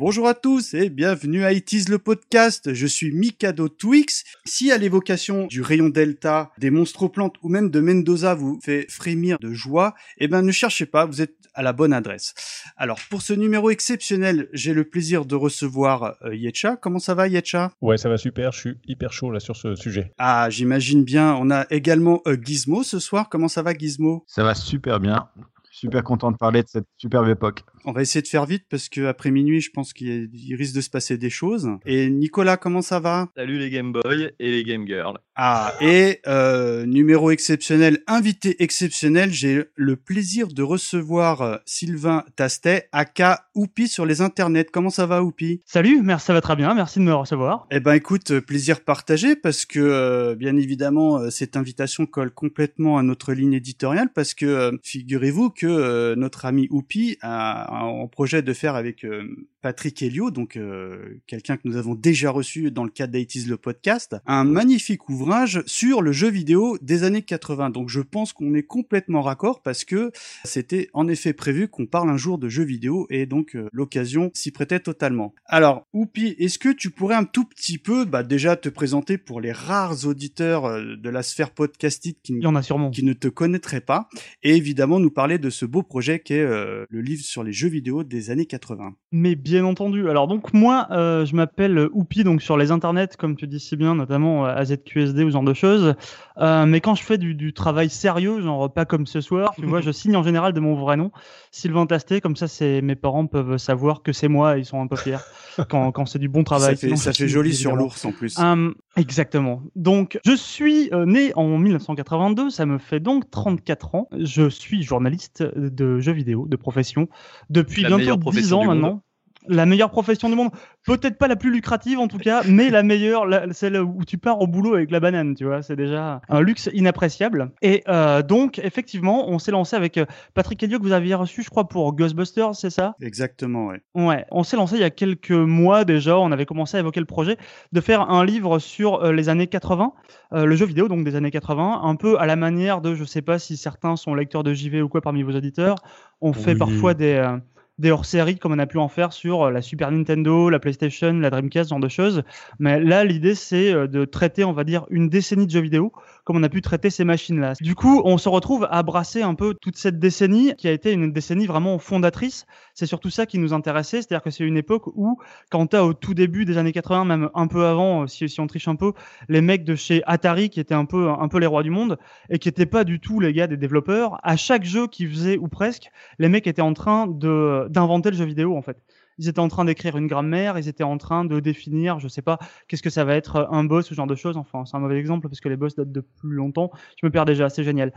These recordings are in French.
Bonjour à tous et bienvenue à It is le podcast. Je suis Mikado Twix. Si à l'évocation du rayon Delta, des monstroplantes ou même de Mendoza vous fait frémir de joie, ne cherchez pas, vous êtes à la bonne adresse. Alors pour ce numéro exceptionnel, j'ai le plaisir de recevoir Yetcha. Comment ça va Yetcha ? Ouais, ça va super, je suis hyper chaud là sur ce sujet. Ah, j'imagine bien. On a également Gizmo ce soir. Comment ça va Gizmo ? Ça va super bien. Super content de parler de cette superbe époque. On va essayer de faire vite parce que après minuit, je pense qu'il risque de se passer des choses. Et Nicolas, comment ça va ? Salut les Game Boy et les Game Girl. Ah, et numéro exceptionnel, invité exceptionnel, j'ai le plaisir de recevoir Sylvain Tastet, aka Oupi sur les internets. Comment ça va Oupi ? Salut, ça va très bien, merci de me recevoir. Eh ben écoute, plaisir partagé parce que bien évidemment cette invitation colle complètement à notre ligne éditoriale parce que figurez-vous que notre ami Oupi a en projet de faire avec Patrick Helio, donc quelqu'un que nous avons déjà reçu dans le cadre d'It is le podcast, un magnifique ouvrage sur le jeu vidéo des années 80. Donc je pense qu'on est complètement raccord parce que c'était en effet prévu qu'on parle un jour de jeux vidéo et donc l'occasion s'y prêtait totalement. Alors Oupi, est-ce que tu pourrais un tout petit peu déjà te présenter pour les rares auditeurs de la sphère podcastique qui ne te connaîtraient pas et évidemment nous parler de ce beau projet qu'est le livre sur les jeux vidéo des années 80. Mais bien entendu. Alors donc moi, je m'appelle Oupi, donc sur les internets, comme tu dis si bien, notamment AZQSD ou ce genre de choses. Mais quand je fais du travail sérieux, genre pas comme ce soir, tu vois, je signe en général de mon vrai nom, Sylvain Tastet, comme ça mes parents peuvent savoir que c'est moi, et ils sont un peu fiers quand c'est du bon travail. Ça fait joli sur l'ours en plus. Exactement. Donc, je suis né en 1982, ça me fait donc 34 ans. Je suis journaliste de jeux vidéo, de profession, depuis bientôt 10 ans maintenant. La meilleure profession du monde. Peut-être pas la plus lucrative en tout cas, mais la meilleure, celle où tu pars au boulot avec la banane, tu vois. C'est déjà un luxe inappréciable. Et donc, effectivement, on s'est lancé avec Patrick Helio que vous aviez reçu, je crois, pour Ghostbusters, c'est ça ? Exactement, ouais. Ouais, on s'est lancé il y a quelques mois déjà, on avait commencé à évoquer le projet de faire un livre sur les années 80, le jeu vidéo donc des années 80, un peu à la manière de, je sais pas si certains sont lecteurs de JV ou quoi parmi vos auditeurs, on fait parfois des hors-séries comme on a pu en faire sur la Super Nintendo, la PlayStation, la Dreamcast, ce genre de choses. Mais là, l'idée, c'est de traiter, on va dire, une décennie de jeux vidéo comme on a pu traiter ces machines-là. Du coup, on se retrouve à brasser un peu toute cette décennie qui a été une décennie vraiment fondatrice. C'est surtout ça qui nous intéressait, c'est-à-dire que c'est une époque où, quand t'as au tout début des années 80, même un peu avant, si on triche un peu, les mecs de chez Atari qui étaient un peu les rois du monde et qui étaient pas du tout les gars des développeurs, à chaque jeu qu'ils faisaient ou presque, les mecs étaient en train d'inventer le jeu vidéo en fait. Ils étaient en train d'écrire une grammaire, ils étaient en train de définir, je sais pas, qu'est-ce que ça va être un boss ou ce genre de choses. Enfin, c'est un mauvais exemple parce que les boss datent de plus longtemps. Je me perds déjà, c'est génial.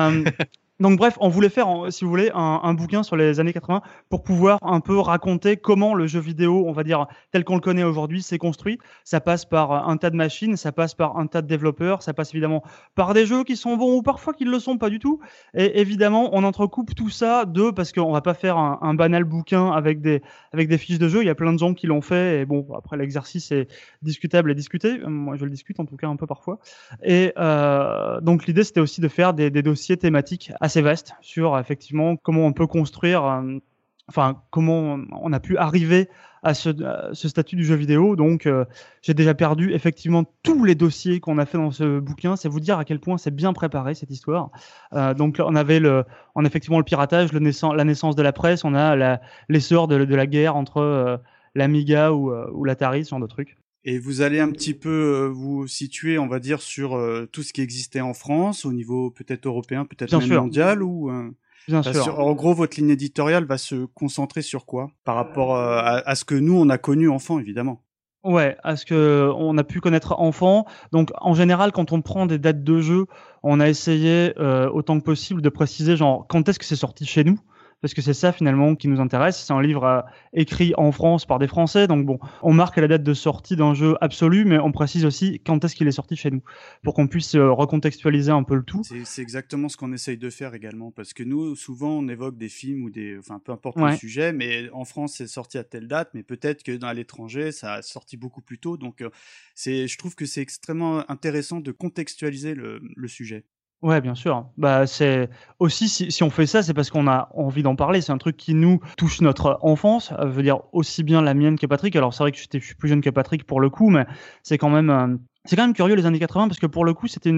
Donc bref, on voulait faire, si vous voulez, un bouquin sur les années 80 pour pouvoir un peu raconter comment le jeu vidéo, on va dire, tel qu'on le connaît aujourd'hui, s'est construit. Ça passe par un tas de machines, ça passe par un tas de développeurs, ça passe évidemment par des jeux qui sont bons ou parfois qui ne le sont pas du tout. Et évidemment, on entrecoupe tout ça parce qu'on va pas faire un banal bouquin avec des fiches de jeu. Il y a plein de gens qui l'ont fait et bon, après l'exercice est discutable et discuté. Moi, je le discute en tout cas un peu parfois. Et donc l'idée, c'était aussi de faire des dossiers thématiques assez vaste sur effectivement comment on peut construire, comment on a pu arriver à ce statut du jeu vidéo. Donc j'ai déjà perdu effectivement tous les dossiers qu'on a fait dans ce bouquin. C'est vous dire à quel point c'est bien préparé cette histoire. Donc on avait effectivement le piratage, la naissance de la presse, on a l'essor de la guerre entre l'Amiga ou l'Atari, ce genre de trucs. Et vous allez un petit peu vous situer, on va dire, sur tout ce qui existait en France, au niveau peut-être européen, peut-être même mondial, ou Bien sûr. En gros, votre ligne éditoriale va se concentrer sur quoi par rapport à ce que nous, on a connu enfant, évidemment. Ouais, à ce que on a pu connaître enfant. Donc, en général, quand on prend des dates de jeu, on a essayé autant que possible de préciser genre quand est-ce que c'est sorti chez nous. Parce que c'est ça finalement qui nous intéresse. C'est un livre écrit en France par des Français, donc bon, on marque la date de sortie d'un jeu absolu, mais on précise aussi quand est-ce qu'il est sorti chez nous, pour qu'on puisse recontextualiser un peu le tout. C'est exactement ce qu'on essaye de faire également, parce que nous, souvent, on évoque des films ou peu importe le sujet, mais en France, c'est sorti à telle date, mais peut-être que à l'étranger, ça a sorti beaucoup plus tôt. Donc, je trouve que c'est extrêmement intéressant de contextualiser le sujet. Ouais, bien sûr. Bah, c'est aussi si on fait ça, c'est parce qu'on a envie d'en parler. C'est un truc qui nous touche notre enfance. Je veux dire aussi bien la mienne que Patrick. Alors c'est vrai que je suis plus jeune que Patrick pour le coup, mais c'est quand même curieux les années 80 parce que pour le coup c'était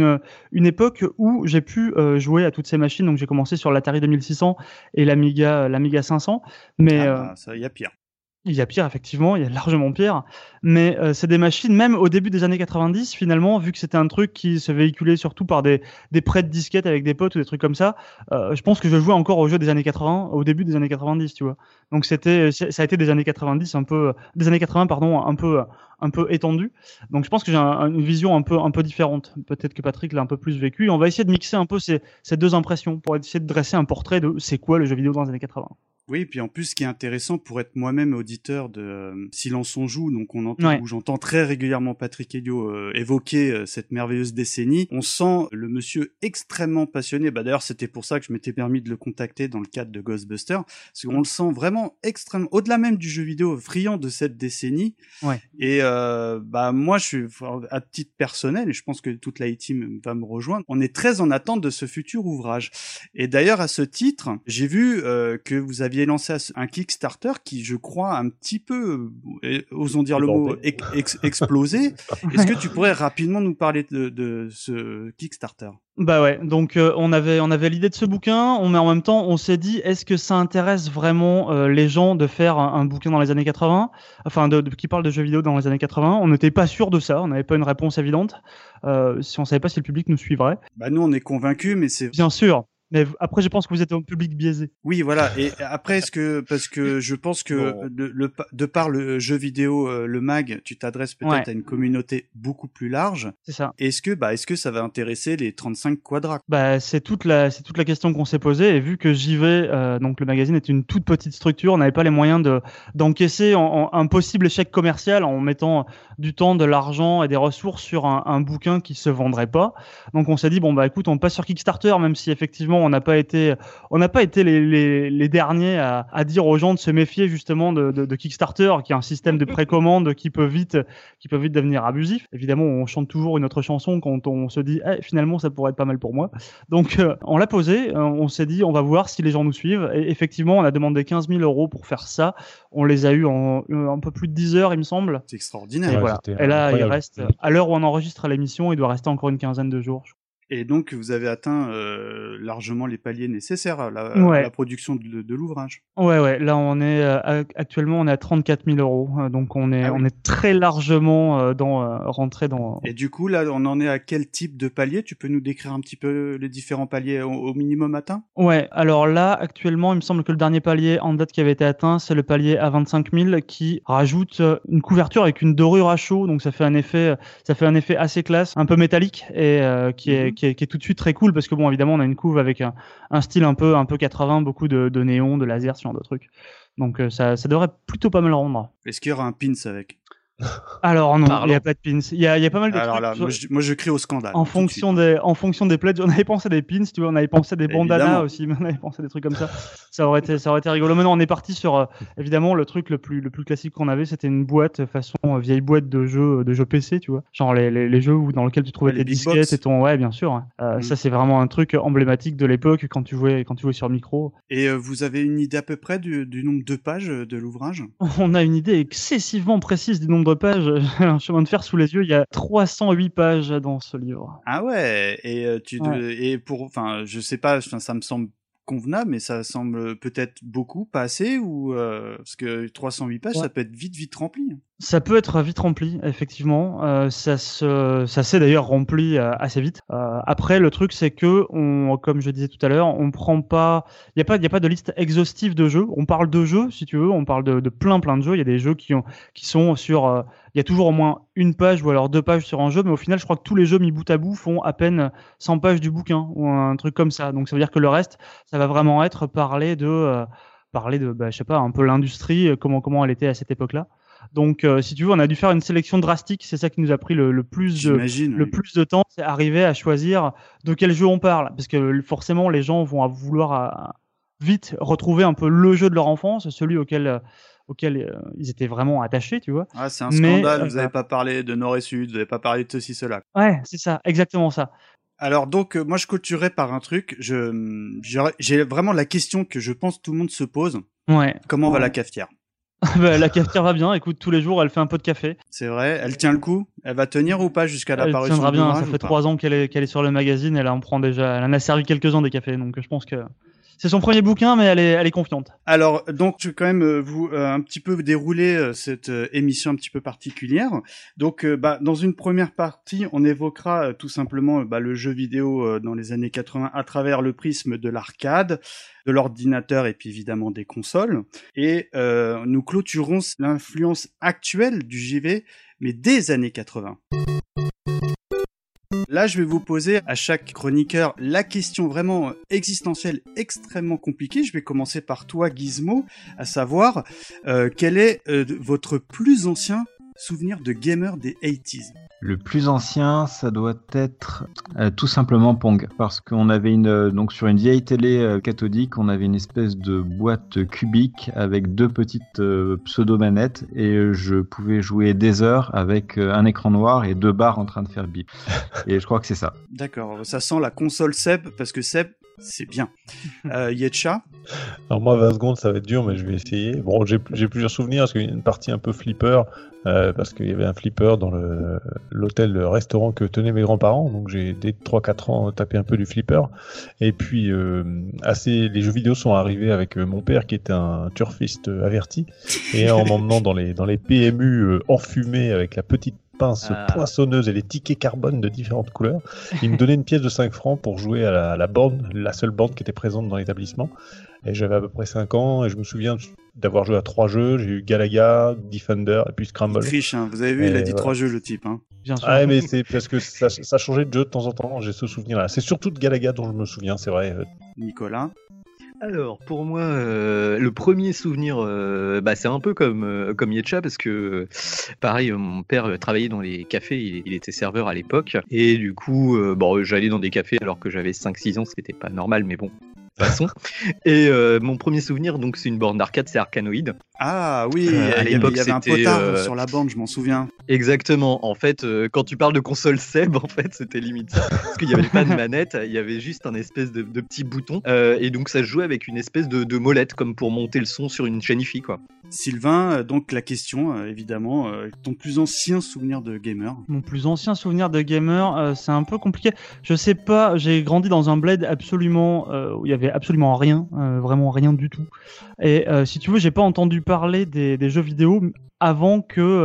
une époque où j'ai pu jouer à toutes ces machines. Donc j'ai commencé sur l'Atari 2600 et l'Amiga 500, mais Ça, y a pire. il y a pire, effectivement, il y a largement pire. Mais c'est des machines, même au début des années 90, finalement, vu que c'était un truc qui se véhiculait surtout par des prêts de disquettes avec des potes ou des trucs comme ça, je pense que je jouais encore aux jeux des années 80, au début des années 90, tu vois. Donc ça a été des années 90 des années 80, pardon, un peu étendu. Donc je pense que j'ai une vision un peu différente. Peut-être que Patrick l'a un peu plus vécu. Et on va essayer de mixer un peu ces deux impressions pour essayer de dresser un portrait de c'est quoi le jeu vidéo dans les années 80. Oui, et puis en plus, ce qui est intéressant pour être moi-même auditeur de Silence on joue, donc où j'entends très régulièrement Patrick Helio évoquer cette merveilleuse décennie, on sent le monsieur extrêmement passionné. Bah d'ailleurs, c'était pour ça que je m'étais permis de le contacter dans le cadre de Ghostbusters, parce qu'on le sent vraiment extrêmement, au-delà même du jeu vidéo, friand de cette décennie. Ouais. Et bah moi, je suis à titre personnel, et je pense que toute la team va me rejoindre. On est très en attente de ce futur ouvrage. Et d'ailleurs, à ce titre, j'ai vu que vous aviez lancé un Kickstarter qui, je crois, un petit peu, osons dire le mot, explosé. Est-ce que tu pourrais rapidement nous parler de ce Kickstarter? Bah ouais, donc on avait l'idée de ce bouquin, mais en même temps on s'est dit est-ce que ça intéresse vraiment les gens de faire un bouquin dans les années 80, enfin qui parle de jeux vidéo dans les années 80. On n'était pas sûr de ça, on n'avait pas une réponse évidente. Si on savait pas si le public nous suivrait. Bah nous on est convaincus, mais c'est bien sûr. Mais après, je pense que vous êtes un public biaisé. Oui, voilà. Et après, parce que je pense que de par le jeu vidéo, le mag, tu t'adresses peut-être à une communauté beaucoup plus large. C'est ça. Est-ce que ça va intéresser les 35 quadras? Bah, c'est toute la question qu'on s'est posée. Et vu que JV, donc le magazine est une toute petite structure, on n'avait pas les moyens d'encaisser un possible échec commercial en mettant du temps, de l'argent et des ressources sur un bouquin qui se vendrait pas. Donc on s'est dit bon bah écoute, on passe sur Kickstarter, même si effectivement on n'a pas été les derniers à dire aux gens de se méfier justement de Kickstarter, qui est un système de précommande qui peut vite devenir abusif. Évidemment, on chante toujours une autre chanson quand on se dit finalement ça pourrait être pas mal pour moi. Donc on l'a posé, on s'est dit on va voir si les gens nous suivent. Et effectivement, on a demandé 15 000 € pour faire ça. On les a eu en un peu plus de 10 heures, il me semble. C'est extraordinaire. Et voilà. Et là, il reste, à l'heure où on enregistre l'émission, il doit rester encore une quinzaine de jours. Et donc, vous avez atteint largement les paliers nécessaires à la production de l'ouvrage. Ouais. Là, actuellement, on est à 34 000 €. Donc, on est très largement rentré dans. Et du coup, là, on en est à quel type de palier? Tu peux nous décrire un petit peu les différents paliers au minimum atteints? Ouais. Alors là, actuellement, il me semble que le dernier palier en date qui avait été atteint, c'est le palier à 25 000 qui rajoute une couverture avec une dorure à chaud. Donc, ça fait un effet assez classe, un peu métallique et qui est tout de suite très cool parce que bon, évidemment, on a une couve avec un style un peu 80, beaucoup de néon, de laser, ce genre de trucs. Donc ça devrait plutôt pas mal rendre. Est-ce qu'il y aura un pins avec? Alors non, il n'y a pas de pins. Il y a pas mal de Alors trucs. Là, moi je crie au scandale. En fonction des pledges, on avait pensé des pins, tu vois, on avait pensé des bandanas aussi, on avait pensé des trucs comme ça. Ça aurait été rigolo. Maintenant, on est parti sur évidemment le truc le plus classique qu'on avait, c'était une boîte façon vieille boîte de jeux PC, tu vois. Genre les jeux dans lesquels tu trouvais tes disquettes et ton bien sûr. Ça c'est vraiment un truc emblématique de l'époque quand tu jouais sur micro. Et vous avez une idée à peu près du nombre de pages de l'ouvrage? On a une idée excessivement précise du nombre de pages. J'ai un chemin de fer sous les yeux. Il y a 308 pages dans ce livre. Ah ouais. Et je sais pas. Ça me semble convenable, mais ça semble peut-être beaucoup, pas assez, ou parce que 308 pages, ça peut être vite rempli. Ça peut être vite rempli, effectivement. Ça s'est d'ailleurs rempli assez vite. Après, le truc, c'est que comme je disais tout à l'heure, on prend pas. Il y a pas de liste exhaustive de jeux. On parle de jeux, si tu veux. On parle de plein de jeux. Il y a des jeux qui sont sur. Il y a toujours au moins une page ou alors 2 pages sur un jeu, mais au final, je crois que tous les jeux mis bout à bout font à peine 100 pages du bouquin ou un truc comme ça. Donc, ça veut dire que le reste, ça va vraiment être parler de, je sais pas, un peu l'industrie, comment elle était à cette époque-là. Donc, si tu veux, on a dû faire une sélection drastique. C'est ça qui nous a pris le plus de temps, c'est arriver à choisir de quel jeu on parle, parce que forcément, les gens vont vouloir vite retrouver un peu le jeu de leur enfance, celui auquel ils étaient vraiment attachés, tu vois. Ah, c'est un scandale. Vous n'avez pas parlé de Nord et Sud, vous n'avez pas parlé de ceci, cela. Ouais, c'est ça, exactement ça. Alors donc moi je clôturerai par un truc. J'ai vraiment la question que je pense tout le monde se pose. Ouais. Comment va la cafetière? Bah, la cafetière va bien. Écoute, tous les jours, elle fait un pot de café. C'est vrai. Elle tient le coup. Elle va tenir ou pas jusqu'à Elle l'apparition tiendra de bien. l'ouvrage Ça ou fait pas 3 ans qu'elle est sur le magazine. Elle en prend déjà. Elle en a servi quelques-uns des cafés. Donc je pense que c'est son premier bouquin, mais elle est confiante. Alors, donc, je vais quand même vous un petit peu dérouler cette émission un petit peu particulière. Donc, dans une première partie, on évoquera tout simplement le jeu vidéo dans les années 80 à travers le prisme de l'arcade, de l'ordinateur et puis évidemment des consoles. Et nous clôturerons l'influence actuelle du JV, mais des années 80. Là, je vais vous poser à chaque chroniqueur la question vraiment existentielle, extrêmement compliquée. Je vais commencer par toi, Gizmo, à savoir quel est votre plus ancien souvenir de gamer des 80s? Le plus ancien, ça doit être tout simplement Pong, parce qu'on avait donc sur une vieille télé cathodique, on avait une espèce de boîte cubique avec 2 petites pseudo-manettes et je pouvais jouer des heures avec un écran noir et 2 barres en train de faire bip. Et je crois que c'est ça. D'accord, ça sent la console Seb, parce que Seb, c'est bien. Yetcha? Alors moi, 20 secondes, ça va être dur, mais je vais essayer. Bon, j'ai plusieurs souvenirs, parce qu'il y a une partie un peu flipper, parce qu'il y avait un flipper dans l'hôtel-restaurant que tenaient mes grands-parents, donc j'ai dès 3-4 ans tapé un peu du flipper. Et puis, les jeux vidéo sont arrivés avec mon père, qui était un turfiste averti, et en m'emmenant dans les PMU enfumés avec la petite pince poinçonneuse et les tickets carbone de différentes couleurs. Il me donnait une pièce de 5 francs pour jouer à la borne, la seule borne qui était présente dans l'établissement. Et j'avais à peu près 5 ans et je me souviens d'avoir joué à 3 jeux. J'ai eu Galaga, Defender et puis Scramble. Il triche, hein. Vous avez vu, il a dit 3 jeux, le type. Hein. Bien sûr. Ah, mais c'est parce que ça changeait de jeu de temps en temps. J'ai ce souvenir-là. C'est surtout de Galaga dont je me souviens, c'est vrai. Nicolas? Alors, pour moi, le premier souvenir, c'est un peu comme Yetcha, parce que, pareil, mon père travaillait dans les cafés, il était serveur à l'époque, et du coup, j'allais dans des cafés alors que j'avais 5-6 ans, c'était pas normal, mais bon, façon. Et mon premier souvenir, donc c'est une borne d'arcade, c'est Arkanoid. Ah oui, à il y l'époque, avait un c'était, potard sur la borne, je m'en souviens. Exactement. En fait, quand tu parles de console Seb, en fait, c'était limite ça, parce qu'il n'y avait pas de manette, il y avait juste un espèce de petit bouton, et donc ça se jouait avec une espèce de molette, comme pour monter le son sur une chaîne hi-fi, quoi. Sylvain, donc la question, évidemment, ton plus ancien souvenir de gamer? Mon plus ancien souvenir de gamer, c'est un peu compliqué. Je sais pas, j'ai grandi dans un bled absolument où il y avait absolument rien, vraiment rien du tout. Et si tu veux, j'ai pas entendu parler des jeux vidéo avant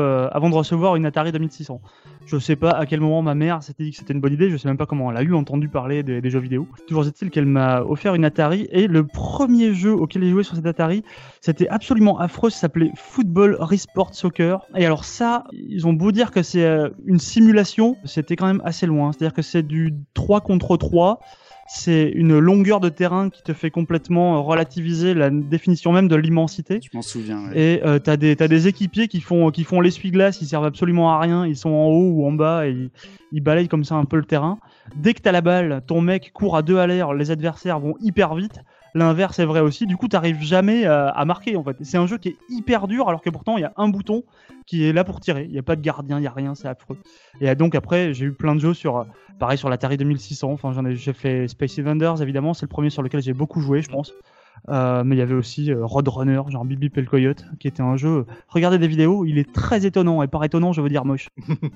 de recevoir une Atari 2600. Je sais pas à quel moment ma mère s'était dit que c'était une bonne idée, je sais même pas comment elle a eu entendu parler des jeux vidéo. Toujours est-il qu'elle m'a offert une Atari et le premier jeu auquel j'ai joué sur cette Atari, c'était absolument affreux, ça s'appelait Football Resport Soccer. Et alors ça, ils ont beau dire que c'est une simulation, c'était quand même assez loin, c'est-à-dire que c'est du 3 contre 3. C'est une longueur de terrain qui te fait complètement relativiser la définition même de l'immensité. Je m'en souviens. Ouais. Et t'as des équipiers qui font l'essuie-glace, ils servent absolument à rien, ils sont en haut ou en bas et ils balayent comme ça un peu le terrain. Dès que t'as la balle, ton mec court à 2 à l'air, les adversaires vont hyper vite. L'inverse est vrai aussi, du coup t'arrives jamais à marquer en fait. C'est un jeu qui est hyper dur alors que pourtant il y a un bouton qui est là pour tirer. Il n'y a pas de gardien, il n'y a rien, c'est affreux. Et donc après j'ai eu plein de jeux pareil sur l'Atari 2600, enfin j'ai fait Space Invaders évidemment, c'est le premier sur lequel j'ai beaucoup joué je pense. Mais il y avait aussi Roadrunner, genre Bip Bip et le Coyote, qui était un jeu, regardez des vidéos, il est très étonnant, et par étonnant je veux dire moche.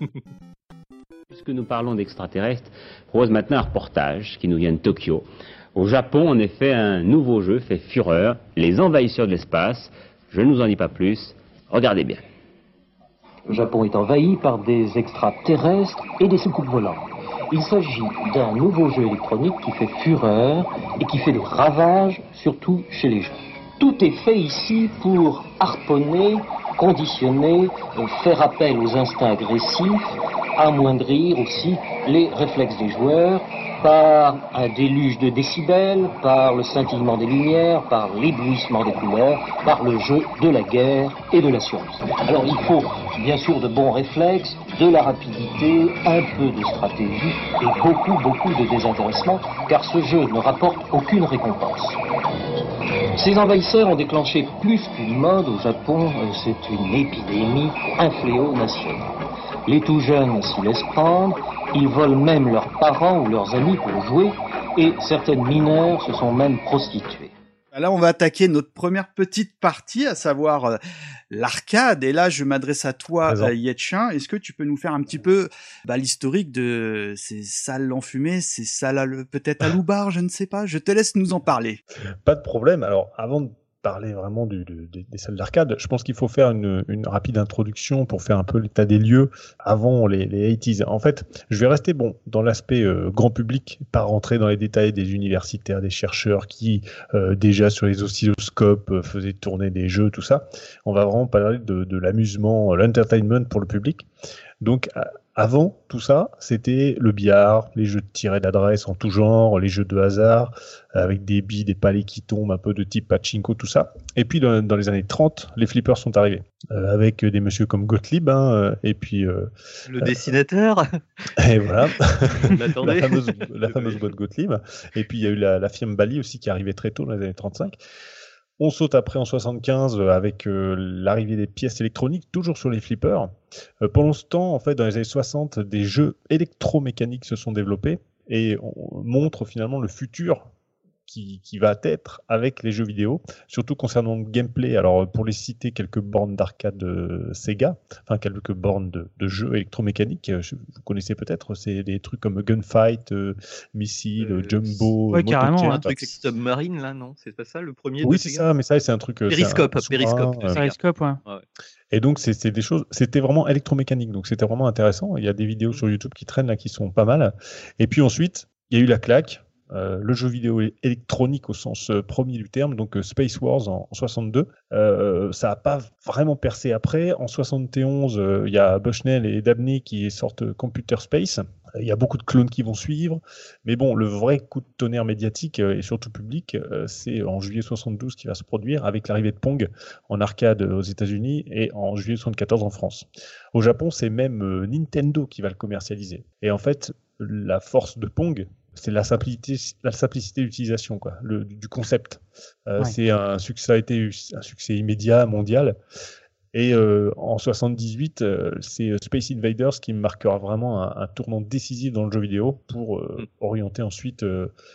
Puisque nous parlons d'extraterrestres, je propose maintenant un reportage qui nous vient de Tokyo. Au Japon, en effet, un nouveau jeu fait fureur, Les Envahisseurs de l'espace. Je ne vous en dis pas plus, regardez bien. Le Japon est envahi par des extraterrestres et des soucoupes volantes. Il s'agit d'un nouveau jeu électronique qui fait fureur et qui fait des ravages, surtout chez les jeunes. Tout est fait ici pour harponner, conditionner, faire appel aux instincts agressifs, amoindrir aussi les réflexes des joueurs, par un déluge de décibels, par le scintillement des lumières, par l'éblouissement des couleurs, par le jeu de la guerre et de la science. Alors il faut bien sûr de bons réflexes, de la rapidité, un peu de stratégie et beaucoup de désintéressement, car ce jeu ne rapporte aucune récompense. Ces envahisseurs ont déclenché plus qu'une mode au Japon, c'est une épidémie, un fléau national. Les tout jeunes s'y laissent prendre, Ils volent même leurs parents ou leurs amis pour jouer, et certaines mineures se sont même prostituées. Là, on va attaquer notre première petite partie, à savoir l'arcade. Et là, je m'adresse à toi, Yetchin. Est-ce que tu peux nous faire un petit peu l'historique de ces salles enfumées, ces salles peut-être à loubar, je ne sais pas. Je te laisse nous en parler. Pas de problème. Alors, avant de parler vraiment des salles d'arcade, je pense qu'il faut faire une rapide introduction pour faire un peu l'état des lieux avant les 80s. En fait, je vais rester dans l'aspect grand public, pas rentrer dans les détails des universitaires, des chercheurs qui déjà sur les oscilloscopes faisaient tourner des jeux, tout ça. On va vraiment parler de l'amusement, l'entertainment pour le public. Donc, avant tout ça, c'était le billard, les jeux de tir et d'adresse en tout genre, les jeux de hasard, avec des billes, des palets qui tombent, un peu de type pachinko, tout ça. Et puis, dans les années 30, les flippers sont arrivés, avec des messieurs comme Gottlieb, et puis... le dessinateur. Et voilà, L'attendait. la fameuse boîte Gottlieb. Et puis, il y a eu la firme Bally aussi, qui arrivait très tôt, dans les années 35. On saute après en 75 avec l'arrivée des pièces électroniques, toujours sur les flippers. Pendant ce temps, en fait, dans les années 60, des jeux électromécaniques se sont développés et on montre finalement le futur qui va être avec les jeux vidéo, surtout concernant le gameplay. Alors, pour les citer, quelques bornes d'arcade Sega, enfin quelques bornes de jeux électromécaniques, vous connaissez peut-être, c'est des trucs comme Gunfight, Missile, Jumbo, ouais, carrément, un truc Submarine, là, non? C'est pas ça, le premier Oui, de c'est Sega? ça, mais ça, c'est un truc... Periscope, Periscope, ouais. Et donc, c'est des choses... C'était vraiment électromécanique, donc c'était vraiment intéressant. Il y a des vidéos sur YouTube qui traînent là, qui sont pas mal. Et puis ensuite, il y a eu la claque. Le jeu vidéo électronique au sens premier du terme, donc Space Wars en 62. Ça n'a pas vraiment percé après. En 71, il y a Bushnell et Dabney qui sortent Computer Space. Il y a beaucoup de clones qui vont suivre. Mais bon, le vrai coup de tonnerre médiatique et surtout public, c'est en juillet 72 qui va se produire avec l'arrivée de Pong en arcade aux États-Unis et en juillet 74 en France. Au Japon, c'est même Nintendo qui va le commercialiser. Et en fait, la force de Pong, c'est la simplicité d'utilisation, quoi, du concept. C'est ça a été un succès immédiat, mondial. Et en 78, c'est Space Invaders qui marquera vraiment un tournant décisif dans le jeu vidéo pour orienter ensuite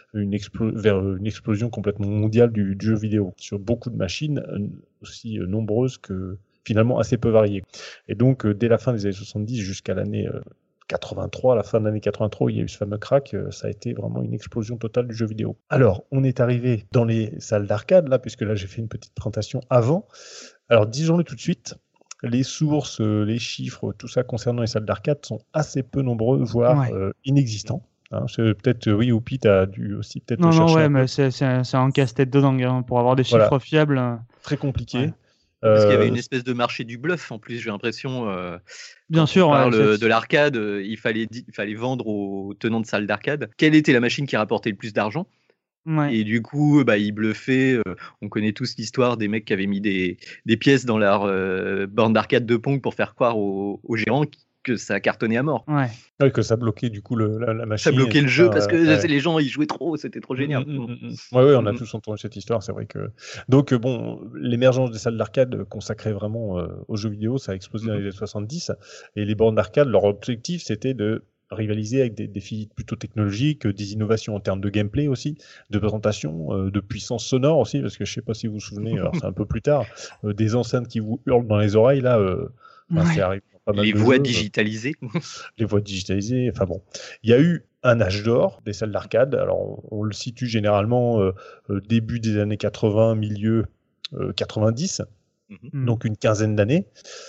vers une explosion complètement mondiale du jeu vidéo sur beaucoup de machines, aussi nombreuses que finalement assez peu variées. Et donc, dès la fin des années 70 jusqu'à l'année 83, à la fin de l'année 83, où il y a eu ce fameux crack, ça a été vraiment une explosion totale du jeu vidéo. Alors, on est arrivé dans les salles d'arcade, là, puisque là, j'ai fait une petite présentation avant. Alors, disons-le tout de suite, les sources, les chiffres, tout ça concernant les salles d'arcade sont assez peu nombreux, voire inexistants. Hein, peut-être, oui, Oupi, t'as dû aussi peut-être chercher. Non, ouais, mais c'est un casse-tête de dingue, hein, pour avoir des chiffres fiables. Très compliqué. Ouais. Parce qu'il y avait une espèce de marché du bluff, en plus, j'ai l'impression. Bien sûr. On parle de l'arcade, il fallait vendre aux tenants de salles d'arcade quelle était la machine qui rapportait le plus d'argent. Ouais. Et du coup, ils bluffaient. On connaît tous l'histoire des mecs qui avaient mis des pièces dans leur borne d'arcade de Pong pour faire croire aux gérants que ça cartonnait à mort. Ouais, que ça bloquait du coup la machine. Ça bloquait le jeu parce que les gens ils jouaient trop, c'était trop génial. Ouais, on a tous entendu cette histoire, c'est vrai que. Donc bon, l'émergence des salles d'arcade consacrées vraiment aux jeux vidéo, ça a explosé dans les années 70. Et les bornes d'arcade, leur objectif c'était de rivaliser avec des défis plutôt technologiques, des innovations en termes de gameplay aussi, de présentation, de puissance sonore aussi, parce que je sais pas si vous vous souvenez, alors c'est un peu plus tard, des enceintes qui vous hurlent dans les oreilles là. C'est arrivé. Les voix digitalisées. Les voix digitalisées, enfin bon. Il y a eu un âge d'or des salles d'arcade. Alors, on le situe généralement début des années 80, milieu 90, donc une quinzaine d'années.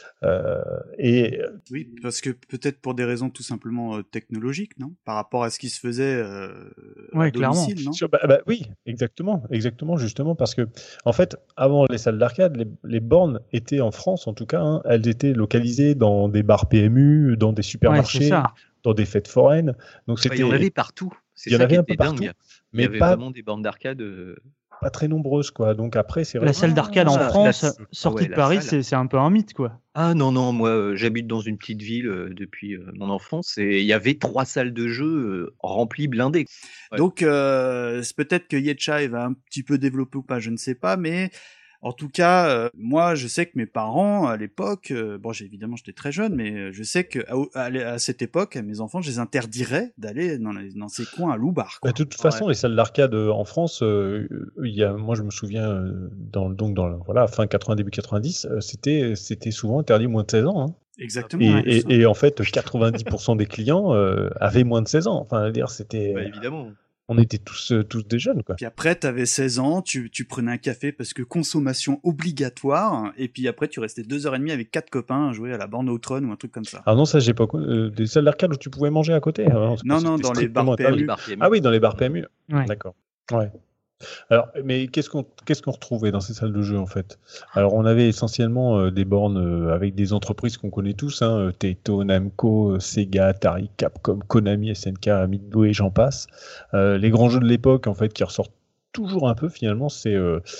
Oui, parce que peut-être pour des raisons tout simplement technologiques, non? Par rapport à ce qui se faisait à domicile, non? Oui, exactement, justement, parce que en fait, avant les salles d'arcade, les bornes étaient en France, en tout cas, hein, elles étaient localisées dans des bars PMU, dans des supermarchés, dans des fêtes foraines. Donc c'était. Il y en avait partout. Il y en avait un peu partout, mais il y avait vraiment des bornes d'arcade. Pas très nombreuses, quoi. Donc après, c'est vrai. La salle d'arcade en France, sortie de Paris, c'est un peu un mythe, quoi. Ah non, moi j'habite dans une petite ville depuis mon enfance et il y avait 3 salles de jeu remplies, blindées. Ouais. Donc c'est peut-être que Yetcha va un petit peu développer ou pas, je ne sais pas, mais En tout cas, moi, je sais que mes parents, à l'époque, bon, évidemment, j'étais très jeune, mais je sais que à cette époque, mes enfants, je les interdirais d'aller dans ces coins à loubar. De toute façon, les salles d'arcade en France, moi, je me souviens, voilà, fin 80, début 90, c'était souvent interdit moins de 16 ans. Hein. Exactement. Et en fait, 90% des clients avaient moins de 16 ans. Enfin, dire, c'était. Évidemment. On était tous des jeunes, quoi. Puis après, t'avais 16 ans, tu prenais un café parce que consommation obligatoire, et puis après, tu restais 2h30 avec 4 copains à jouer à la borne Outrun ou un truc comme ça. Alors non, ça, j'ai pas des salles d'arcade où tu pouvais manger à côté. Non, dans les bars PMU. Ah oui, dans les bars PMU. Ouais. D'accord. Ouais. Alors, mais qu'est-ce qu'on retrouvait dans ces salles de jeu en fait? Alors, on avait essentiellement des bornes avec des entreprises qu'on connaît tous, hein, Taito, Namco, Sega, Atari, Capcom, Konami, SNK, Midway, et j'en passe. Les grands jeux de l'époque en fait qui ressortent toujours un peu finalement, c'est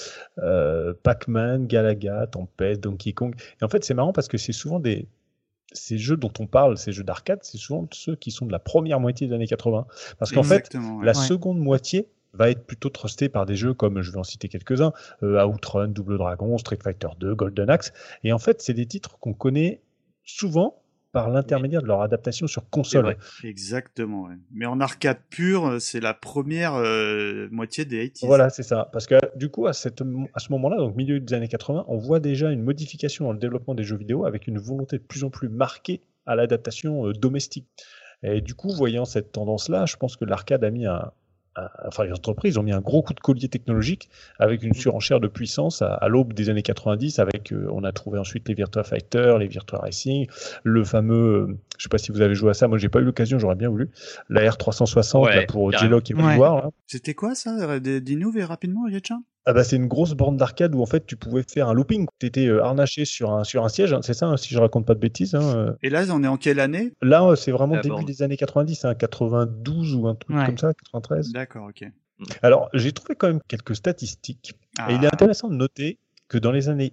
Pac-Man, Galaga, Tempest, Donkey Kong. Et en fait, c'est marrant parce que c'est souvent ces jeux dont on parle, ces jeux d'arcade, c'est souvent ceux qui sont de la première moitié des années 80. Parce qu'en fait, la seconde moitié va être plutôt trusté par des jeux comme, je vais en citer quelques-uns, Outrun, Double Dragon, Street Fighter 2, Golden Axe. Et en fait, c'est des titres qu'on connaît souvent par l'intermédiaire de leur adaptation sur console. Exactement, ouais. Mais en arcade pure, c'est la première moitié des 80s. Voilà, c'est ça. Parce que du coup, à ce moment-là, donc milieu des années 80, on voit déjà une modification dans le développement des jeux vidéo avec une volonté de plus en plus marquée à l'adaptation domestique. Et du coup, voyant cette tendance-là, je pense que l'arcade a mis les entreprises ont mis un gros coup de collier technologique avec une surenchère de puissance à l'aube des années 90 avec, on a trouvé ensuite les Virtua Fighter, les Virtua Racing, le fameux, je sais pas si vous avez joué à ça, moi j'ai pas eu l'occasion, j'aurais bien voulu, la R360 là, pour J-Lock et voir. Là. C'était quoi ça? Dis-nous rapidement, Yetcha. Ah bah c'est une grosse borne d'arcade où en fait tu pouvais faire un looping. Tu étais harnaché sur un siège, hein, c'est ça, hein, si je raconte pas de bêtises. Hein. Et là, on est en quelle année? Là, c'est vraiment début des années 90, hein, 92 ou un truc comme ça, 93. D'accord, ok. Alors, j'ai trouvé quand même quelques statistiques. Et il est intéressant de noter que dans les années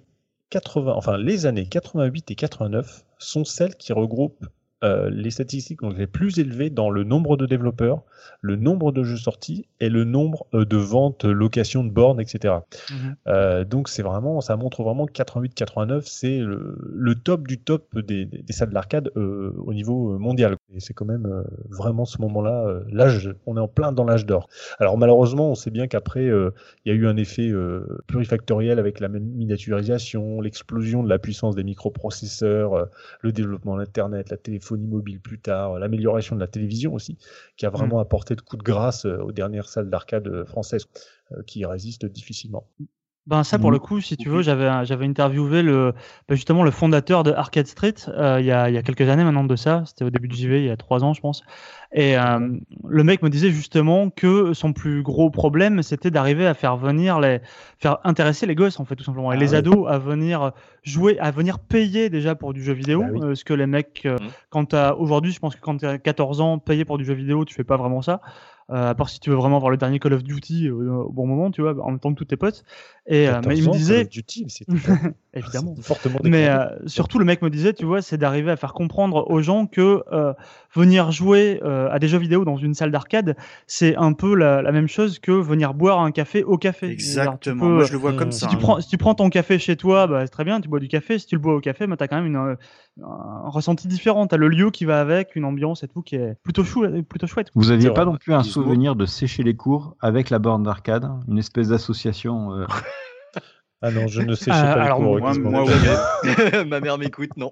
88 et 89 sont celles qui regroupent les statistiques les plus élevées dans le nombre de développeurs, le nombre de jeux sortis et le nombre de ventes, locations de bornes, etc. Donc ça montre vraiment que 88-89 c'est le top du top des salles d'arcade au niveau mondial. Et c'est quand même vraiment ce moment-là, on est en plein dans l'âge d'or. Alors malheureusement, on sait bien qu'après il y a eu un effet plurifactoriel avec la miniaturisation, l'explosion de la puissance des microprocesseurs, le développement de l'Internet, la téléphonie mobile plus tard, l'amélioration de la télévision aussi, qui a vraiment apporté de coups de grâce aux dernières salles d'arcade françaises qui résistent difficilement. Ben ça pour le coup, si tu veux, j'avais interviewé justement le fondateur de Arcade Street il y a quelques années maintenant de ça, c'était au début du JV, il y a 3 ans je pense. Et le mec me disait justement que son plus gros problème c'était d'arriver à faire intéresser les gosses en fait tout simplement et les ados à venir jouer, à venir payer déjà pour du jeu vidéo, ce que les mecs aujourd'hui, je pense que quand tu as 14 ans, payer pour du jeu vidéo, tu fais pas vraiment ça. À part si tu veux vraiment voir le dernier Call of Duty au bon moment, tu vois, en même temps que tous tes potes. Et mais il me disait, Call of Duty, évidemment. Fortement mais surtout le mec me disait, tu vois, c'est d'arriver à faire comprendre aux gens que venir jouer à des jeux vidéo dans une salle d'arcade, c'est un peu la même chose que venir boire un café au café. Exactement. Moi je le vois comme ça. Si tu prends ton café chez toi, bah c'est très bien, tu bois du café. Si tu le bois au café, bah t'as quand même un ressenti différent. T'as le lieu qui va avec, une ambiance et tout qui est plutôt chouette. Vous aviez pas non plus un souvenir de sécher les cours avec la borne d'arcade, une espèce d'association Ah non, je ne séchais pas les cours. Moi, oui. Ma mère m'écoute, non.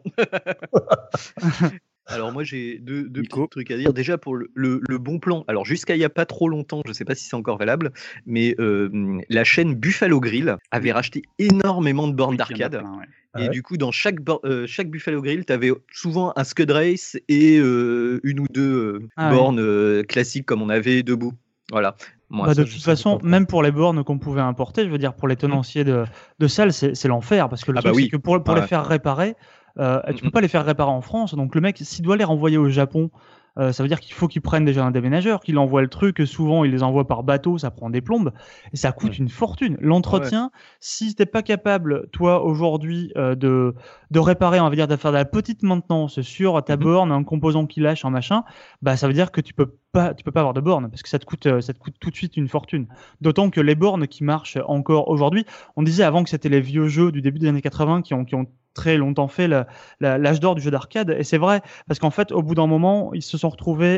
Alors moi j'ai deux petits trucs à dire. Déjà pour le bon plan. Alors jusqu'à il y a pas trop longtemps, je sais pas si c'est encore valable, mais la chaîne Buffalo Grill avait racheté énormément de bornes d'arcade. Et du coup, dans chaque Buffalo Grill, tu avais souvent un Scud Race et une ou deux bornes classiques comme on avait debout. Voilà. Moi, de toute façon, même pour les bornes qu'on pouvait importer, je veux dire, pour les tenanciers de salles, c'est l'enfer. Parce que le truc, c'est que pour les faire réparer, tu peux pas les faire réparer en France. Donc le mec, s'il doit les renvoyer au Japon, Ça veut dire qu'il faut qu'ils prennent déjà un déménageur, qu'il envoie le truc, souvent ils les envoient par bateau, ça prend des plombes, et ça coûte une fortune. L'entretien, si t'es pas capable, toi, aujourd'hui, de réparer, on va dire, de faire de la petite maintenance sur ta borne, un composant qui lâche, un machin, bah ça veut dire que tu peux pas avoir de borne, parce que ça te coûte tout de suite une fortune. D'autant que les bornes qui marchent encore aujourd'hui, on disait avant que c'était les vieux jeux du début des années 80 qui ont très longtemps fait l'âge d'or du jeu d'arcade, et c'est vrai, parce qu'en fait, au bout d'un moment, ils se sont retrouvés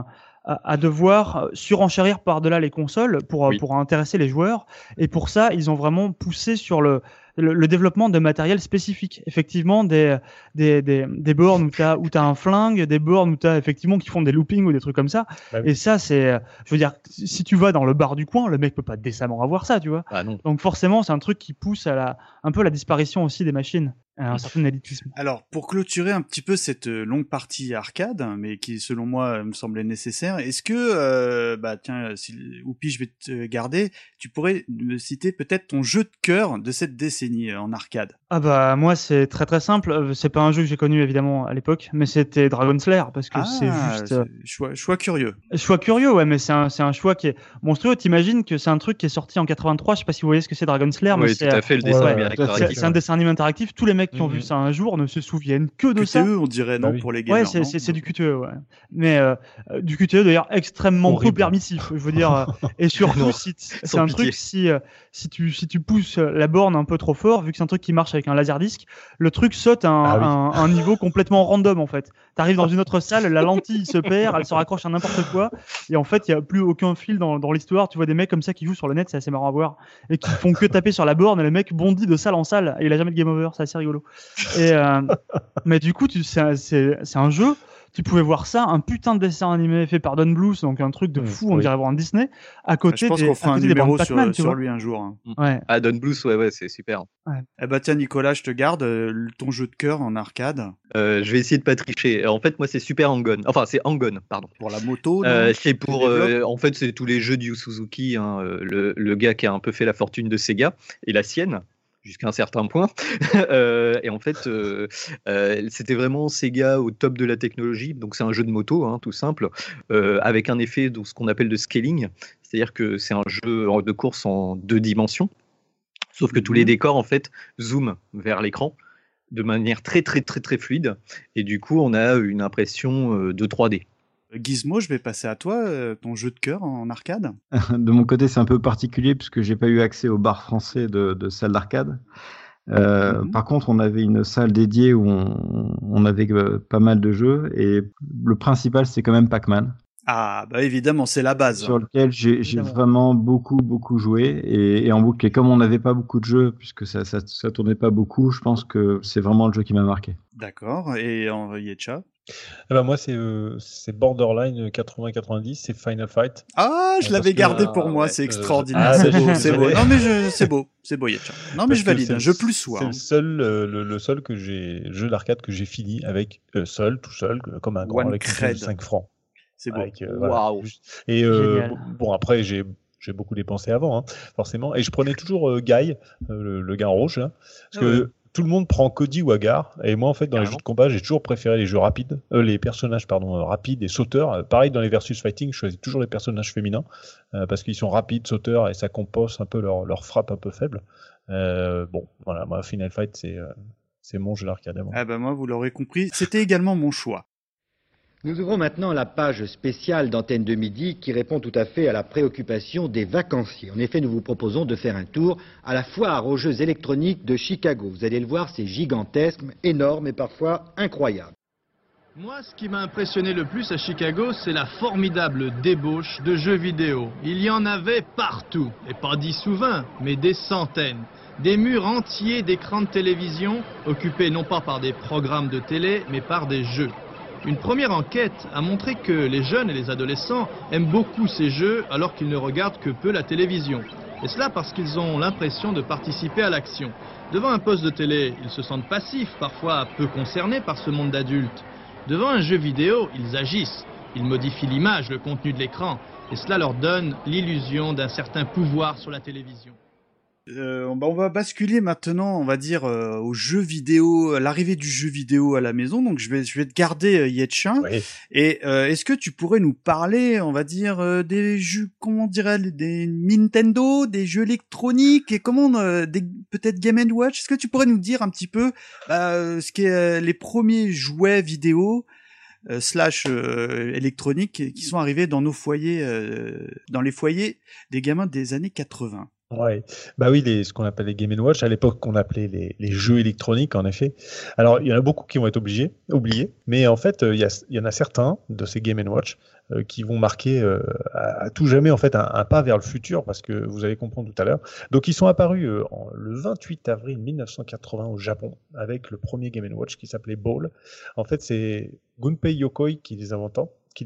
à devoir surenchérir par-delà les consoles pour intéresser les joueurs, et pour ça, ils ont vraiment poussé sur le développement de matériel spécifique. Effectivement, des bornes où t'as un flingue, des bornes où t'as effectivement qui font des loopings ou des trucs comme ça. Bah oui. Et ça, c'est, je veux dire, si tu vas dans le bar du coin, le mec peut pas décemment avoir ça, tu vois. Ah non. Donc forcément, c'est un truc qui pousse un peu la disparition aussi des machines, à un certain élitisme. Alors, pour clôturer un petit peu cette longue partie arcade, mais qui, selon moi, me semblait nécessaire, est-ce que, Oupi, je vais te garder, tu pourrais me citer peut-être ton jeu de cœur de cette décennie en arcade? Ah bah, moi, c'est très très simple. C'est pas un jeu que j'ai connu, évidemment, à l'époque, mais c'était Dragon Slayer, parce que c'est juste... Choix curieux. Choix curieux, ouais, mais c'est un choix qui est monstrueux. T'imagines que c'est un truc qui est sorti en 83, je sais pas si vous voyez ce que c'est Dragon Slayer, mais Oui, tout à fait, le dessin animé interactif. c'est un dessin animé interactif. Tous les mecs qui ont vu ça un jour ne se souviennent que de ça. QTE, on dirait, non, pour les gamers. Ouais, c'est du QTE, ouais. Mais du QTE d'ailleurs extrêmement peu permissif, je veux dire. Et surtout, c'est un truc, si tu pousses la borne un peu trop fort, vu que c'est un truc qui marche avec un laserdisc, le truc saute à un niveau complètement random, en fait. T'arrives dans une autre salle, la lentille se perd, elle se raccroche à n'importe quoi, et en fait, il y a plus aucun fil dans l'histoire. Tu vois des mecs comme ça qui jouent sur le net, c'est assez marrant à voir, et qui font que taper sur la borne, et le mec bondit de salle en salle, et il a jamais de game over, c'est assez rigolo. Et mais du coup, c'est un jeu. Tu pouvais voir ça, un putain de dessin animé fait par Don Bluth, donc un truc de fou, on dirait voir un Disney, à côté je pense qu'on fera un numéro sur lui un jour. Hein. Ouais. Ah, Don Bluth, ouais, c'est super. Ouais. Eh bah tiens, Nicolas, je te garde ton jeu de cœur en arcade. Je vais essayer de pas tricher. En fait, moi, c'est Super Hang-On. Enfin, c'est Hang-On, pardon. Pour la moto, c'est pour... en fait, c'est tous les jeux de Yu Suzuki, hein, le gars qui a un peu fait la fortune de Sega, et la sienne, jusqu'à un certain point. Et en fait, c'était vraiment Sega au top de la technologie. Donc, c'est un jeu de moto, hein, tout simple, avec un effet de ce qu'on appelle de scaling. C'est-à-dire que c'est un jeu de course en 2 dimensions. Sauf que tous les décors, en fait, zooment vers l'écran de manière très, très, très, très fluide. Et du coup, on a une impression de 3D. Gizmo, je vais passer à toi, ton jeu de cœur en arcade. De mon côté, c'est un peu particulier puisque j'ai pas eu accès au bar français de salle d'arcade. Par contre, on avait une salle dédiée où on avait pas mal de jeux et le principal, c'est quand même Pac-Man. Ah, bah évidemment, c'est la base. Sur lequel j'ai vraiment beaucoup joué et en boucle. Et comme on n'avait pas beaucoup de jeux, puisque ça tournait pas beaucoup, je pense que c'est vraiment le jeu qui m'a marqué. D'accord. Et en Yetcha? Moi, c'est Borderline 80-90, c'est Final Fight. Ah, je l'avais gardé pour moi, c'est extraordinaire. C'est beau. Non, mais c'est beau, Yetcha. Non, mais je valide. Je plus sois. C'est le seul jeu d'arcade que j'ai fini avec tout seul, comme un grand, avec 5 francs. C'est beau. Waouh. Et bon, après, j'ai beaucoup dépensé avant, hein, forcément. Et je prenais toujours Guy, le gars rouge, là, parce que tout le monde prend Cody ou Agar. Et moi, en fait, dans les jeux de combat, j'ai toujours préféré les jeux rapides, les personnages, rapides et sauteurs. Pareil, dans les versus fighting, je choisis toujours les personnages féminins, parce qu'ils sont rapides, sauteurs, et ça compense un peu leur frappe un peu faible. Bon, voilà, moi, Final Fight, c'est mon jeu d'arcade avant. Ah bah moi, vous l'aurez compris, c'était également mon choix. Nous ouvrons maintenant la page spéciale d'Antenne de Midi qui répond tout à fait à la préoccupation des vacanciers. En effet, nous vous proposons de faire un tour à la foire aux jeux électroniques de Chicago. Vous allez le voir, c'est gigantesque, énorme et parfois incroyable. Moi, ce qui m'a impressionné le plus à Chicago, c'est la formidable débauche de jeux vidéo. Il y en avait partout, et pas 10 ou 20, mais des centaines. Des murs entiers d'écrans de télévision, occupés non pas par des programmes de télé, mais par des jeux. Une première enquête a montré que les jeunes et les adolescents aiment beaucoup ces jeux alors qu'ils ne regardent que peu la télévision. Et cela parce qu'ils ont l'impression de participer à l'action. Devant un poste de télé, ils se sentent passifs, parfois peu concernés par ce monde d'adultes. Devant un jeu vidéo, ils agissent. Ils modifient l'image, le contenu de l'écran. Et cela leur donne l'illusion d'un certain pouvoir sur la télévision. On va basculer maintenant, on va dire, au jeu vidéo, à l'arrivée du jeu vidéo à la maison. Donc je vais te garder Yetcha. Oui. Et est-ce que tu pourrais nous parler, on va dire, des jeux, comment dirait, des Nintendo, des jeux électroniques et peut-être Game & Watch. Est-ce que tu pourrais nous dire un petit peu ce qu'est les premiers jouets vidéo slash électroniques qui sont arrivés dans nos foyers, dans les foyers des gamins des années 80? Ouais, bah oui, ce qu'on appelle les Game & Watch, à l'époque qu'on appelait les jeux électroniques, en effet. Alors, il y en a beaucoup qui vont être oubliés, mais en fait, il y en a certains de ces Game & Watch qui vont marquer à tout jamais en fait un pas vers le futur, parce que vous allez comprendre tout à l'heure. Donc, ils sont apparus le 28 avril 1980 au Japon avec le premier Game & Watch qui s'appelait Ball. En fait, c'est Gunpei Yokoi qui les inventa.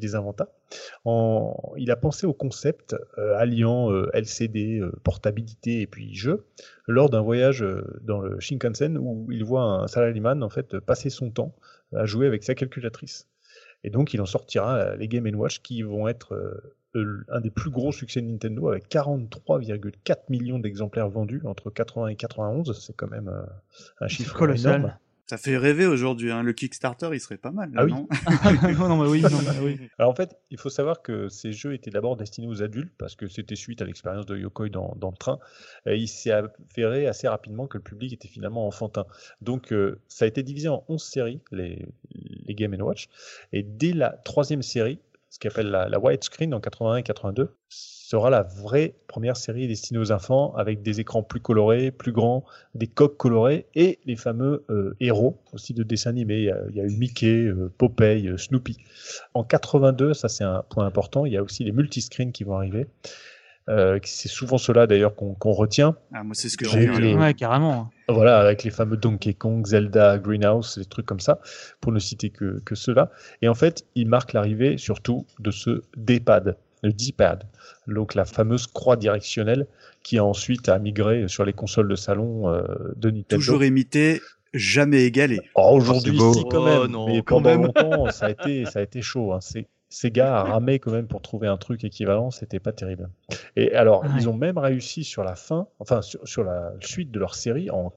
Il a pensé au concept alliant LCD, portabilité et puis jeu lors d'un voyage dans le Shinkansen où il voit un salaryman en fait passer son temps à jouer avec sa calculatrice. Et donc il en sortira les Game & Watch qui vont être un des plus gros succès de Nintendo avec 43,4 millions d'exemplaires vendus entre 80 et 91. C'est quand même un chiffre colossal. énorme. Ça fait rêver aujourd'hui, hein. Le Kickstarter, il serait pas mal, Ah oui. non? non, mais oui. Alors en fait, il faut savoir que ces jeux étaient d'abord destinés aux adultes parce que c'était suite à l'expérience de Yokoi dans le train. Et il s'est avéré assez rapidement que le public était finalement enfantin. Donc ça a été divisé en 11 séries, les Game & Watch. Et dès la 3e série, ce qu'on appelle la widescreen en 81 et 82, sera la vraie première série destinée aux enfants avec des écrans plus colorés, plus grands, des coques colorées et les fameux héros aussi de dessins animés. Il y a eu Mickey, Popeye, Snoopy. En 82, ça c'est un point important, il y a aussi les multiscreens qui vont arriver. C'est souvent ceux-là d'ailleurs qu'on retient. Ah, moi c'est ce que j'ai vu. Ouais, carrément. Voilà, avec les fameux Donkey Kong, Zelda, Greenhouse, des trucs comme ça, pour ne citer que ceux-là. Et en fait, ils marquent l'arrivée surtout de ce D-pad, le D-pad, donc la fameuse croix directionnelle qui ensuite a migré sur les consoles de salon de Nintendo. Toujours imité, jamais égalé. Aujourd'hui, si, quand même. Non, mais quand pendant même. longtemps, ça a été chaud. Hein. Ces gars ramaient quand même pour trouver un truc équivalent, c'était pas terrible. Et alors, ils ont même réussi sur la fin, enfin sur la suite de leur série en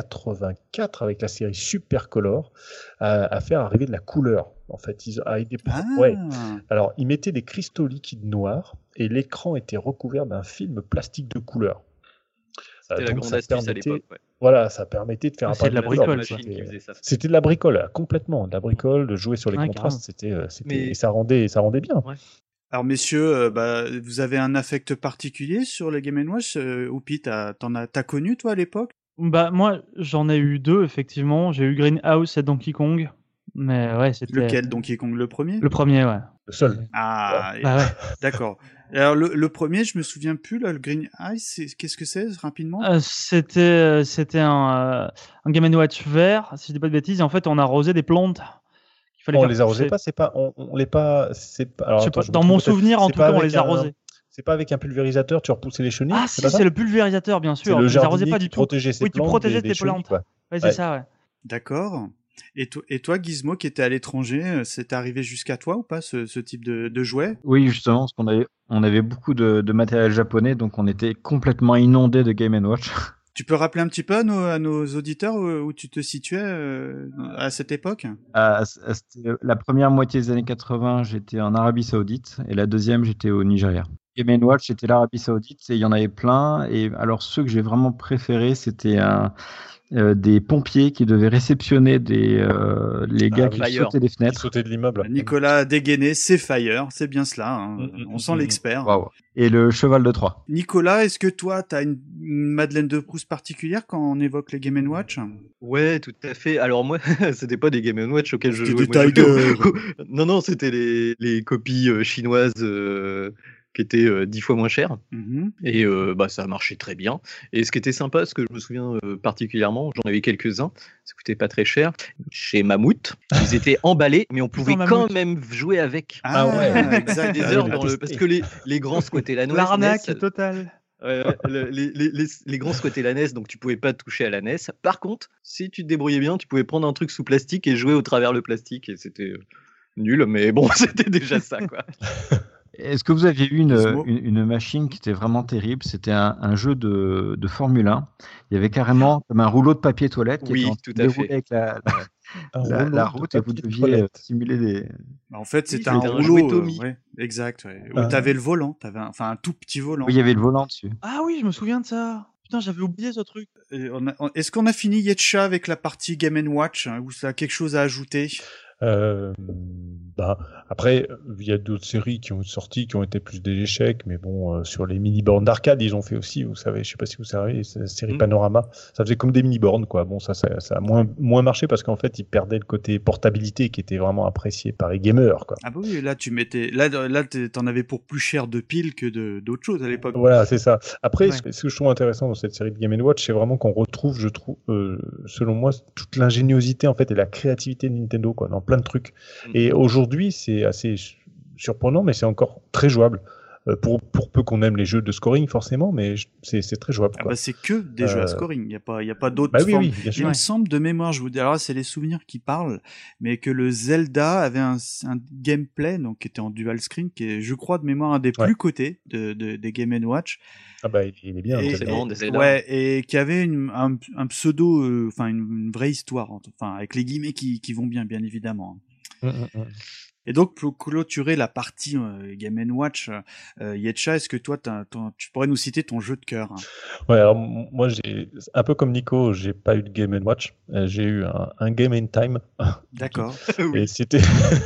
84 avec la série Super Color à faire arriver de la couleur. En fait, ouais. Alors, ils mettaient des cristaux liquides noirs et l'écran était recouvert d'un film plastique de couleur. C'était la grande astuce à l'époque. Ouais. Voilà, ça permettait de faire un c'est de la bricole. C'était de la bricole, complètement. De la bricole, de jouer sur les contrastes, et ça rendait bien. Ouais. Alors messieurs, vous avez un affect particulier sur les Game & Watch. Oupi, t'as connu toi à l'époque? Bah moi, j'en ai eu deux effectivement. J'ai eu Greenhouse et Donkey Kong. Mais ouais, c'était. Lequel, Donkey Kong, le premier? Le premier, ouais. Le seul. Ah, bah ouais. D'accord. Alors le premier, je me souviens plus là, le Green Ice, qu'est-ce que c'est rapidement? C'était un Game & Watch vert, si je dis pas de bêtises. Et en fait, on arrosait des plantes. On les arrosait pas, on les pas. Alors, dans mon souvenir, en tout cas, on les arrosait. C'est pas avec un pulvérisateur, tu repoussais les chenilles? Ah si, c'est le pulvérisateur, bien sûr. C'est le jardinier pas du tout. Protégeait ses plantes. Oui, tu protégeais tes plantes. Ouais, c'est ça, ouais. D'accord. Et toi, Gizmo, qui était à l'étranger, c'est arrivé jusqu'à toi ou pas ce type de jouet? Oui, justement, parce on avait beaucoup de matériel japonais, donc on était complètement inondé de Game & Watch. Tu peux rappeler un petit peu à nos auditeurs où tu te situais à cette époque? La première moitié des années 80, j'étais en Arabie Saoudite, et la deuxième, j'étais au Nigeria. Game & Watch, c'était l'Arabie Saoudite, et il y en avait plein. Et alors, ceux que j'ai vraiment préférés, c'était des pompiers qui devaient réceptionner les gars qui sautaient des fenêtres. Qui sautaient de l'immeuble. Nicolas Dégainé, c'est Fire, c'est bien cela. Hein. On sent l'expert. Wow. Et le cheval de Troie. Nicolas, est-ce que toi, t'as une Madeleine de Proust particulière quand on évoque les Game & Watch? Ouais, tout à fait. Alors moi, c'était pas des Game & Watch auxquels je jouais. Non, c'était les copies chinoises qui étaient 10 fois moins chères. Et ça marchait très bien. Et ce qui était sympa, ce que je me souviens particulièrement, j'en avais quelques-uns, ça coûtait pas très cher. Chez Mammouth, ils étaient emballés, mais on pouvait quand même jouer avec. Ah ouais, exact. Des heures parce que les grands squattaient la NES. L'arnaque totale. Les grands squattaient la NES, donc tu pouvais pas toucher à la NES. Par contre, si tu te débrouillais bien, tu pouvais prendre un truc sous plastique et jouer au travers le plastique, et c'était nul, mais bon, c'était déjà ça, quoi. Est-ce que vous aviez eu Gizmo. une machine qui était vraiment terrible? C'était un jeu de Formule 1. Il y avait carrément comme un rouleau de papier toilette qui Oui, était en tout train à de fait. dérouler avec Un la rouleau de route et vous papier deviez toilette. simuler des... En fait, Oui, c'était un c'était un rouleau. jouet Tommy. Ouais, exact. Ouais. Où Ah. t'avais le volant, un tout petit volant. Oui, il y avait le volant dessus. Ah oui, je me souviens de ça. Putain, j'avais oublié ce truc. Et est-ce qu'on a fini Yetcha avec la partie Game & Watch, hein, ou ça a quelque chose à ajouter? Après, il y a d'autres séries qui ont sorti, qui ont été plus des échecs, mais bon, sur les mini-bornes d'arcade, ils ont fait aussi, vous savez, je sais pas si vous savez, c'est la série Panorama, ça faisait comme des mini-bornes, quoi. Bon, ça a moins marché parce qu'en fait, ils perdaient le côté portabilité qui était vraiment apprécié par les gamers, quoi. Ah bah oui, là tu mettais, là t'en avais pour plus cher de piles que d'autres choses à l'époque. Voilà, c'est ça. Après, Ouais. ce que je trouve intéressant dans cette série de Game & Watch, c'est vraiment qu'on retrouve, je trouve, selon moi, toute l'ingéniosité en fait et la créativité de Nintendo, quoi, dans plein de trucs. Et aujourd'hui, c'est assez surprenant, mais c'est encore très jouable. Pour peu qu'on aime les jeux de scoring, forcément, mais c'est très jouable, Ah quoi. bah c'est que des jeux à scoring, il y a pas d'autres Bah oui, formes. oui, bien sûr. Il me semble de mémoire, je vous dis, alors là, c'est les souvenirs qui parlent, mais que le Zelda avait un gameplay donc qui était en dual screen, qui est, je crois, de mémoire un des plus cotés des Game & Watch. Ah bah il est bien. Forcément, des Zelda. Ouais, et qui avait un pseudo, une vraie histoire, enfin avec les guillemets qui vont bien évidemment. Et donc, pour clôturer la partie Game & Watch, Yetcha, est-ce que toi, tu pourrais nous citer ton jeu de cœur, hein? Ouais, alors moi, un peu comme Nico, j'ai pas eu de Game & Watch, j'ai eu un Game & Time. D'accord. Et c'était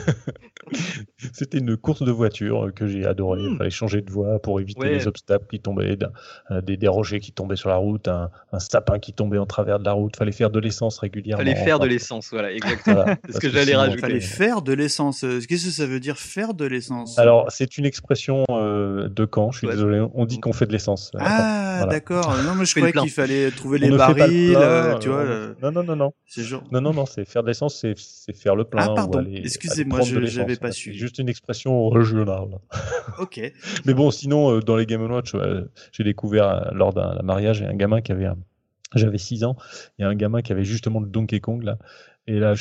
une course de voiture que j'ai adoré. Il fallait changer de voie pour éviter les obstacles qui tombaient, des rochers qui tombaient sur la route, un sapin qui tombait en travers de la route. Fallait faire de l'essence régulièrement. Fallait faire de l'essence, voilà, exactement. Voilà, c'est ce que j'allais rajouter. Fallait faire de l'essence. Qu'est-ce que ça veut dire faire de l'essence? Alors, c'est une expression de Caen, je suis désolé. On dit qu'on fait de l'essence. Ah, voilà. D'accord. Non, mais je Fais le croyais plein. qu'il fallait trouver On les ne fait pas le barils, plein, tu vois. Non. C'est genre... Non, c'est faire de l'essence, c'est faire le plein. Ah, pardon. Ou aller Excusez-moi, prendre de l'essence. j'avais pas C'est su. juste une expression régionale. Ok. Mais bon, sinon, dans les Game & Watch, j'ai découvert lors d'un mariage, un gamin qui avait j'avais 6 ans, il y a un gamin qui avait justement le Donkey Kong, là. Et là,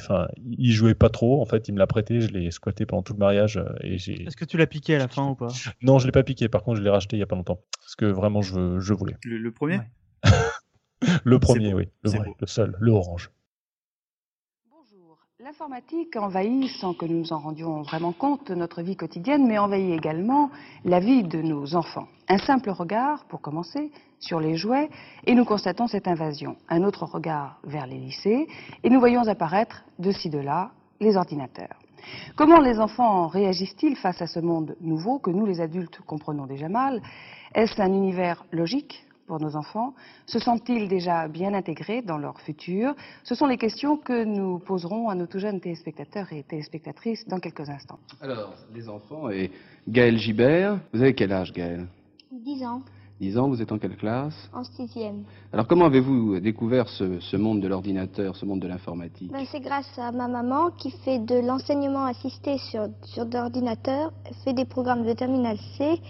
il jouait pas trop. En fait, il me l'a prêté, je l'ai squatté pendant tout le mariage. Est-ce que tu l'as piqué à la fin ou pas? Non, je l'ai pas piqué. Par contre, je l'ai racheté il y a pas longtemps. Parce que vraiment, je voulais. Le premier? Ouais. Le premier, beau. oui. Le C'est vrai, beau. le seul, le orange. Bonjour. L'informatique envahit, sans que nous nous en rendions vraiment compte, notre vie quotidienne, mais envahit également la vie de nos enfants. Un simple regard, pour commencer, sur les jouets, et nous constatons cette invasion. Un autre regard vers les lycées, et nous voyons apparaître, de ci de là, les ordinateurs. Comment les enfants réagissent-ils face à ce monde nouveau que nous, les adultes, comprenons déjà mal? Est-ce un univers logique pour nos enfants? Se sentent-ils déjà bien intégrés dans leur futur? Ce sont les questions que nous poserons à nos tout jeunes téléspectateurs et téléspectatrices dans quelques instants. Alors, les enfants, et Gaël Gibert, vous avez quel âge, Gaël? 10 ans, 10 ans, vous êtes en quelle classe? en 6e. Alors, comment avez-vous découvert ce monde de l'ordinateur, ce monde de l'informatique? Ben, c'est grâce à ma maman qui fait de l'enseignement assisté sur d'ordinateur, fait des programmes de terminale C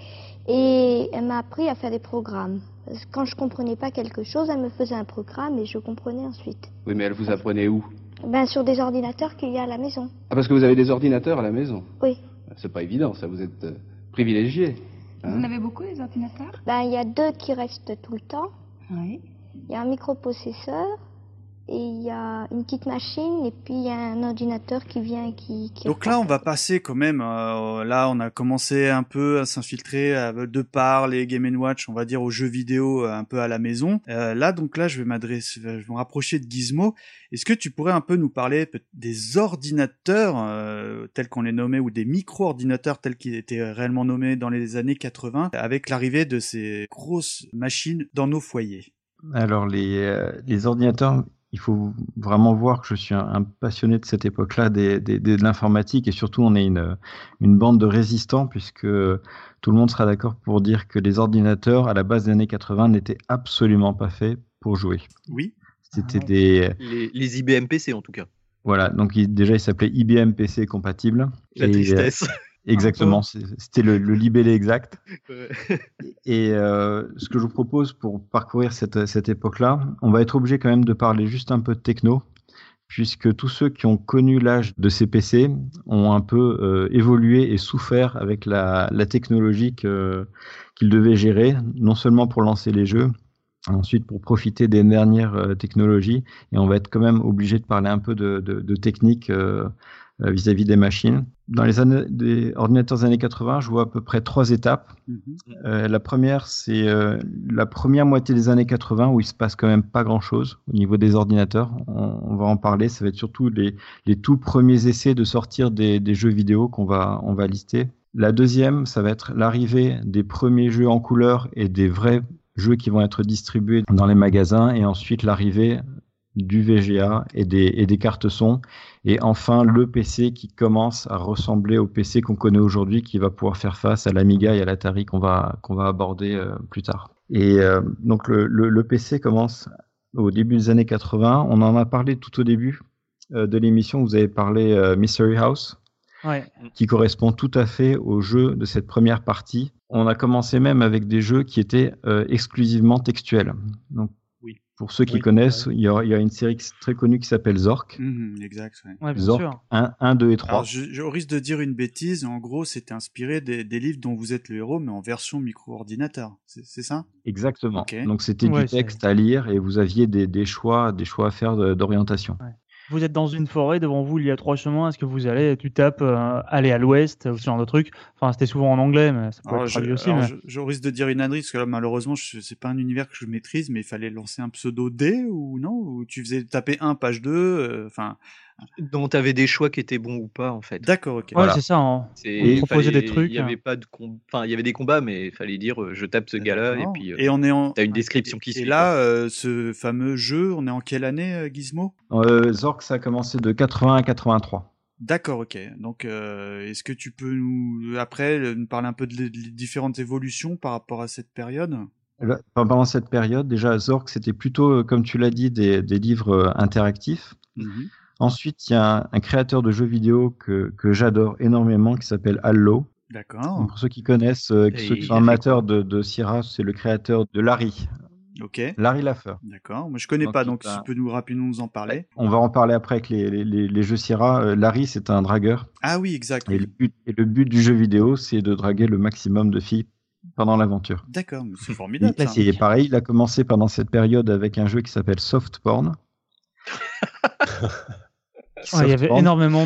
et elle m'a appris à faire des programmes. Parce que quand je comprenais pas quelque chose, elle me faisait un programme et je comprenais ensuite. Oui, mais elle vous apprenait où? Ben, sur des ordinateurs qu'il y a à la maison. Ah, parce que vous avez des ordinateurs à la maison? Oui. C'est pas évident, ça, vous êtes privilégié. Vous en avez beaucoup, les ordinateurs? Ben, il y a 2 qui restent tout le temps. Oui. Il y a un microprocesseur et il y a une petite machine et puis il y a un ordinateur qui vient et qui Donc là, on va passer quand même. Là, on a commencé un peu à s'infiltrer de par les Game & Watch, on va dire, aux jeux vidéo un peu à la maison. Là, je vais me rapprocher de Gizmo. Est-ce que tu pourrais un peu nous parler des ordinateurs tels qu'on les nommait, ou des micro-ordinateurs tels qu'ils étaient réellement nommés dans les années 80, avec l'arrivée de ces grosses machines dans nos foyers? Alors, les ordinateurs, il faut vraiment voir que je suis un passionné de cette époque-là de l'informatique, et surtout on est une bande de résistants, puisque tout le monde sera d'accord pour dire que les ordinateurs à la base des années 80 n'étaient absolument pas faits pour jouer. Oui. C'était les IBM PC en tout cas. Voilà, donc déjà il s'appelait IBM PC compatible. La tristesse. Exactement, c'était le libellé exact. Et ce que je vous propose pour parcourir cette époque-là, on va être obligé quand même de parler juste un peu de techno, puisque tous ceux qui ont connu l'âge de ces PC ont un peu évolué et souffert avec la technologie qu'ils devaient gérer, non seulement pour lancer les jeux, ensuite pour profiter des dernières technologies, et on va être quand même obligé de parler un peu de technique vis-à-vis des machines. Dans des ordinateurs des années 80, je vois à peu près 3 étapes. La première, c'est la première moitié des années 80 où il se passe quand même pas grand-chose au niveau des ordinateurs. On va en parler. Ça va être surtout les tout premiers essais de sortir des jeux vidéo on va lister. La deuxième, ça va être l'arrivée des premiers jeux en couleur et des vrais jeux qui vont être distribués dans les magasins, et ensuite l'arrivée du VGA et des cartes son, et enfin le PC qui commence à ressembler au PC qu'on connaît aujourd'hui, qui va pouvoir faire face à l'Amiga et à l'Atari qu'on va aborder plus tard. Et donc le PC commence au début des années 80. On en a parlé tout au début de l'émission. Vous avez parlé Mystery House, qui correspond tout à fait au jeu de cette première partie. On a commencé même avec des jeux qui étaient exclusivement textuels. Donc pour ceux qui connaissent, il y a une série très connue qui s'appelle Zork. Exact. Zork 1, 2 et 3. Alors, je risque de dire une bêtise. En gros, c'était inspiré des livres dont vous êtes le héros, mais en version micro-ordinateur. C'est ça ? Exactement. Donc, c'était du texte à lire et vous aviez des choix à faire d'orientation. Vous êtes dans une forêt, devant vous il y a 3 chemins, est-ce que vous allez, tu tapes aller à l'ouest ou ce genre de truc. Enfin, c'était souvent en anglais, mais ça peut être traduit aussi. Je risque de dire une ânerie, parce que là, malheureusement, c'est pas un univers que je maîtrise, mais il fallait lancer un pseudo D ou non ? Ou tu faisais taper 1, page 2, enfin... Donc t'avais des choix qui étaient bons ou pas, en fait. D'accord, ok. Ouais, c'est ça. On proposait des trucs. Il y avait pas de enfin, il y avait des combats, mais il fallait dire je tape ce gars-là, et puis t'as une description qui suit. Et là, ce fameux jeu, on est en quelle année, Gizmo ? Zork, ça a commencé de 80 à 83. D'accord, ok. Donc, est-ce que tu peux nous parler un peu de différentes évolutions par rapport à cette période ? Pendant cette période, déjà, Zork, c'était plutôt, comme tu l'as dit, des livres interactifs. Ensuite, il y a un créateur de jeux vidéo que j'adore énormément, qui s'appelle Allo. D'accord. Pour ceux qui connaissent, ceux qui sont amateurs de Sierra, c'est le créateur de Larry. Ok. Larry Laffer. D'accord. Moi, je connais pas, donc si tu peux rapidement nous en parler. On va en parler après avec les jeux Sierra. Larry, c'est un dragueur. Ah oui, exact. Et le but du jeu vidéo, c'est de draguer le maximum de filles pendant l'aventure. D'accord, c'est formidable. Et pareil, il a commencé pendant cette période avec un jeu qui s'appelle Soft Porn. Il y avait énormément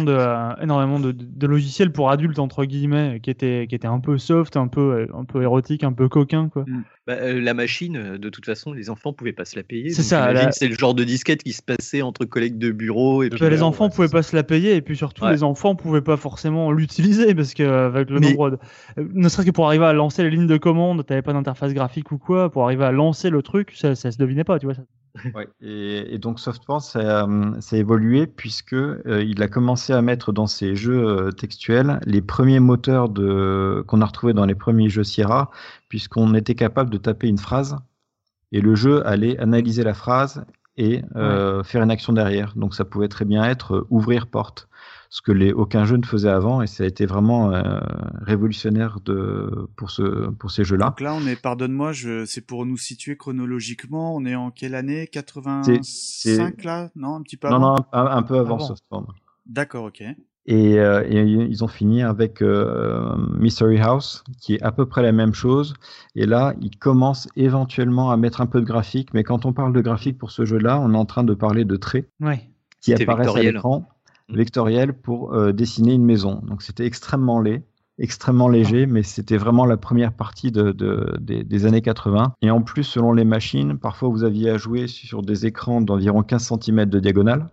de logiciels pour adultes entre guillemets qui étaient un peu soft, un peu érotiques, un peu coquins quoi. La machine, de toute façon, les enfants pouvaient pas se la payer. C'est ça. C'est le genre de disquette qui se passait entre collègues de bureau. Et puis les enfants pouvaient pas se la payer, et puis surtout les enfants pouvaient pas forcément l'utiliser parce que avec le nombre ne serait-ce que pour arriver à lancer les lignes de commande, t'avais pas d'interface graphique ou quoi, pour arriver à lancer le truc, ça se devinait pas, tu vois ça. Ouais. Et donc Softporn, ça a évolué puisque il a commencé à mettre dans ses jeux textuels les premiers moteurs qu'on a retrouvés dans les premiers jeux Sierra, puisqu'on était capable de taper une phrase et le jeu allait analyser la phrase et faire une action derrière. Donc ça pouvait très bien être ouvrir porte, ce que aucun jeu ne faisait avant, et ça a été vraiment révolutionnaire pour ces jeux-là. Donc là, pardonne-moi, c'est pour nous situer chronologiquement, on est en quelle année ? 85 là ? Non, un petit peu avant ? Non, un peu avant Softporn. D'accord, ok. Et ils ont fini avec Mystery House, qui est à peu près la même chose. Et là, ils commencent éventuellement à mettre un peu de graphique, mais quand on parle de graphique pour ce jeu-là, on est en train de parler de traits qui apparaissent à l'écran. Vectoriel pour dessiner une maison. Donc c'était extrêmement laid, extrêmement léger, mais c'était vraiment la première partie des années 80. Et en plus, selon les machines, parfois vous aviez à jouer sur des écrans d'environ 15 cm de diagonale,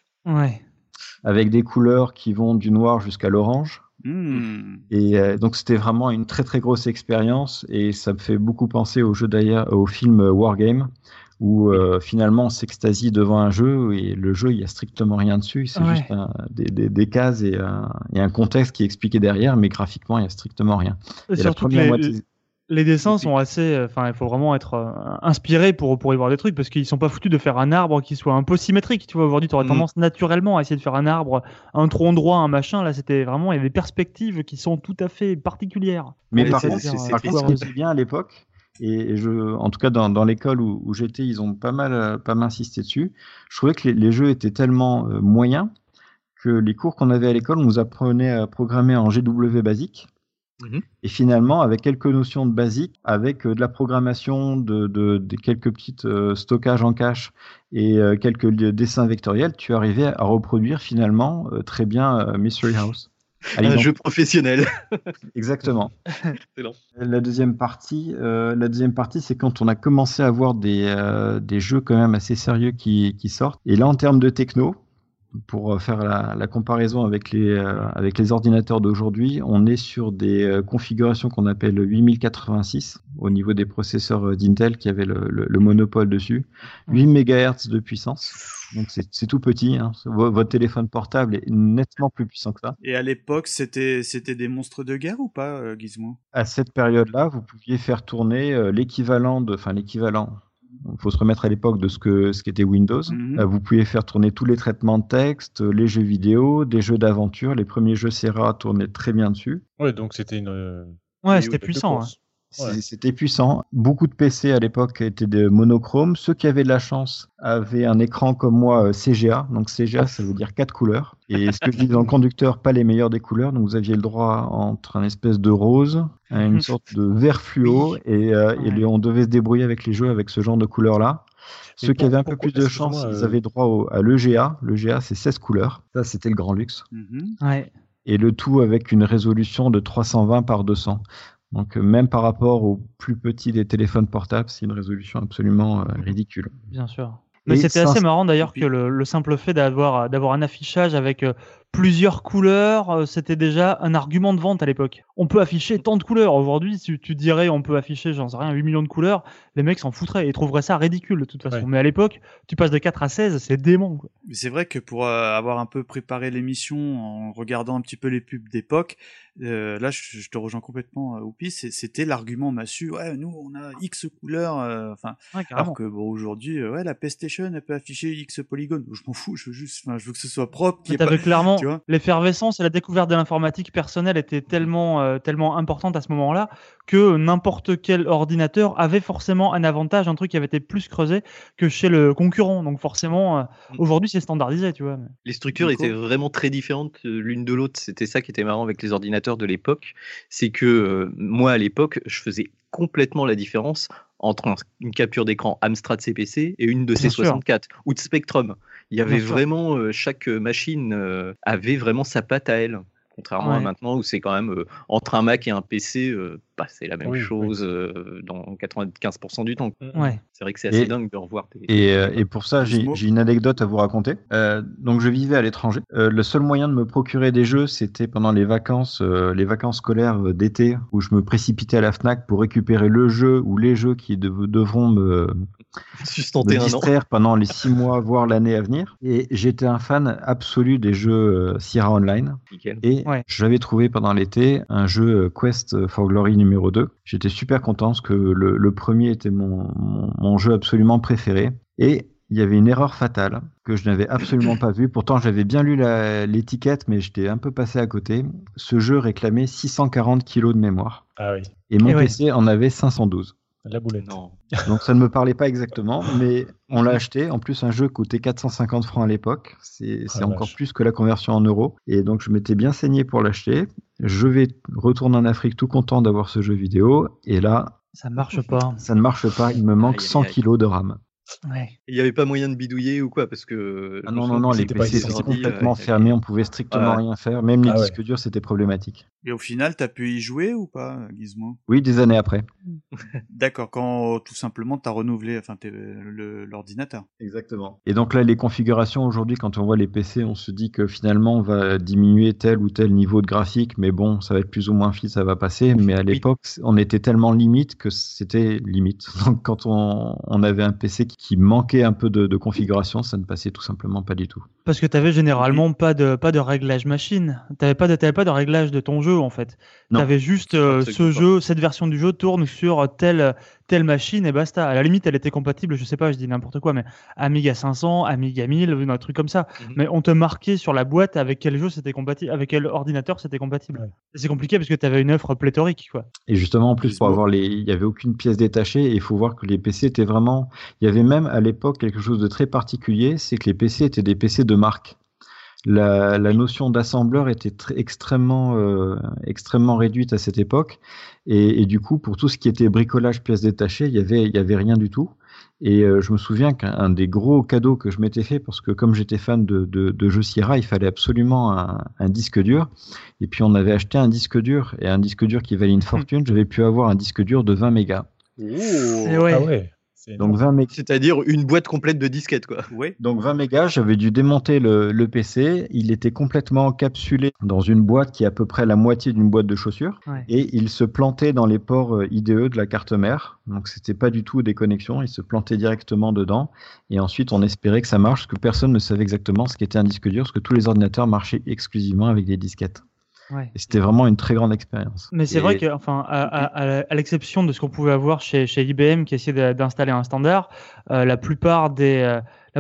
avec des couleurs qui vont du noir jusqu'à l'orange. Et donc c'était vraiment une très très grosse expérience, et ça me fait beaucoup penser au film Wargame, où finalement on s'extasie devant un jeu, et le jeu il n'y a strictement rien dessus, c'est juste des cases et un contexte qui est expliqué derrière, mais graphiquement il n'y a strictement rien. Et surtout les dessins sont assez, il faut vraiment être inspiré pour y voir des trucs, parce qu'ils sont pas foutus de faire un arbre qui soit un peu symétrique. Tu vois, aujourd'hui tu aurais tendance naturellement à essayer de faire un arbre, un tronc droit, un machin. Là c'était vraiment, il y a des perspectives qui sont tout à fait particulières. Mais par contre, ce qui était bien à l'époque, Et en tout cas, dans l'école où j'étais, ils ont pas mal insisté dessus. Je trouvais que les jeux étaient tellement moyens que les cours qu'on avait à l'école, on nous apprenait à programmer en GW basique. Et finalement, avec quelques notions de basique, avec de la programmation, de quelques petites stockages en cache et quelques dessins vectoriels, tu arrivais à reproduire finalement très bien Mystery House. Un jeu professionnel. Exactement. Excellent. La deuxième partie, c'est quand on a commencé à avoir des jeux quand même assez sérieux qui sortent. Et là, en termes de techno, pour faire la comparaison avec les ordinateurs d'aujourd'hui, on est sur des configurations qu'on appelle 8086 au niveau des processeurs d'Intel qui avaient le monopole dessus. 8 MHz de puissance, donc c'est tout petit. Hein. Votre téléphone portable est nettement plus puissant que ça. Et à l'époque, c'était des monstres de guerre ou pas, Gizmo ? À cette période-là, vous pouviez faire tourner l'équivalent. Il faut se remettre à l'époque de ce qu'était Windows. Vous pouviez faire tourner tous les traitements de texte, les jeux vidéo, des jeux d'aventure. Les premiers jeux Sierra tournaient très bien dessus. Ouais, donc c'était c'était puissant. C'était puissant. Beaucoup de PC à l'époque étaient des monochromes. Ceux qui avaient de la chance avaient un écran comme moi CGA. Donc CGA, ça veut dire 4 couleurs. Et ce que je dis dans le conducteur, pas les meilleures des couleurs. Donc vous aviez le droit entre un espèce de rose, une sorte de vert fluo, et on devait se débrouiller avec les jeux avec ce genre de couleurs-là. Ceux qui avaient un peu plus de chance, ils avaient droit à l'EGA. L'EGA, c'est 16 couleurs. Ça, c'était le grand luxe. Et le tout avec une résolution de 320 par 200. Donc même par rapport aux plus petits des téléphones portables, c'est une résolution absolument ridicule. Bien sûr. Mais c'était assez marrant d'ailleurs que le simple fait d'avoir un affichage avec plusieurs couleurs, c'était déjà un argument de vente à l'époque. On peut afficher tant de couleurs. Aujourd'hui, si tu dirais on peut afficher, j'en sais rien, 8 millions de couleurs, les mecs s'en foutraient et trouveraient ça ridicule de toute façon. Ouais. Mais à l'époque, tu passes de 4 à 16, c'est dément, quoi. Mais c'est vrai que pour avoir un peu préparé l'émission en regardant un petit peu les pubs d'époque, là je te rejoins complètement, Oupi, c'était l'argument massu. Ouais, nous on a X couleurs, alors que bon, aujourd'hui, la PlayStation elle peut afficher X polygones. Je m'en fous, je veux que ce soit propre. Clairement, l'effervescence et la découverte de l'informatique personnelle étaient tellement importantes à ce moment-là que n'importe quel ordinateur avait forcément un avantage, un truc qui avait été plus creusé que chez le concurrent. Donc forcément, aujourd'hui c'est standardisé, tu vois. Les structures étaient vraiment très différentes l'une de l'autre. C'était ça qui était marrant avec les ordinateurs de l'époque, c'est que moi à l'époque, je faisais complètement la différence entre une capture d'écran Amstrad CPC et une de C64 ou de Spectrum. Il y avait vraiment, chaque machine avait vraiment sa patte à elle. Contrairement à maintenant où c'est quand même entre un Mac et un PC, c'est la même chose dans 95% du temps. C'est vrai que c'est assez dingue de revoir. Et pour ça, j'ai une anecdote à vous raconter. Donc je vivais à l'étranger. Le seul moyen de me procurer des jeux, c'était pendant les vacances scolaires d'été où je me précipitais à la Fnac pour récupérer le jeu ou les jeux qui devront me distraire pendant les 6 mois, voire l'année à venir. Et j'étais un fan absolu des jeux Sierra Online. Nickel. Et j'avais trouvé pendant l'été un jeu Quest for Glory numéro 2. J'étais super content parce que le premier était mon jeu absolument préféré. Et il y avait une erreur fatale que je n'avais absolument pas vue. Pourtant, j'avais bien lu l'étiquette, mais j'étais un peu passé à côté. Ce jeu réclamait 640 kilos de mémoire. Ah oui. Et mon PC en avait 512. La boulette. Non. Donc ça ne me parlait pas exactement, mais on l'a acheté. En plus, un jeu coûtait 450 francs à l'époque. C'est encore plus que la conversion en euros. Et donc je m'étais bien saigné pour l'acheter. Je vais retourner en Afrique tout content d'avoir ce jeu vidéo. Et là, ça marche pas. Ça ne marche pas. Il me manque 100 kilos de RAM. Il n'y avait pas moyen de bidouiller ou quoi parce que non, les PC étaient complètement fermés, on pouvait strictement rien faire, même les disques durs c'était problématique. Et au final, t'as pu y jouer ou pas, Gizmo ? Oui, des années après. D'accord, quand tout simplement t'as renouvelé l'ordinateur. Exactement. Et donc là, les configurations aujourd'hui, quand on voit les PC, on se dit que finalement on va diminuer tel ou tel niveau de graphique, mais bon, ça va être plus ou moins fluide, ça va passer. Mais à l'époque, on était tellement limite que c'était limite. Donc quand on avait un PC qui manquait un peu de configuration, ça ne passait tout simplement pas du tout. Parce que tu avais généralement pas de réglage machine. T'avais pas de réglage de ton jeu en fait. Tu avais juste ce jeu, cette version du jeu tourne sur tel telle machine et basta. À la limite, elle était compatible, je sais pas, je dis n'importe quoi, mais Amiga 500, Amiga 1000, un truc comme ça. Mais on te marquait sur la boîte avec quel jeu c'était compatible, avec quel ordinateur c'était compatible. Ouais. Et c'est compliqué parce que tu avais une offre pléthorique, quoi. Et justement, en plus, pour avoir il y avait aucune pièce détachée, et il faut voir que les PC étaient vraiment, il y avait même à l'époque quelque chose de très particulier, c'est que les PC étaient des PC de marque. La notion d'assembleur était extrêmement réduite à cette époque, et du coup, pour tout ce qui était bricolage pièces détachées, il y avait rien du tout. Et je me souviens qu'un des gros cadeaux que je m'étais fait, parce que comme j'étais fan de jeux Sierra, il fallait absolument un disque dur. Et puis on avait acheté un disque dur, et un disque dur qui valait une fortune. J'avais pu avoir un disque dur de 20 mégas. Et ouais. Ah ouais. Donc 20 mégas. C'est-à-dire une boîte complète de disquettes, quoi. Oui. Donc 20 mégas, j'avais dû démonter le PC. Il était complètement encapsulé dans une boîte qui est à peu près la moitié d'une boîte de chaussures. Ouais. Et il se plantait dans les ports IDE de la carte mère. Donc c'était pas du tout des connexions, il se plantait directement dedans. Et ensuite on espérait que ça marche, parce que personne ne savait exactement ce qu'était un disque dur, parce que tous les ordinateurs marchaient exclusivement avec des disquettes. Ouais. Et c'était vraiment une très grande expérience. Mais c'est vrai que, enfin, à l'exception de ce qu'on pouvait avoir chez IBM qui essayait d'installer un standard, la plupart des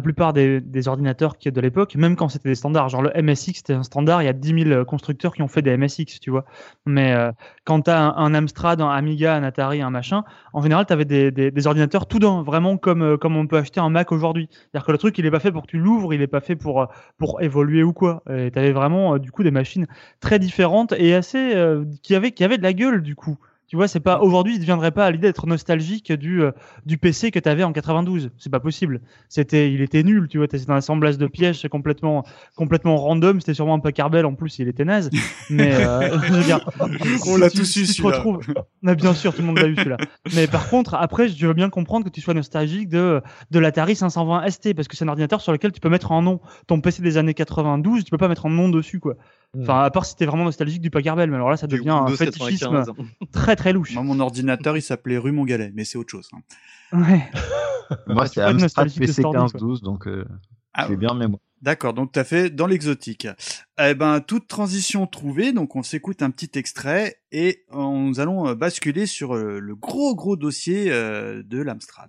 ordinateurs qui de l'époque, même quand c'était des standards, genre le MSX c'était un standard, il y a 10 000 constructeurs qui ont fait des MSX, tu vois. Mais quand tu as un Amstrad, un Amiga, un Atari, un machin, en général tu avais des ordinateurs tout d'un, vraiment comme on peut acheter un Mac aujourd'hui. C'est-à-dire que le truc il est pas fait pour que tu l'ouvres, il est pas fait pour évoluer ou quoi. Et tu avais vraiment du coup des machines très différentes et assez qui avaient de la gueule du coup. Tu vois, c'est pas aujourd'hui, il ne viendrait pas à l'idée d'être nostalgique du PC que tu avais en 92. C'est pas possible. Il était nul, tu vois. C'était un assemblage de pièces complètement random. C'était sûrement un Packard en plus, il était naze. Mais je veux dire, on l'a tous eu, celui-là. Mais bien sûr, tout le monde l'a eu celui-là. Mais par contre, après, je veux bien comprendre que tu sois nostalgique de l'Atari 520 ST parce que c'est un ordinateur sur lequel tu peux mettre un nom. Ton PC des années 92, tu peux pas mettre un nom dessus, quoi. Enfin, à part si t'es vraiment nostalgique du Packard Bell, mais alors là, ça devient un fétichisme très très louche. Moi, mon ordinateur, il s'appelait rue Montgalet, mais c'est autre chose. Ouais. Moi, c'est Amstrad PC 1512, donc je vais bien mémoire. D'accord, donc t'as fait dans l'exotique. Eh ben, toute transition trouvée, donc on s'écoute un petit extrait et nous allons basculer sur le gros dossier de l'Amstrad.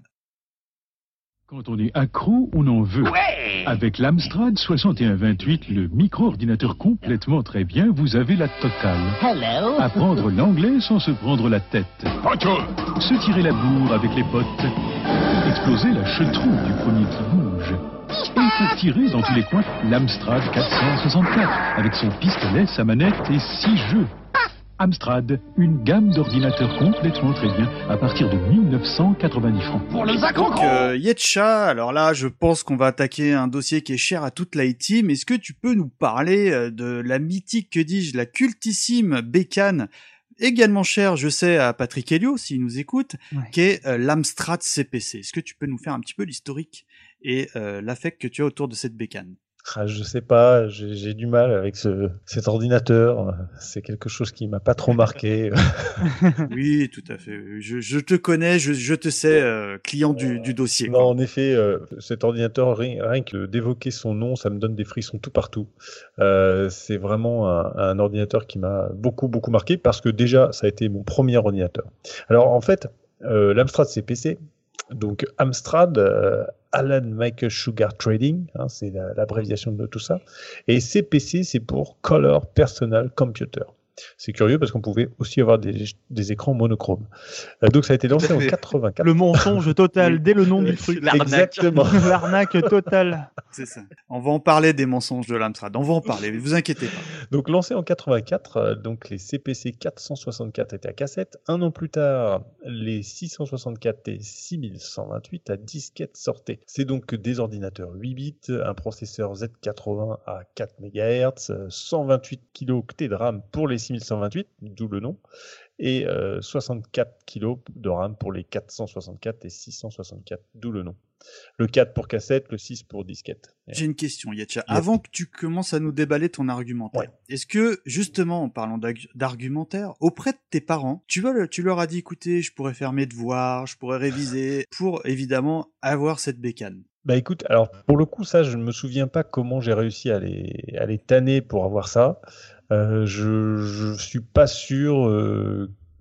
Quand on est accro, on en veut. Ouais. Avec l'Amstrad 6128, le micro-ordinateur complètement très bien, vous avez la totale. Hello. Apprendre l'anglais sans se prendre la tête. Bonjour. Se tirer la bourre avec les potes. Exploser la chetrouille du premier qui bouge. Et pour tirer dans tous les coins, l'Amstrad 464, avec son pistolet, sa manette et 6 jeux. Amstrad, une gamme d'ordinateurs complètement très bien à partir de 1990 francs. Pour les accros. Donc Yetcha, alors là je pense qu'on va attaquer un dossier qui est cher à toute l'IT, mais est-ce que tu peux nous parler de la mythique, que dis-je, la cultissime bécane, également chère, je sais, à Patrick Helio, s'il nous écoute, qui est l'Amstrad CPC. Est-ce que tu peux nous faire un petit peu l'historique et l'affect que tu as autour de cette bécane? Je sais pas, j'ai du mal avec cet ordinateur. C'est quelque chose qui m'a pas trop marqué. Oui, tout à fait. Je te connais, je te sais client du dossier. Non, en effet, cet ordinateur, rien que d'évoquer son nom, ça me donne des frissons tout partout. C'est vraiment un ordinateur qui m'a beaucoup marqué parce que déjà, ça a été mon premier ordinateur. Alors en fait, l'Amstrad CPC, donc Amstrad, Alan Michael Sugar Trading, hein, c'est l'abréviation de tout ça. Et CPC, c'est pour Color Personal Computer. C'est curieux parce qu'on pouvait aussi avoir des écrans monochromes. Donc ça a été lancé en 84. Le mensonge total, dès le nom du truc. Exactement. L'arnaque totale. C'est ça. On va en parler des mensonges de l'Amstrad. On va en parler, ne vous inquiétez pas. Donc lancé en 84, donc les CPC 464 étaient à cassette. Un an plus tard, les 664 et 6128 à disquette sortaient. C'est donc des ordinateurs 8 bits, un processeur Z80 à 4 MHz, 128 kilo-octets de RAM pour les 6128, d'où le nom, et 64 kg de RAM pour les 464 et 664, d'où le nom. Le 4 pour cassette, le 6 pour disquette. J'ai une question, Yetcha. Avant que tu commences à nous déballer ton argumentaire, est-ce que, justement, en parlant d'argumentaire, auprès de tes parents, tu leur as dit, écoutez, je pourrais faire mes devoirs, je pourrais réviser, pour, évidemment, avoir cette bécane? Bah écoute, alors pour le coup, ça, je ne me souviens pas comment j'ai réussi à les tanner pour avoir ça. Je suis pas sûr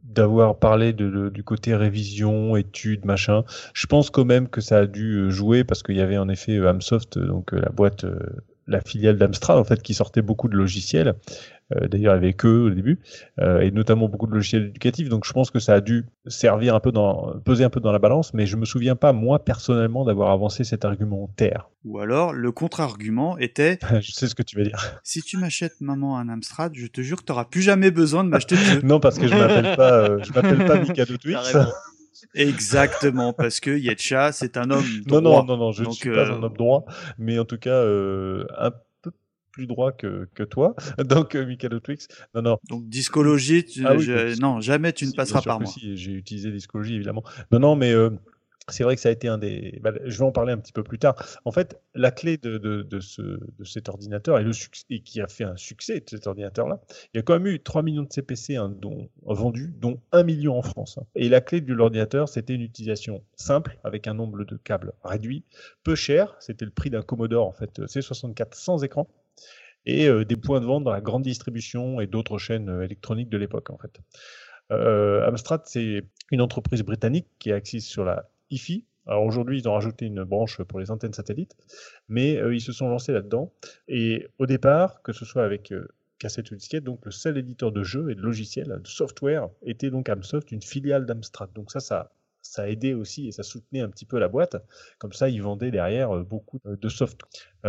d'avoir parlé du côté révision, études, machin. Je pense quand même que ça a dû jouer parce qu'il y avait en effet Amsoft, donc la boîte, la filiale d'Amstrad en fait, qui sortait beaucoup de logiciels. D'ailleurs, il n'y avait qu'eux au début, et notamment beaucoup de logiciels éducatifs. Donc, je pense que ça a dû servir un peu peser un peu dans la balance, mais je me souviens pas, moi, personnellement, d'avoir avancé cet argumentaire. Ou alors, le contre-argument était... Je sais ce que tu vas dire. Si tu m'achètes, maman, un Amstrad, je te jure que tu n'auras plus jamais besoin de m'acheter de jeu. Non, parce que je m'appelle pas Mikado Twix. Exactement, parce que Yetcha, c'est un homme droit. Non, je ne suis pas un homme droit, mais en tout cas, un peu plus droit que toi. Donc, Mikado Twix, non. Donc, discologie, non, jamais tu ne passeras par moi. Si, j'ai utilisé discologie, évidemment. Non, mais c'est vrai que ça a été un des... je vais en parler un petit peu plus tard. En fait, la clé de cet ordinateur et qui a fait un succès de cet ordinateur-là, il y a quand même eu 3 millions de CPC vendus, dont 1 million en France. Et la clé de l'ordinateur, c'était une utilisation simple, avec un nombre de câbles réduit, peu cher, c'était le prix d'un Commodore, en fait, C64 sans écran, et des points de vente dans la grande distribution et d'autres chaînes électroniques de l'époque, en fait. Amstrad, c'est une entreprise britannique qui est axée sur la hi-fi. Alors aujourd'hui, ils ont rajouté une branche pour les antennes satellites, mais ils se sont lancés là-dedans. Et au départ, que ce soit avec cassette ou disquette, donc le seul éditeur de jeux et de logiciels, de software, était donc Amsoft, une filiale d'Amstrad. Donc ça a aidé aussi et ça soutenait un petit peu la boîte. Comme ça, ils vendaient derrière beaucoup de software.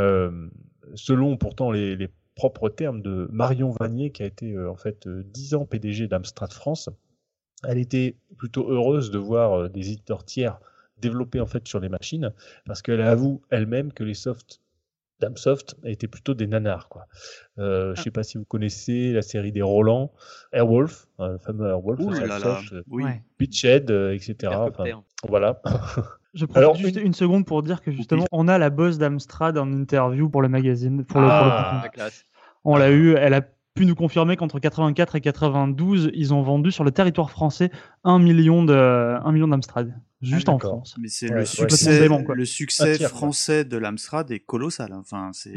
Selon pourtant les propres termes de Marion Vanier, qui a été en fait 10 ans PDG d'Amstrad France, elle était plutôt heureuse de voir des éditeurs tiers développés en fait sur les machines, parce qu'elle avoue elle-même que les softs d'Amsoft étaient plutôt des nanars, quoi. Je sais pas si vous connaissez la série des Roland, Airwolf, le fameux Airwolf, oui. Beachhead, etc. Enfin, voilà. Je prends juste une seconde pour dire que justement, on a la boss d'Amstrad en interview pour le magazine. La classe. On l'a eu, elle a pu nous confirmer qu'entre 84 et 92, ils ont vendu sur le territoire français 1 million d'Amstrad. Juste en France. Mais c'est le succès français de l'Amstrad est colossal. Enfin, c'est.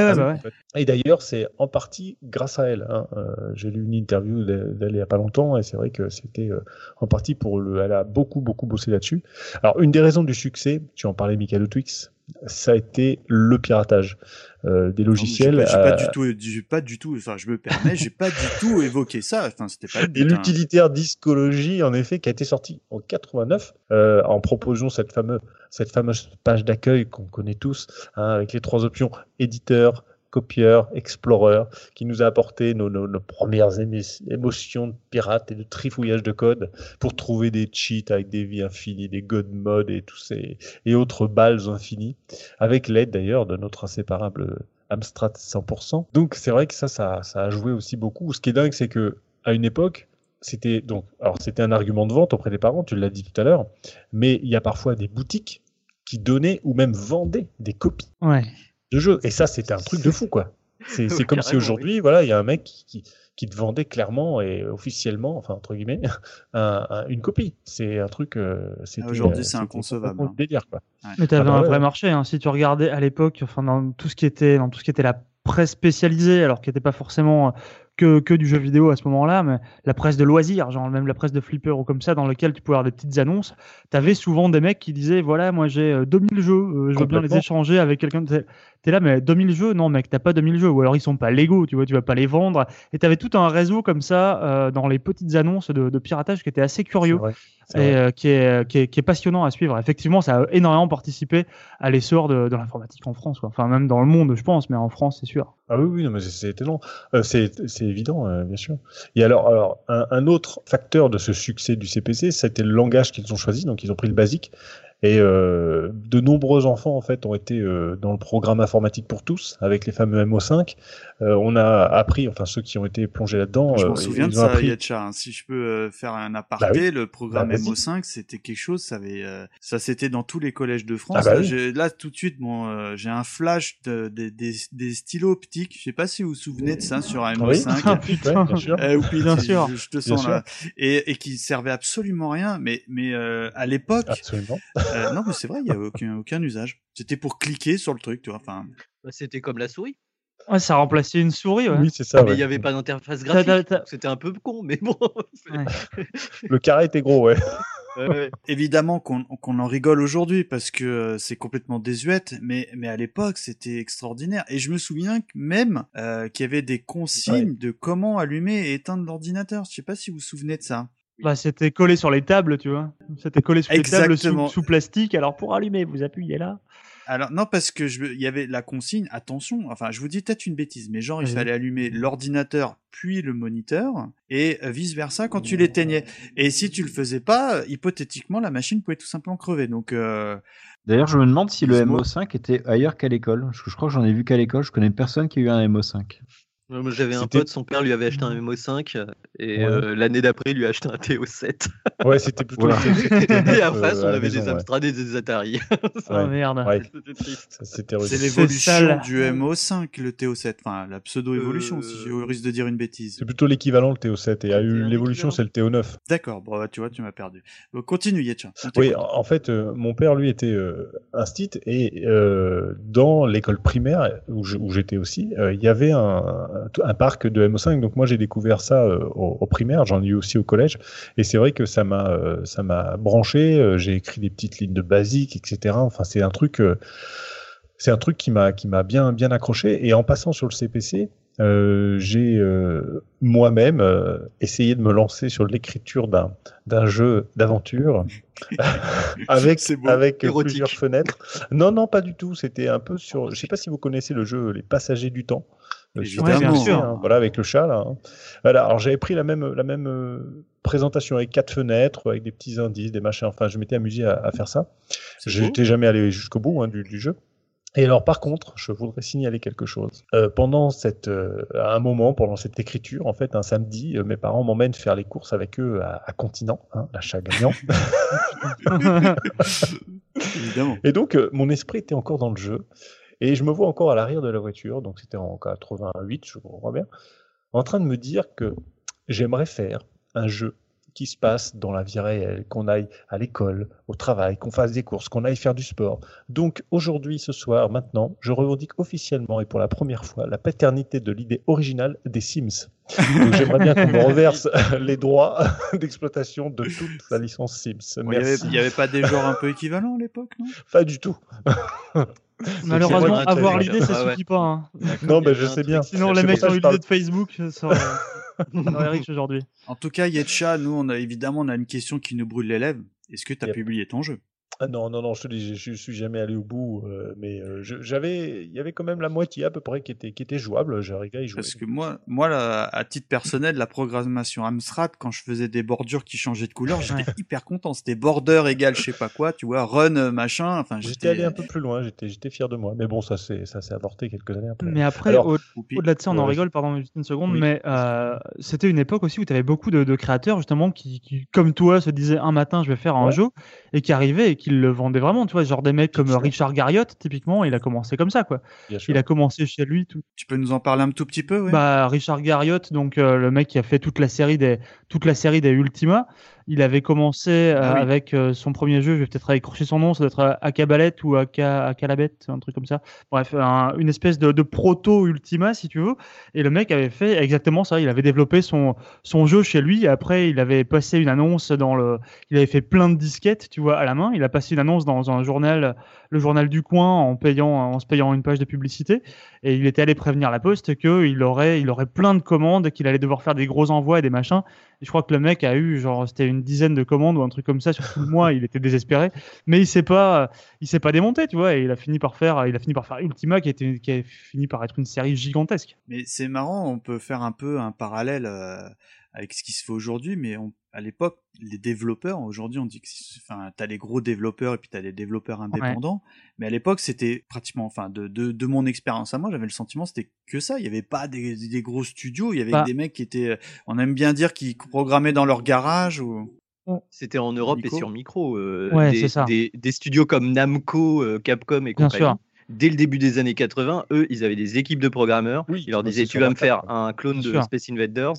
Et d'ailleurs, c'est en partie grâce à elle. J'ai lu une interview d'elle il y a pas longtemps, et c'est vrai que c'était en partie elle a beaucoup bossé là-dessus. Alors, une des raisons du succès, tu en parlais, Mikado Twix, ça a été le piratage des logiciels. J'ai pas du tout. Enfin, je me permets, j'ai pas du tout évoqué ça. Enfin, c'était pas le but. Et l'utilitaire Discologie, en effet, qui a été sorti en 89, en proposant cette fameuse page d'accueil qu'on connaît tous, avec les 3 options éditeur, copieur, explorer, qui nous a apporté nos premières émotions de pirates et de trifouillage de code pour trouver des cheats avec des vies infinies, des god modes et autres balles infinies, avec l'aide d'ailleurs de notre inséparable Amstrad 100%. Donc c'est vrai que ça a joué aussi beaucoup. Ce qui est dingue, c'est que à une époque, c'était un argument de vente auprès des parents, tu l'as dit tout à l'heure, mais il y a parfois des boutiques qui donnaient ou même vendaient des copies. Ouais. De jeux. Et ça, c'était un truc de fou, quoi. C'est comme si aujourd'hui, voilà, il y a un mec qui te vendait clairement et officiellement, enfin, entre guillemets, une copie. C'est un truc, aujourd'hui, c'est inconcevable. Délire, quoi. Ouais. Mais t'avais un vrai marché, hein. Si tu regardais à l'époque, enfin, dans tout ce qui était la presse spécialisée, alors qui n'était pas forcément que du jeu vidéo à ce moment-là, mais la presse de loisirs, genre même la presse de flipper ou comme ça, dans lequel tu pouvais avoir des petites annonces, t'avais souvent des mecs qui disaient, voilà, moi j'ai 2000 jeux, je veux bien les échanger avec quelqu'un. T'es là, mais 2000 jeux, non mec, t'as pas 2000 jeux, ou alors ils sont pas légaux, tu vois, tu vas pas les vendre. Et t'avais tout un réseau comme ça dans les petites annonces de piratage qui était assez curieux. Qui est passionnant à suivre. Effectivement, ça a énormément participé à l'essor de l'informatique en France, quoi. Enfin même dans le monde, je pense, mais en France, c'est sûr. Ah oui, non, mais c'est étonnant. C'est évident, bien sûr. Et alors un autre facteur de ce succès du CPC, c'était le langage qu'ils ont choisi. Donc ils ont pris le BASIC. Et de nombreux enfants en fait ont été dans le programme informatique pour tous avec les fameux MO5. On a appris, enfin ceux qui ont été plongés là-dedans. Je m'en souviens de ça, Yetcha. Si je peux faire un aparté, le programme MO5, c'était quelque chose. Ça c'était dans tous les collèges de France. Là tout de suite, j'ai un flash des stylos optiques. Je sais pas si vous vous souvenez de ça sur un MO5. Oui, bien sûr. Bien sûr. Je te sens là. Et qui servait absolument rien. Mais à l'époque. Absolument. Non, mais c'est vrai, il y avait aucun usage. C'était pour cliquer sur le truc, tu vois. Enfin. C'était comme la souris. Ouais, ça remplaçait une souris, ouais. Oui, c'est ça. Mais il Ouais. n'y avait pas d'interface graphique. Donc c'était un peu con, mais bon. Le carré était gros, ouais. Ouais. Évidemment qu'on en rigole aujourd'hui parce que c'est complètement désuète, mais à l'époque c'était extraordinaire. Et je me souviens que même qu'il y avait des consignes de comment allumer et éteindre l'ordinateur. Je sais pas si vous vous souvenez de ça. Bah, c'était collé sur les tables, tu vois. C'était collé sur les tables Exactement. sous plastique. Alors pour allumer, vous appuyez là. Alors non, parce que il y avait la consigne, attention, enfin je vous dis peut-être une bêtise, mais genre il Vas-y. fallait allumer l'ordinateur puis le moniteur et vice versa quand tu l'éteignais. Et si tu le faisais pas, hypothétiquement la machine pouvait tout simplement crever. Donc D'ailleurs, je me demande si le Excuse-moi. MO5 était ailleurs qu'à l'école. Parce que je crois que j'en ai vu qu'à l'école. Je connais personne qui a eu un MO5. Moi, j'avais un C'était- pote, son père lui avait acheté un MO5 et Ouais. l'année d'après, il lui a acheté un TO7. Ouais, c'était plutôt. Voilà. Et en face, on à la avait maison, des ouais. Amstrad et des Atari. Oh merde. Ouais. C'était triste. Ça, c'était c'est rude. l'évolution sale. du MO5, le TO7, enfin la pseudo-évolution si je risque de dire une bêtise. C'est plutôt l'équivalent, le TO7. Et C'est un l'évolution, équivalent. c'est le TO9. D'accord, bon, tu vois, tu m'as perdu. Donc, continue Yetcha. on Oui, t'écoute. en fait, mon père, lui, était instit et dans l'école primaire où j'étais aussi, il y avait un parc de MO5. Donc moi, j'ai découvert ça au primaire. J'en ai eu aussi au collège. Et c'est vrai que ça m'a branché. J'ai écrit des petites lignes de basique, etc. Enfin, c'est un truc qui m'a bien accroché. Et en passant sur le CPC, j'ai moi-même essayé de me lancer sur l'écriture d'un jeu d'aventure avec C'est beau. Érotique. plusieurs fenêtres. Non, pas du tout. C'était un peu sur. Je sais pas si vous connaissez le jeu Les Passagers du Temps. Sur Évidemment. TPC, Bien sûr. hein, voilà, avec le chat là. Hein. Voilà. Alors j'avais pris la même présentation avec 4 fenêtres, avec des petits indices, des machins. Enfin, je m'étais amusé à faire ça. Je n'étais jamais allé jusqu'au bout du jeu. Et alors, par contre, je voudrais signaler quelque chose. Pendant à un moment, pendant cette écriture, en fait, un samedi, mes parents m'emmènent faire les courses avec eux à Continent, hein, l'achat gagnant. Évidemment. Et donc, mon esprit était encore dans le jeu. Et je me vois encore à l'arrière de la voiture, donc c'était en 88, je crois bien, en train de me dire que j'aimerais faire un jeu qui se passe dans la vie réelle, qu'on aille à l'école, au travail, qu'on fasse des courses, qu'on aille faire du sport. Donc aujourd'hui, ce soir, maintenant, je revendique officiellement et pour la première fois la paternité de l'idée originale des Sims. Donc j'aimerais bien qu'on me reverse les droits d'exploitation de toute la licence Sims. Bon, il Merci. y avait pas des genres un peu équivalents à l'époque, non? Pas du tout. Malheureusement, C'est avoir vrai. l'idée, ça Ah ouais. suffit pas. Hein. Non, mais je sais bien. Sinon, C'est les pour mecs ça qui que ont je eu parle- l'idée de Facebook seraient riches aujourd'hui. En tout cas, Yetcha, nous, on a une question qui nous brûle les lèvres. Est-ce que tu as Yep. publié ton jeu? Ah non, je te dis, je suis jamais allé au bout, mais il y avait quand même la moitié à peu près qui était jouable. J'arrivais à y jouer. Parce que moi à titre personnel, la programmation Amstrad, quand je faisais des bordures qui changeaient de couleur, j'étais hyper content. C'était border égale je sais pas quoi, tu vois, run machin. Enfin, J'étais allé un peu plus loin, j'étais fier de moi. Mais bon, ça s'est avorté quelques années après. Mais après, Alors, au-delà de ça, on en ouais, rigole, pardon, juste une seconde, Oui. mais c'était une époque aussi où tu avais beaucoup de créateurs, justement, qui, comme toi, se disaient un matin, je vais faire un Ouais. jeu, et qui arrivaient et qui le vendaient vraiment, tu vois, genre des mecs comme sûr. Richard Garriott, typiquement, il a commencé comme ça, quoi. bien sûr. Il a commencé chez lui, tout. Tu peux nous en parler un tout petit peu, ouais? Bah, Richard Garriott, donc le mec qui a fait toute la série des Ultima, il avait commencé Ah oui. avec son premier jeu, je vais peut-être écorcher son nom, ça doit être Akabalet ou Akalabet, un truc comme ça. Bref, une espèce de proto Ultima, si tu veux. Et le mec avait fait exactement ça. Il avait développé son jeu chez lui. Et après, il avait passé une annonce il avait fait plein de disquettes, tu vois, à la main. Il a passé une annonce dans un journal, le journal du coin, en se payant une page de publicité. Et il était allé prévenir la poste qu'il aurait plein de commandes, qu'il allait devoir faire des gros envois et des machins. Et je crois que le mec a eu, genre, c'était une dizaine de commandes ou un truc comme ça sur tout le mois. Il était désespéré. Mais il s'est pas démonté, tu vois. Et il a fini par faire Ultima, qui a fini par être une série gigantesque. Mais c'est marrant, on peut faire un peu un parallèle avec ce qui se fait aujourd'hui, mais à l'époque, les développeurs, aujourd'hui on dit que t'as les gros développeurs et puis t'as les développeurs indépendants, mais à l'époque c'était pratiquement, de mon expérience à moi, j'avais le sentiment c'était que ça, il y avait pas des gros studios, il y avait des mecs qui étaient, on aime bien dire, qui programmaient dans leur garage ou... C'était en Europe Nico. et sur micro. Ouais, c'est ça. Des studios comme Namco, Capcom et Bien compagnie. sûr. Dès le début des années 80, eux, ils avaient des équipes de programmeurs. Oui, ils leur bah, disaient c'est tu sur vas la me faire carte, un clone Bien de sûr. Space Invaders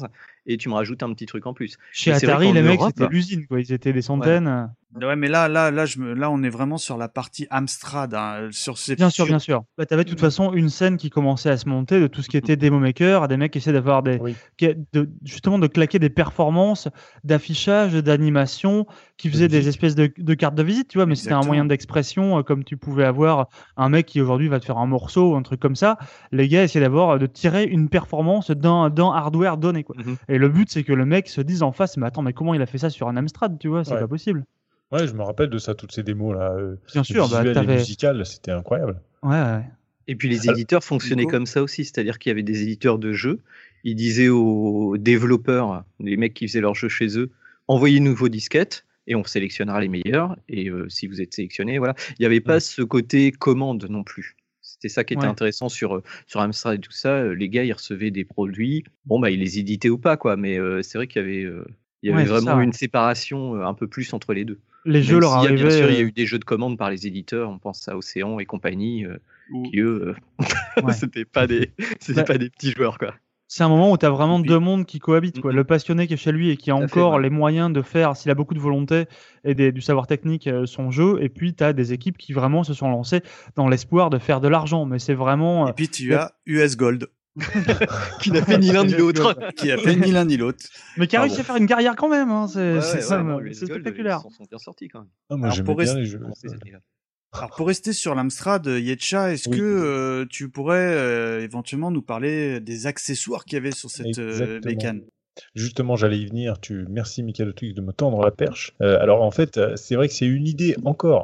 et tu me rajoutes un petit truc en plus. Chez Mais c'est vrai Atari, qu'en les mecs, Europe, c'était l'usine, quoi. Ils étaient des centaines. Ouais, mais là, on est vraiment sur la partie Amstrad, hein, sur ces. Bien sûr, bien sûr. Bah, tu avais de toute façon une scène qui commençait à se monter de tout ce qui était démo maker, des mecs qui essaient d'avoir justement de claquer des performances d'affichage, d'animation, qui faisaient des espèces de cartes de visite, tu vois, mais c'était un Exactement. moyen d'expression, comme tu pouvais avoir un mec qui aujourd'hui va te faire un morceau ou un truc comme ça. Les gars essayaient de tirer une performance d'un hardware donné, quoi. Et le but, c'est que le mec se dise en face, mais attends, mais comment il a fait ça sur un Amstrad, tu vois, c'est pas possible. Ouais, je me rappelle de ça, toutes ces démos là. Bien sûr, visuelles et musicales, c'était incroyable. Ouais. Et puis les éditeurs fonctionnaient comme ça aussi, c'est-à-dire qu'il y avait des éditeurs de jeux, ils disaient aux développeurs, les mecs qui faisaient leurs jeux chez eux, envoyez-nous vos disquettes et on sélectionnera les meilleurs, et si vous êtes sélectionnés, voilà. Il n'y avait pas ce côté commande non plus. C'était ça qui était intéressant sur Amstrad et tout ça, les gars ils recevaient des produits, ils les éditaient ou pas, quoi, mais c'est vrai qu'il y avait vraiment une séparation un peu plus entre les deux. Les jeux leur arrivaient. Bien sûr, il y a eu des jeux de commande par les éditeurs, on pense à Océan et compagnie, qui eux, c'était pas des petits joueurs, quoi. C'est un moment où tu as vraiment deux mondes qui cohabitent, quoi. Le passionné qui est chez lui et qui a encore les moyens de faire, s'il a beaucoup de volonté et du savoir technique, son jeu. Et puis tu as des équipes qui vraiment se sont lancées dans l'espoir de faire de l'argent. Mais c'est vraiment. Et puis tu as US Gold. Qui n'a fait ni l'un ni l'autre. Mais qui a réussi à faire une carrière quand même. Hein. C'est spectaculaire. Ils sont bien sortis quand même. Moi j'aimais bien les jeux. Alors pour rester sur l'Amstrad, Yetcha, est-ce que tu pourrais éventuellement nous parler des accessoires qu'il y avait sur cette bécane? Justement, j'allais y venir. Merci Michael Otwig de me tendre la perche. Alors en fait, c'est vrai que c'est une idée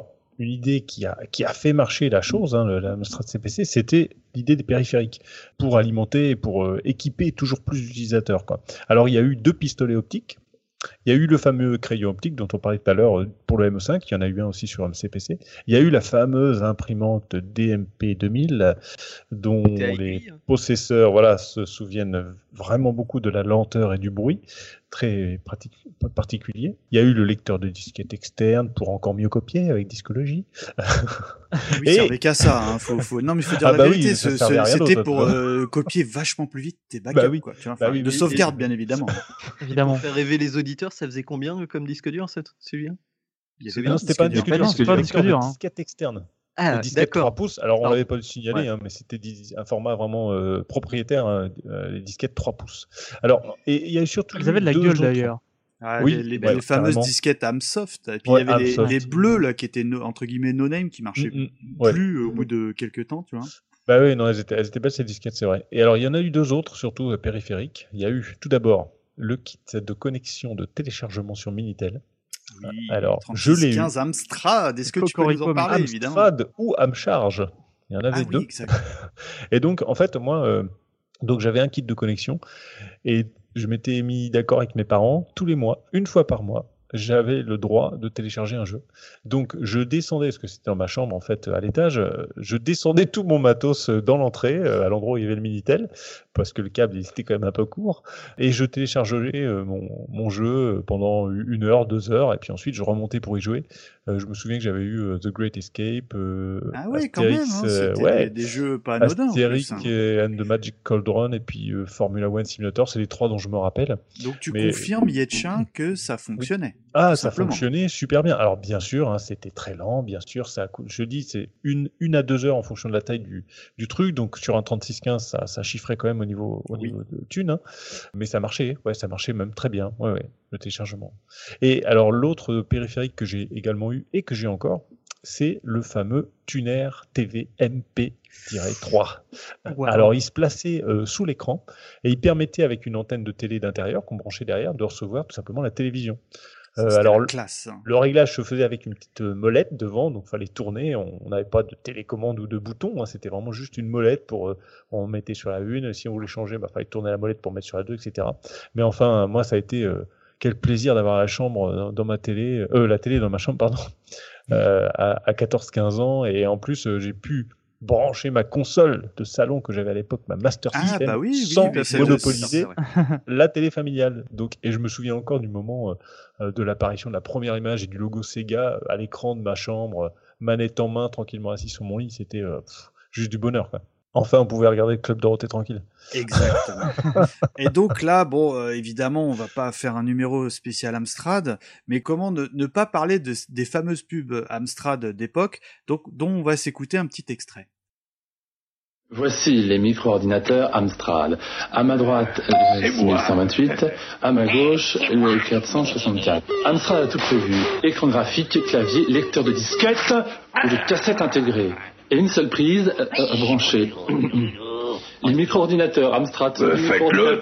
qui a fait marcher la chose, hein, l'Amstrad CPC, c'était l'idée des périphériques pour alimenter et pour équiper toujours plus d'utilisateurs, quoi. Alors il y a eu 2 pistolets optiques. Il y a eu le fameux crayon optique dont on parlait tout à l'heure pour le ME5, il y en a eu un aussi sur le CPC. Il y a eu la fameuse imprimante DMP 2000 dont les possesseurs se souviennent vraiment beaucoup de la lenteur et du bruit, très particulier. Il y a eu le lecteur de disquette externe pour encore mieux copier avec Discologie. Oui, ça servait qu'à ça. Hein. Non, mais il faut dire la vérité. C'était pour copier vachement plus vite tes backups, quoi. Tu vois, de sauvegarde, bien évidemment. Évidemment. Pour faire rêver les auditeurs, ça faisait combien comme disque dur, celui-là? Non, c'était pas un disque dur, c'était un disque dur. Disquette externe. Ah, le disquette 3 pouces, alors on l'avait pas signalé, hein, mais c'était un format vraiment propriétaire, hein, les disquettes 3 pouces. Alors, et il y a surtout. Ils avaient de la gueule d'ailleurs. Ah, oui, les fameuses disquettes Amsoft. Et puis il y avait les bleus là qui étaient entre guillemets no name qui marchaient plus au bout de quelques temps, tu vois. Bah oui, non, elles étaient belles ces disquettes, c'est vrai. Et alors il y en a eu 2 autres, surtout périphériques. Il y a eu tout d'abord le kit de connexion de téléchargement sur Minitel. Oui, alors, je l'ai eu. 15 Amstrad, est-ce que tu peux nous en parler, évidemment? Amstrad ou Amcharge. Il y en avait 2. Exact. Et donc, en fait, moi, j'avais un kit de connexion et je m'étais mis d'accord avec mes parents. Tous les mois, une fois par mois, j'avais le droit de télécharger un jeu. Donc, je descendais, parce que c'était dans ma chambre, en fait, à l'étage, je descendais tout mon matos dans l'entrée, à l'endroit où il y avait le Minitel, parce que le câble, il était quand même un peu court, et je téléchargeais mon jeu pendant 1 heure, 2 heures, et puis ensuite, je remontais pour y jouer. Je me souviens que j'avais eu The Great Escape, ah ouais, Astérix, quand même, hein, c'était des jeux pas anodins. Astérix and the Magic Cauldron, et puis Formula One Simulator, c'est les 3 dont je me rappelle. Donc tu confirmes, Yetcha, que ça fonctionnait? Ah, ça fonctionnait super bien. Alors bien sûr, hein, c'était très lent, bien sûr, je dis c'est 1 à 2 heures en fonction de la taille du truc, donc sur un 3615, ça chiffrait quand même au niveau de thune, hein. Mais ça marchait même très bien, le téléchargement. Et alors l'autre périphérique que j'ai également eu et que j'ai encore, c'est le fameux Tuner TV MP-3. Wow. Alors il se plaçait sous l'écran et il permettait avec une antenne de télé d'intérieur qu'on branchait derrière de recevoir tout simplement la télévision. Alors le réglage se faisait avec une petite molette devant, donc fallait tourner, on n'avait pas de télécommande ou de bouton, hein, c'était vraiment juste une molette pour on mettait sur la 1, si on voulait changer, fallait tourner la molette pour mettre sur la 2, etc. Mais enfin, moi ça a été quel plaisir d'avoir la chambre dans ma télé, la télé dans ma chambre, pardon, à 14-15 ans, et en plus j'ai pu brancher ma console de salon que j'avais à l'époque, ma Master System, sans monopoliser la télé familiale. Donc, et je me souviens encore du moment de l'apparition de la première image et du logo Sega à l'écran de ma chambre, manette en main, tranquillement assis sur mon lit. C'était juste du bonheur, quoi. Enfin, on pouvait regarder le Club Dorothée tranquille. Exactement. Et donc là, bon, évidemment, on va pas faire un numéro spécial Amstrad, mais comment ne pas parler des fameuses pubs Amstrad d'époque, donc dont on va s'écouter un petit extrait. Voici les micro-ordinateurs Amstrad. À ma droite, le 6128, à ma gauche, le 464. Amstrad a tout prévu. Écran graphique, clavier, lecteur de disquette ou de cassette intégrée. Et une seule prise branchée. Les micro-ordinateurs Amstrad. Faites-le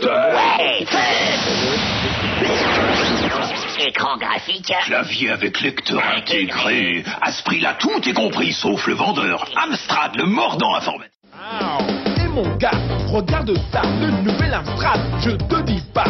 Écran graphique. Clavier avec lecteur intégré. À ce prix-là, tout est compris, sauf le vendeur. Amstrad, le mordant informatique. Et mon gars, regarde ça, le nouvel Amstrad, je te dis pas.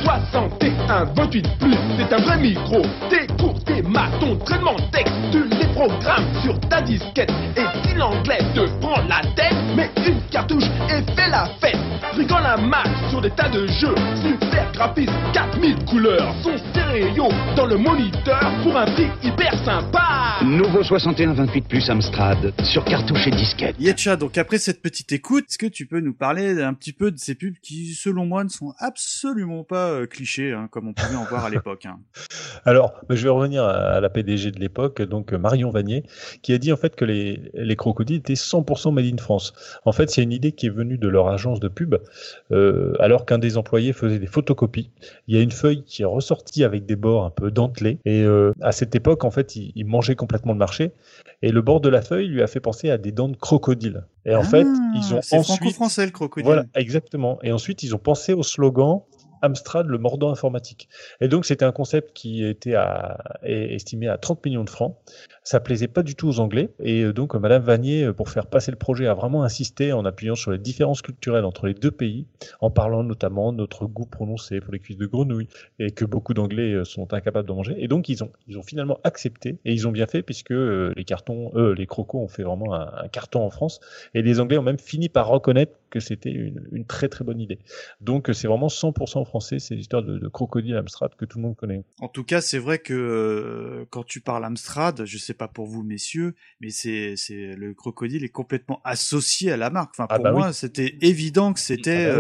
6128 plus, c'est un vrai micro. Tes cours, tes maths, ton traitement de texte, tu les programmes sur ta disquette. Et si l'anglais te prend la tête, mets une cartouche et fais la fête. Rigole un max sur des tas de jeux, super graphisme, 4000 couleurs, son stéréo dans le moniteur pour un prix hyper sympa. Nouveau 6128 plus Amstrad sur cartouche et disquette. Yetcha, donc après cette petite écoute, est-ce que tu peux nous parler un petit peu de ces pubs qui, selon moi, ne sont absolument pas clichés, hein, comme on pouvait en voir à l'époque, hein. Alors, je vais revenir à la PDG de l'époque, donc Marion Vanier, qui a dit en fait que les crocodiles étaient 100% made in France. En fait, c'est une idée qui est venue de leur agence de pub, alors qu'un des employés faisait des photocopies. Il y a une feuille qui est ressortie avec des bords un peu dentelés, et à cette époque, en fait, il mangeait complètement le marché, et le bord de la feuille lui a fait penser à des dents de crocodile. Et en fait, ils ont c'est ensuite... franco-français le crocodile. Voilà, exactement. Et ensuite, ils ont pensé au slogan Amstrad, le mordant informatique. Et donc, c'était un concept qui était estimé à 30 millions de francs. Ça plaisait pas du tout aux Anglais. Et donc, Madame Vanier, pour faire passer le projet, a vraiment insisté en appuyant sur les différences culturelles entre les deux pays, en parlant notamment de notre goût prononcé pour les cuisses de grenouille, et que beaucoup d'Anglais sont incapables de manger. Et donc, ils ont finalement accepté, et ils ont bien fait, puisque les crocos ont fait vraiment un carton en France. Et les Anglais ont même fini par reconnaître que c'était une très très bonne idée. Donc, c'est vraiment 100% français, c'est l'histoire de crocodile Amstrad que tout le monde connaît. En tout cas, c'est vrai que quand tu parles Amstrad, je sais pas pour vous messieurs, mais c'est le crocodile est complètement associé à la marque. Enfin pour moi, c'était évident que c'était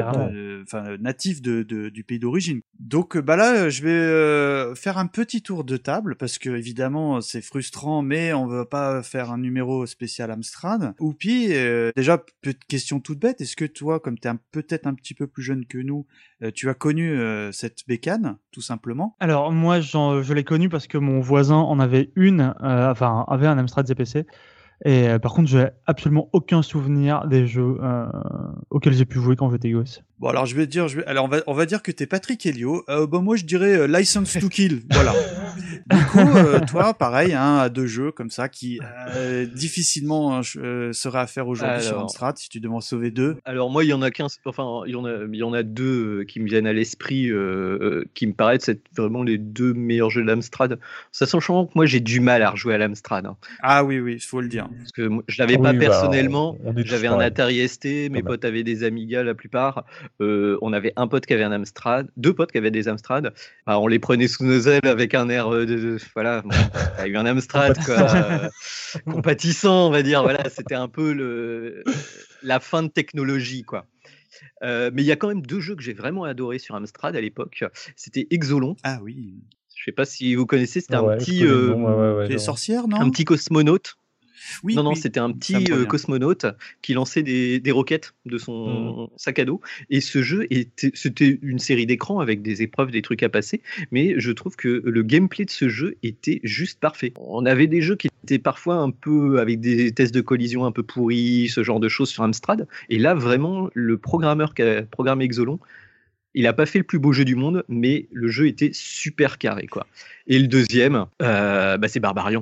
natif du pays d'origine. Donc là, je vais faire un petit tour de table parce que évidemment, c'est frustrant, mais on va pas faire un numéro spécial Amstrad. Oupi, déjà petite question toute bête, est-ce que toi, comme t'es peut-être un petit peu plus jeune que nous, tu as connu cette bécane, tout simplement? Alors moi, je l'ai connue parce que mon voisin en avait avait un Amstrad ZPC. Et par contre, j'ai absolument aucun souvenir des jeux auxquels j'ai pu jouer quand j'étais gosse. Bon, alors alors on va dire que t'es Patrick Helio. Moi, je dirais License to Kill. Voilà. Du coup, toi, pareil, hein, à deux jeux comme ça qui difficilement seraient à faire aujourd'hui sur Amstrad si tu devais en sauver deux. Alors moi, il y en a il y en a deux qui me viennent à l'esprit, qui me paraissent être vraiment les deux meilleurs jeux d'Amstrad. Sachant que moi, j'ai du mal à rejouer à l'Amstrad, hein. Ah oui, il faut le dire. Parce que je l'avais pas personnellement. J'avais un Atari ST, mes potes avaient des Amiga la plupart. On avait un pote qui avait un Amstrad, deux potes qui avaient des Amstrad. On les prenait sous nos ailes avec un air voilà, t'as eu un Amstrad quoi, compatissant, on va dire. Voilà, c'était un peu la fin de technologie quoi. Mais il y a quand même deux jeux que j'ai vraiment adoré sur Amstrad à l'époque. C'était Exolon. Ah oui. Je sais pas si vous connaissez. C'était un petit les sorcières, non? Un petit cosmonaute. Oui, non, c'était un petit cosmonaute qui lançait des roquettes de son sac à dos. Et ce jeu, c'était une série d'écrans avec des épreuves, des trucs à passer. Mais je trouve que le gameplay de ce jeu était juste parfait. On avait des jeux qui étaient parfois un peu avec des tests de collision un peu pourris, ce genre de choses sur Amstrad. Et là, vraiment, le programmeur qui a programmé Exolon, il a pas fait le plus beau jeu du monde, mais le jeu était super carré, quoi. Et le deuxième, c'est Barbarian.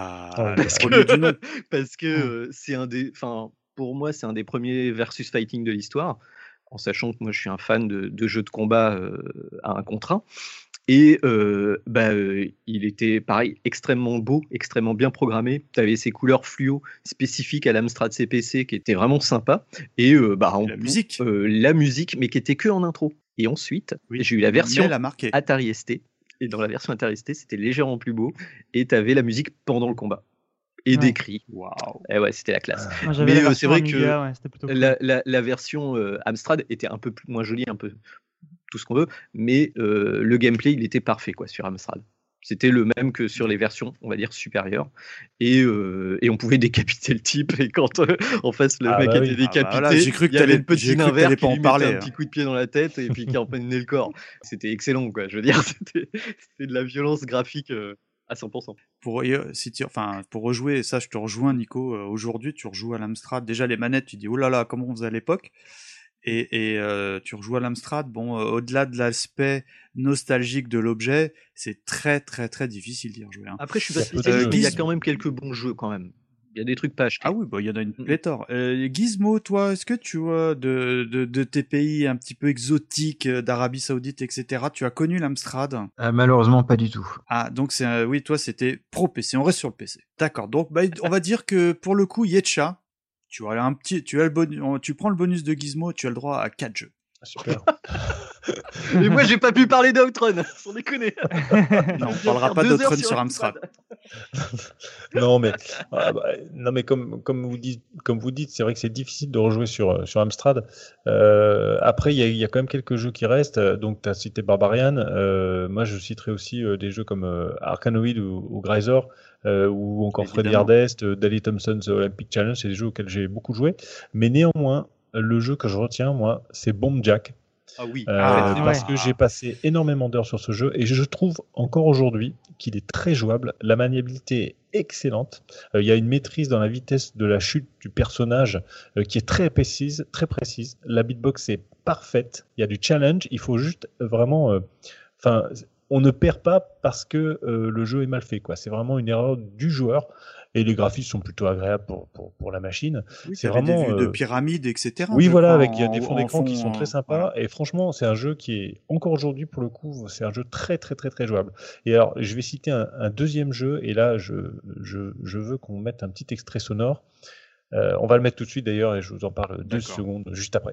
Parce que c'est pour moi, c'est un des premiers versus fighting de l'histoire, en sachant que moi, je suis un fan de jeux de combat à 1 contre 1. Et il était pareil, extrêmement beau, extrêmement bien programmé. Tu avais ces couleurs fluo spécifiques à l'Amstrad CPC qui étaient vraiment sympas. Et la musique, mais qui était que en intro. Et ensuite, j'ai eu la version Atari ST. Et dans la version Atari ST, c'était légèrement plus beau. Et tu avais la musique pendant le combat. et d'écrit. Waouh. Et ouais, c'était la classe. Moi, j'avais Mais la c'est version vrai Amiga, que ouais, c'était plutôt cool. la version Amstrad était un peu moins jolie, un peu tout ce qu'on veut, mais le gameplay, il était parfait quoi sur Amstrad. C'était le même que sur les versions, on va dire, supérieures. Et on pouvait décapiter le type. Et quand en face, le mec était décapité, voilà, j'ai cru que il y avait t'allais- le petit j'ai cru nain que vert t'allais qui pas lui en mettait parler, un hein. petit coup de pied dans la tête et puis qui empoignait le corps. C'était excellent, quoi. Je veux dire, c'était de la violence graphique à 100%. Pour rejouer, ça je te rejoins Nico, aujourd'hui tu rejoues à l'Amstrad, déjà les manettes tu dis oh là là comment on faisait à l'époque, et tu rejoues à l'Amstrad, bon au-delà de l'aspect nostalgique de l'objet, c'est très très très difficile d'y rejouer. Hein. Après je suis pas spécialiste, mais il y a quand même quelques bons jeux quand même. Il y a des trucs pas achetés. Ah oui, bah il y en a une pléthore. Gizmo, toi, est-ce que tu vois de tes pays un petit peu exotiques, d'Arabie Saoudite, etc., tu as connu l'Amstrad? Malheureusement, pas du tout. Ah, donc oui, toi c'était pro PC, on reste sur le PC. D'accord, donc bah, on va dire que pour le coup, Yetcha, tu prends le bonus de Gizmo, tu as le droit à 4 jeux. Super. Mais moi j'ai pas pu parler d'Outrun, sans déconner. Non, on parlera pas d'Outrun sur Amstrad. non mais comme vous dites, c'est vrai que c'est difficile de rejouer sur Amstrad. Après il y a quand même quelques jeux qui restent. Donc tu as cité Barbarian. Moi je citerai aussi des jeux comme Arkanoid ou Grisor. Ou encore Freddy Hardest, Daley Thompson's Olympic Challenge, c'est des jeux auxquels j'ai beaucoup joué. Mais néanmoins, le jeu que je retiens, moi, c'est Bomb Jack. Ah oui. Parce que j'ai passé énormément d'heures sur ce jeu et je trouve encore aujourd'hui qu'il est très jouable. La maniabilité est excellente. Il y a une maîtrise dans la vitesse de la chute du personnage qui est très précise. La beatbox est parfaite. Il y a du challenge. Il faut juste vraiment... on ne perd pas parce que le jeu est mal fait, quoi. C'est vraiment une erreur du joueur. Et les graphismes sont plutôt agréables pour la machine. Oui, c'est vraiment des vues de pyramides, etc. Oui, voilà, avec des fonds d'écran qui sont très sympas. Voilà. Et franchement, c'est un jeu qui est encore aujourd'hui, pour le coup, c'est un jeu très très très très jouable. Et alors, je vais citer un deuxième jeu. Et là, je veux qu'on mette un petit extrait sonore. On va le mettre tout de suite d'ailleurs, et je vous en parle 2 secondes juste après.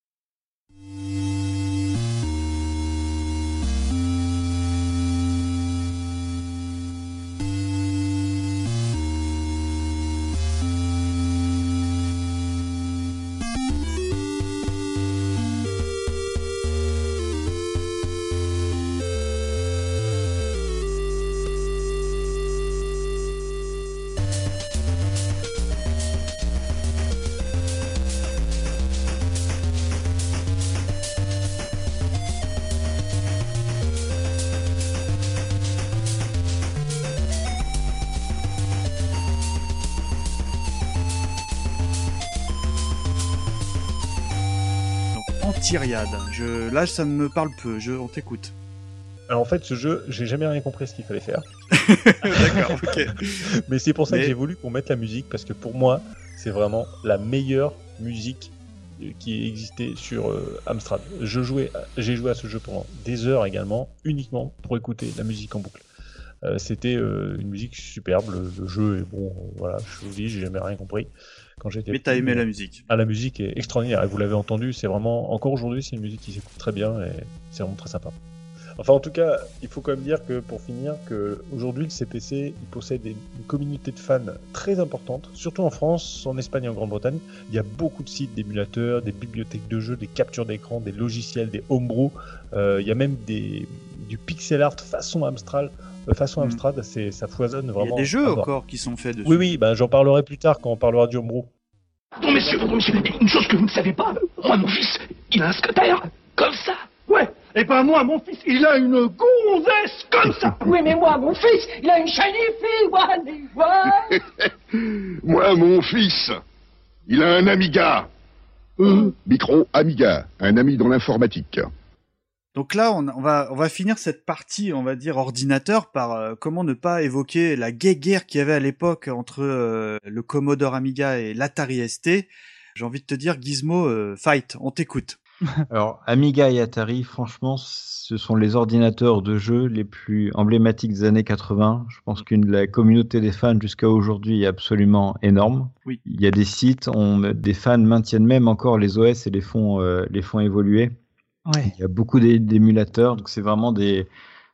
Tyriade. Là, ça me parle peu. On t'écoute. Alors en fait, ce jeu, j'ai jamais rien compris ce qu'il fallait faire. D'accord, ok. Mais c'est pour ça que j'ai voulu qu'on mette la musique, parce que pour moi, c'est vraiment la meilleure musique qui existait sur Amstrad. J'ai joué à ce jeu pendant des heures également, uniquement pour écouter la musique en boucle. C'était une musique superbe. Le jeu est bon. Voilà, je vous dis, j'ai jamais rien compris. Mais t'as aimé la musique. Ah, la musique est extraordinaire. Et vous l'avez entendu, c'est vraiment, encore aujourd'hui, c'est une musique qui s'écoute très bien et c'est vraiment très sympa. Enfin, en tout cas, il faut quand même dire que, pour finir, qu'aujourd'hui, le CPC, il possède une communauté de fans très importante, surtout en France, en Espagne et en Grande-Bretagne. Il y a beaucoup de sites d'émulateurs, des bibliothèques de jeux, des captures d'écran, des logiciels, des homebrew. Il y a même du pixel art façon Amstrad. Amstrad, ça foisonne vraiment. Il y a des jeux encore qui sont faits dessus. Oui, j'en parlerai plus tard quand on parlera du homebrew. Pardon, messieurs, une chose que vous ne savez pas, moi, mon fils, il a un scutter, comme ça. Ouais, et ben moi, mon fils, il a une gonzesse comme ça. Oui, mais moi, mon fils, il a une shiny fille, Moi, mon fils, il a un Amiga. Micro Amiga, un ami dans l'informatique. Donc là, on va finir cette partie, on va dire, ordinateur par comment ne pas évoquer la guerre qu'il y avait à l'époque entre le Commodore Amiga et l'Atari ST. J'ai envie de te dire, Gizmo, fight, on t'écoute. Alors, Amiga et Atari, franchement, ce sont les ordinateurs de jeu les plus emblématiques des années 80. Je pense que la communauté des fans jusqu'à aujourd'hui est absolument énorme. Oui. Il y a des sites, des fans maintiennent même encore les OS et les font évoluer. Ouais. Il y a beaucoup d'émulateurs, donc c'est vraiment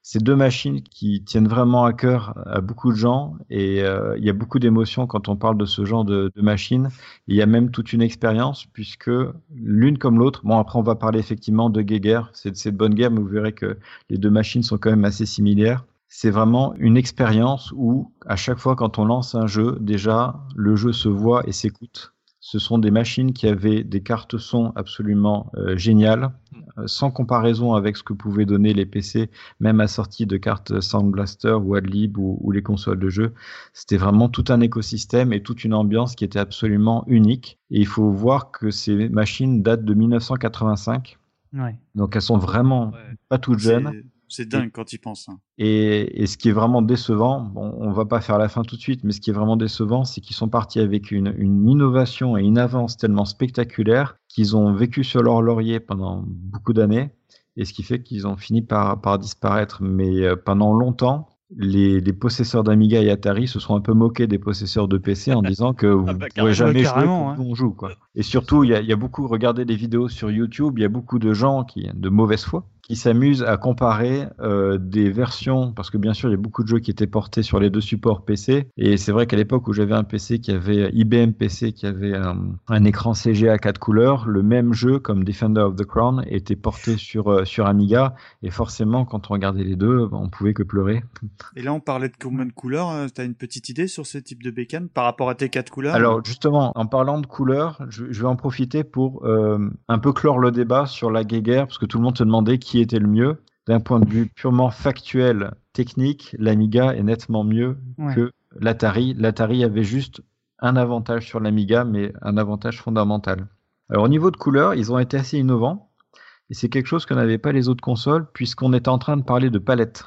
C'est deux machines qui tiennent vraiment à cœur à beaucoup de gens et il y a beaucoup d'émotions quand on parle de ce genre de machines. Il y a même toute une expérience puisque l'une comme l'autre, bon après on va parler effectivement de Geiger, c'est de bonne guerre, mais vous verrez que les deux machines sont quand même assez similaires. C'est vraiment une expérience où à chaque fois quand on lance un jeu, déjà le jeu se voit et s'écoute. Ce sont des machines qui avaient des cartes son absolument géniales, sans comparaison avec ce que pouvaient donner les PC, même assortis de cartes Sound Blaster ou Adlib ou les consoles de jeu. C'était vraiment tout un écosystème et toute une ambiance qui était absolument unique. Et il faut voir que ces machines datent de 1985. Ouais. Donc elles sont vraiment pas toutes jeunes. C'est dingue quand il pense. Hein. Et ce qui est vraiment décevant, bon, on va pas faire la fin tout de suite, mais ce qui est vraiment décevant, c'est qu'ils sont partis avec une innovation et une avance tellement spectaculaire qu'ils ont vécu sur leur laurier pendant beaucoup d'années, et ce qui fait qu'ils ont fini par disparaître. Mais pendant longtemps, les possesseurs d'Amiga et Atari se sont un peu moqués des possesseurs de PC en disant que vous ne pouvez jamais jouer comme on joue, quoi. Et surtout, il y a beaucoup, regardez les vidéos sur YouTube, il y a beaucoup de gens de mauvaise foi qui s'amusent à comparer des versions, parce que bien sûr il y a beaucoup de jeux qui étaient portés sur les deux supports PC, et c'est vrai qu'à l'époque où j'avais un PC qui avait IBM PC qui avait un écran CGA 4 couleurs, le même jeu comme Defender of the Crown était porté sur Amiga, et forcément quand on regardait les deux, on pouvait que pleurer. Et là on parlait de combien de couleurs, t'as une petite idée sur ce type de bécane par rapport à tes 4 couleurs? Alors justement, en parlant de couleurs, je vais en profiter pour un peu clore le débat sur la Geiger, parce que tout le monde se demandait qui était le mieux. D'un point de vue purement factuel, technique, l'Amiga est nettement mieux que l'Atari. L'Atari avait juste un avantage sur l'Amiga, mais un avantage fondamental. Alors au niveau de couleurs, ils ont été assez innovants, et c'est quelque chose que n'avaient pas les autres consoles, puisqu'on était en train de parler de palettes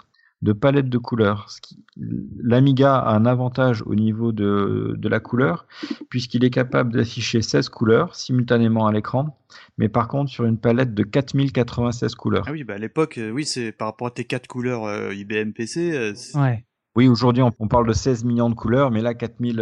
de couleurs. L'Amiga a un avantage au niveau de la couleur, puisqu'il est capable d'afficher 16 couleurs simultanément à l'écran, mais par contre sur une palette de 4096 couleurs. Ah oui, bah à l'époque, oui, c'est par rapport à tes 4 couleurs IBM PC. Oui, aujourd'hui on parle de 16 millions de couleurs, mais là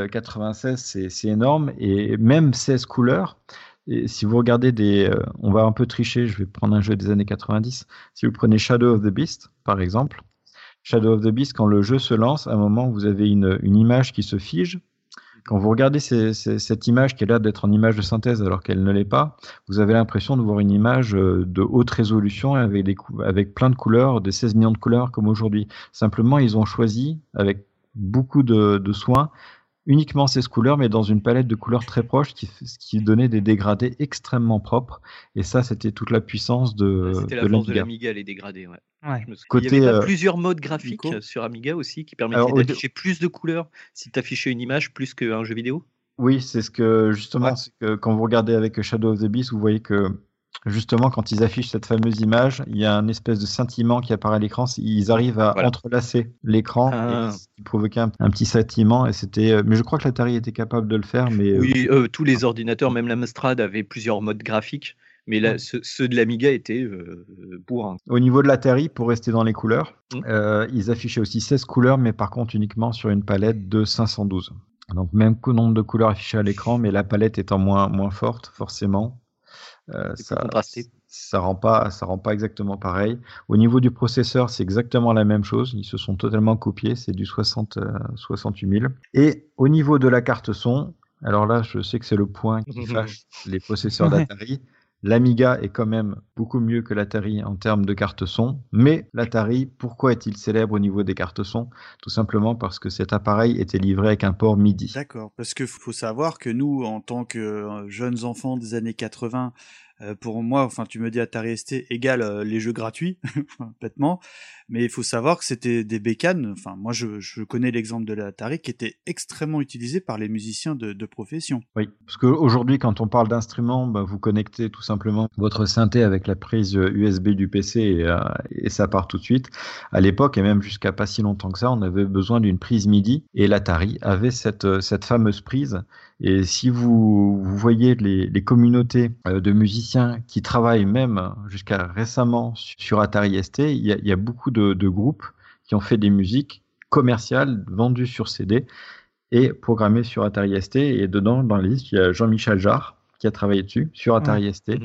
4096 c'est énorme, et même 16 couleurs. Et si vous regardez on va un peu tricher, je vais prendre un jeu des années 90. Si vous prenez Shadow of the Beast, par exemple, Shadow of the Beast, quand le jeu se lance, à un moment, vous avez une image qui se fige. Quand vous regardez cette image qui a l'air d'être en image de synthèse alors qu'elle ne l'est pas, vous avez l'impression de voir une image de haute résolution avec plein de couleurs, des 16 millions de couleurs comme aujourd'hui. Simplement, ils ont choisi, avec beaucoup de soin, uniquement 16 couleurs, mais dans une palette de couleurs très proches qui donnait des dégradés extrêmement propres. Et ça, c'était toute la puissance de C'était la force de l'Amiga, les dégradés. Côté, il y avait pas plusieurs modes graphiques sur Amiga aussi qui permettaient d'afficher plus de couleurs si tu affichais une image plus qu'un jeu vidéo? Oui, c'est ce que justement, c'est que quand vous regardez avec Shadow of the Beast, vous voyez que justement, quand ils affichent cette fameuse image, il y a un espèce de scintillement qui apparaît à l'écran. Ils arrivent à entrelacer l'écran et qui provoquait un petit scintillement. Et c'était, mais je crois que l'Atari était capable de le faire. Mais oui, tous les ordinateurs, même l'Amstrad, avaient plusieurs modes graphiques. Mais là, ceux de l'Amiga étaient bourrins. Au niveau de l'Atari, pour rester dans les couleurs, ils affichaient aussi 16 couleurs, mais par contre uniquement sur une palette de 512. Donc même nombre de couleurs affichées à l'écran, mais la palette étant moins forte, forcément. Ça rend pas exactement pareil. Au niveau du processeur, c'est exactement la même chose. Ils se sont totalement copiés. C'est du 68000. Et au niveau de la carte son, alors là, je sais que c'est le point qui fâche les possesseurs d'Atari. L'Amiga est quand même beaucoup mieux que l'Atari en termes de carte son, mais l'Atari, pourquoi est-il célèbre au niveau des cartes son? Tout simplement parce que cet appareil était livré avec un port MIDI. D'accord, parce que faut savoir que nous, en tant que jeunes enfants des années 80, pour moi, enfin, tu me dis Atari ST égale les jeux gratuits, complètement. Mais il faut savoir que c'était des bécanes. Enfin, moi, je connais l'exemple de l'Atari qui était extrêmement utilisé par les musiciens de profession. Oui, parce qu'aujourd'hui, quand on parle d'instruments, vous connectez tout simplement votre synthé avec la prise USB du PC et ça part tout de suite. À l'époque, et même jusqu'à pas si longtemps que ça, on avait besoin d'une prise MIDI et l'Atari avait cette fameuse prise. Et si vous voyez les communautés de musiciens qui travaillent même jusqu'à récemment sur Atari ST, il y a beaucoup de groupes qui ont fait des musiques commerciales vendues sur CD et programmées sur Atari ST. Et dedans, dans la liste, il y a Jean-Michel Jarre qui a travaillé dessus sur Atari ST.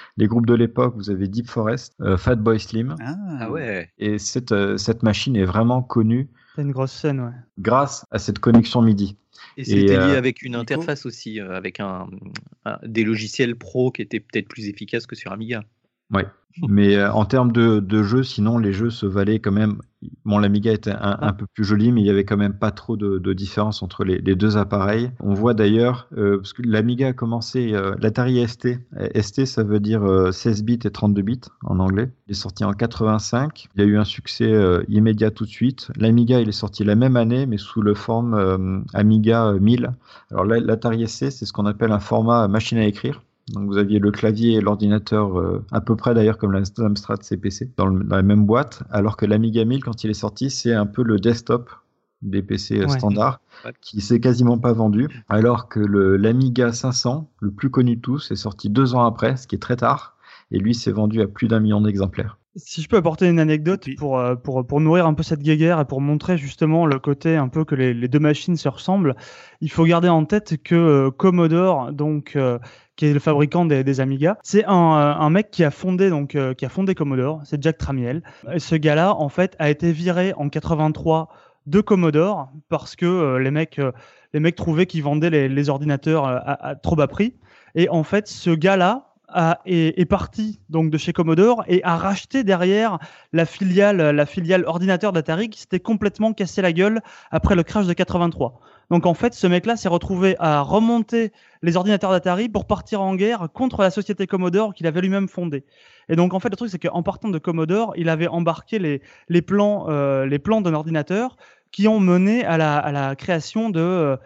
Les groupes de l'époque, vous avez Deep Forest, Fatboy Slim. Ah ouais. Et cette machine est vraiment connue. C'est une grosse scène, ouais. Grâce à cette connexion MIDI. Et c'était lié avec une interface aussi, avec des logiciels pro qui étaient peut-être plus efficaces que sur Amiga. Ouais. Mais en termes de jeux, sinon les jeux se valaient quand même. Bon, l'Amiga était un peu plus joli, mais il y avait quand même pas trop de différence entre les deux appareils. On voit d'ailleurs, parce que l'Amiga a commencé, l'Atari ST. ST, ça veut dire 16 bits et 32 bits en anglais. Il est sorti en 85. Il y a eu un succès immédiat tout de suite. L'Amiga, il est sorti la même année, mais sous le forme Amiga 1000. Alors là, l'Atari ST, c'est ce qu'on appelle un format machine à écrire. Donc vous aviez le clavier et l'ordinateur à peu près d'ailleurs comme l'Amstrad CPC dans la même boîte, alors que l'Amiga 1000 quand il est sorti c'est un peu le desktop des PC standards qui s'est quasiment pas vendu, alors que l'Amiga 500, le plus connu de tous, est sorti 2 ans après, ce qui est très tard, et lui s'est vendu à plus d'1 million d'exemplaires. Si je peux apporter une anecdote pour nourrir un peu cette guéguerre et pour montrer justement le côté un peu que les deux machines se ressemblent, il faut garder en tête que Commodore, donc qui est le fabricant des Amiga, c'est un mec qui a fondé Commodore, c'est Jack Tramiel. Et ce gars-là, en fait, a été viré en 83 de Commodore parce que les mecs trouvaient qu'ils vendaient les ordinateurs à trop bas prix. Et en fait, ce gars-là est parti donc de chez Commodore et a racheté derrière la filiale ordinateur d'Atari qui s'était complètement cassé la gueule après le crash de 83. Donc en fait, ce mec-là s'est retrouvé à remonter les ordinateurs d'Atari pour partir en guerre contre la société Commodore qu'il avait lui-même fondée. Et donc en fait, le truc c'est qu'en partant de Commodore, il avait embarqué les plans d'un ordinateur qui ont mené à la création de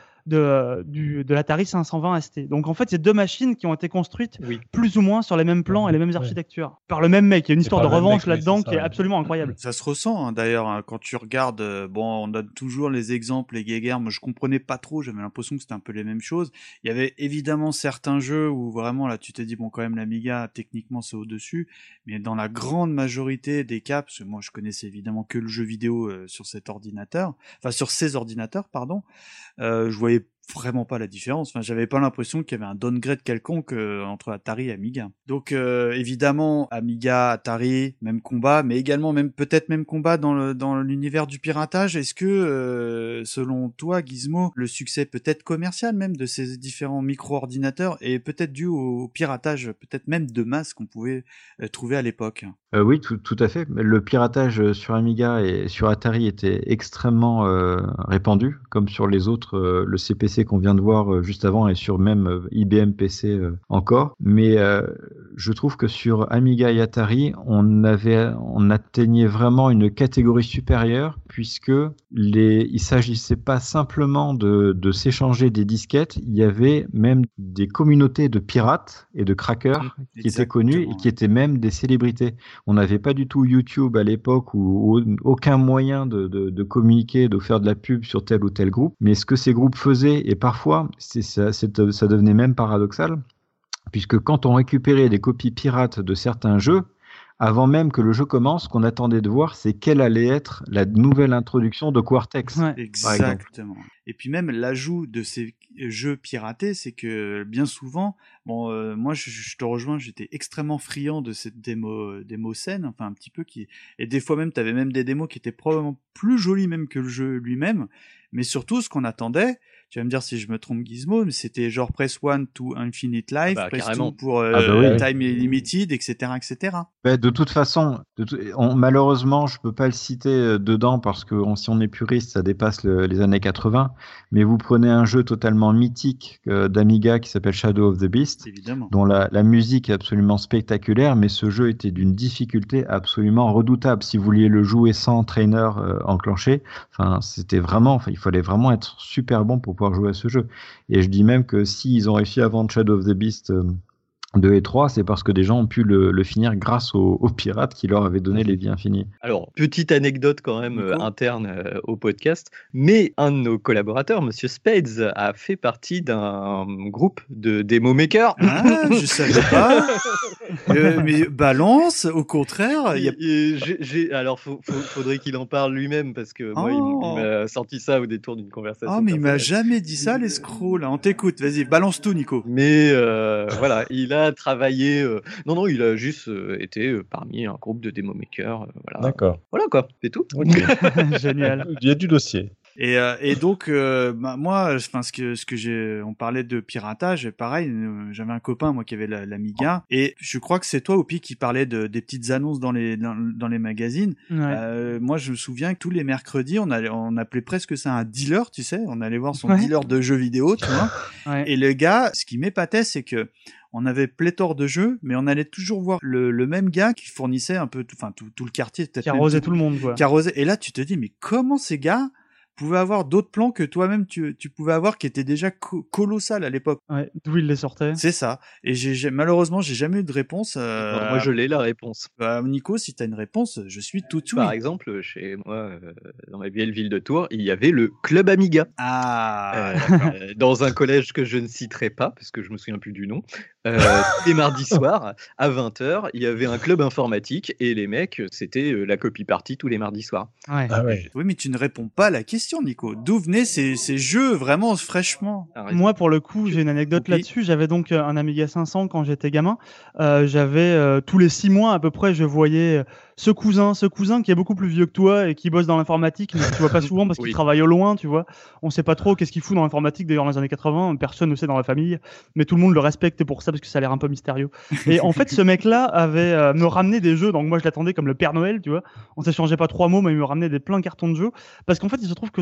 l'Atari 520 ST. Donc en fait, c'est deux machines qui ont été construites plus ou moins sur les mêmes plans et les mêmes architectures. Par le même mec, il y a une histoire de revanche là-dedans qui est absolument incroyable. Ça se ressent hein, d'ailleurs hein, quand tu regardes, on donne toujours les exemples, les guéguerres, moi je comprenais pas trop, j'avais l'impression que c'était un peu les mêmes choses. Il y avait évidemment certains jeux où vraiment là tu t'es dit bon quand même l'Amiga techniquement c'est au-dessus, mais dans la grande majorité des cas, parce que moi je connaissais évidemment que le jeu vidéo sur ces ordinateurs, pardon, je voyais vraiment pas la différence. Enfin, j'avais pas l'impression qu'il y avait un downgrade quelconque entre Atari et Amiga. Donc évidemment Amiga, Atari, même combat, mais également peut-être même combat dans l'univers du piratage. Est-ce que selon toi, Gizmo, le succès peut-être commercial même de ces différents micro-ordinateurs est peut-être dû au piratage, peut-être même de masse qu'on pouvait trouver à l'époque? Oui, tout à fait. Le piratage sur Amiga et sur Atari était extrêmement répandu, comme sur les autres, le CPC qu'on vient de voir juste avant et sur même IBM PC encore. Mais je trouve que sur Amiga et Atari, on atteignait vraiment une catégorie supérieure puisque il s'agissait pas simplement de s'échanger des disquettes, il y avait même des communautés de pirates et de crackers qui étaient connus et qui étaient même des célébrités. On n'avait pas du tout YouTube à l'époque ou aucun moyen de communiquer, de faire de la pub sur tel ou tel groupe. Mais ce que ces groupes faisaient, et parfois ça devenait même paradoxal, puisque quand on récupérait des copies pirates de certains jeux, avant même que le jeu commence, ce qu'on attendait de voir, c'est quelle allait être la nouvelle introduction de Quartex. Ouais, exactement. Et puis même l'ajout de ces jeux piratés, c'est que bien souvent, moi je te rejoins, j'étais extrêmement friand de cette démo scène, enfin un petit peu et des fois même t'avais même des démos qui étaient probablement plus jolies même que le jeu lui-même, mais surtout ce qu'on attendait. Tu vas me dire si je me trompe Gizmo, mais c'était genre Press 1 to Infinite Life, Press 2 pour Time Limited, etc., etc. De toute façon, malheureusement, je peux pas le citer dedans parce que si on est puriste, ça dépasse les années 80. Mais vous prenez un jeu totalement mythique d'Amiga qui s'appelle Shadow of the Beast, évidemment, dont la musique est absolument spectaculaire, mais ce jeu était d'une difficulté absolument redoutable. Si vous vouliez le jouer sans trainer enclenché, il fallait vraiment être super bon pour pouvoir jouer à ce jeu. Et je dis même que s'ils ont réussi à vendre Shadow of the Beast 2 et 3, c'est parce que des gens ont pu le finir grâce aux pirates qui leur avaient donné les vies infinies. Alors, petite anecdote quand même interne au podcast, mais un de nos collaborateurs, Monsieur Spades, a fait partie d'un groupe de démo makers. Ah, je savais pas. Mais balance, au contraire. Alors, faudrait qu'il en parle lui-même parce que moi, il m'a sorti ça au détour d'une conversation. Oh, mais il m'a jamais dit ça, l'escroc, là. On t'écoute, vas-y, balance tout, Nico. Mais voilà, il a travaillé. Non, il a juste été parmi un groupe de démo makers. Voilà. D'accord. Voilà quoi, c'est tout. Okay. Génial. Il y a du dossier. Et donc moi, enfin on parlait de piratage, pareil, j'avais un copain moi qui avait l'Amiga et je crois que c'est toi Oupi qui parlait des petites annonces dans les magazines. Ouais. Moi je me souviens que tous les mercredis on appelait presque ça un dealer, tu sais, on allait voir son dealer de jeux vidéo, tu vois. Ouais. Et le gars, ce qui m'épatait, c'est que on avait pléthore de jeux, mais on allait toujours voir le même gars qui fournissait un peu tout le quartier, peut-être qui arrosait tout le monde, quoi. Qui arrosait. Et là tu te dis mais comment ces gars pouvaient avoir d'autres plans que toi-même tu pouvais avoir qui étaient déjà colossal à l'époque. Ouais, d'où il les sortait. C'est ça. Et malheureusement, j'ai jamais eu de réponse. Moi, je l'ai la réponse. Nico, si t'as une réponse, je suis tout oui. Par exemple, chez moi, dans ma belle ville de Tours, il y avait le club Amiga. Dans un collège que je ne citerai pas, parce que je me souviens plus du nom. Les mardis soirs, à 20h, il y avait un club informatique et les mecs, c'était la copie party tous les mardis soirs. Ouais. Ah ouais. Oui, mais tu ne réponds pas à la question, Nico. D'où venaient ces jeux vraiment fraîchement? Moi, pour le coup, j'ai une anecdote là-dessus. J'avais donc un Amiga 500 quand j'étais gamin. J'avais tous les 6 mois à peu près, je voyais ce cousin qui est beaucoup plus vieux que toi et qui bosse dans l'informatique, mais que tu vois pas souvent parce qu'il travaille au loin, tu vois. On sait pas trop qu'est-ce qu'il fout dans l'informatique d'ailleurs dans les années 80. Personne ne sait dans la famille, mais tout le monde le respecte pour ça parce que ça a l'air un peu mystérieux. Et en fait, ce mec-là avait me ramené des jeux, donc moi je l'attendais comme le Père Noël, tu vois. On s'échangeait pas 3 mots, mais il me ramenait plein cartons de jeux parce qu'en fait, il se trouve que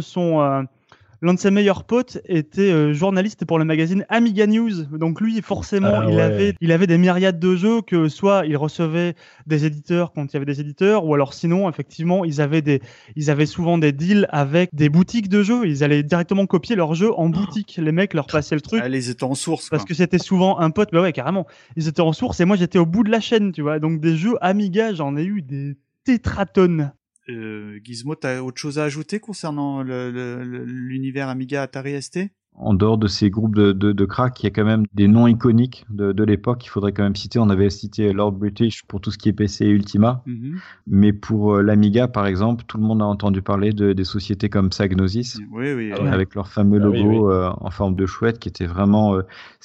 l'un de ses meilleurs potes était journaliste pour le magazine Amiga News. Donc lui, forcément, il avait des myriades de jeux que soit il recevait des éditeurs quand il y avait des éditeurs, ou alors sinon, effectivement, ils avaient souvent des deals avec des boutiques de jeux. Ils allaient directement copier leurs jeux en boutique. Les mecs leur passaient le truc. Ils étaient en source. Parce que c'était souvent un pote. Bah ouais, carrément. Ils étaient en source et moi, j'étais au bout de la chaîne, tu vois. Donc des jeux Amiga, j'en ai eu des tétratonnes. Gizmo, t'as autre chose à ajouter concernant l'univers Amiga Atari ST? En dehors de ces groupes de crack, il y a quand même des noms iconiques de l'époque. Il faudrait quand même citer. On avait cité Lord British pour tout ce qui est PC et Ultima. Mais pour l'Amiga, par exemple, tout le monde a entendu parler des sociétés comme Psygnosis. Avec leur fameux logo en forme de chouette qui était vraiment...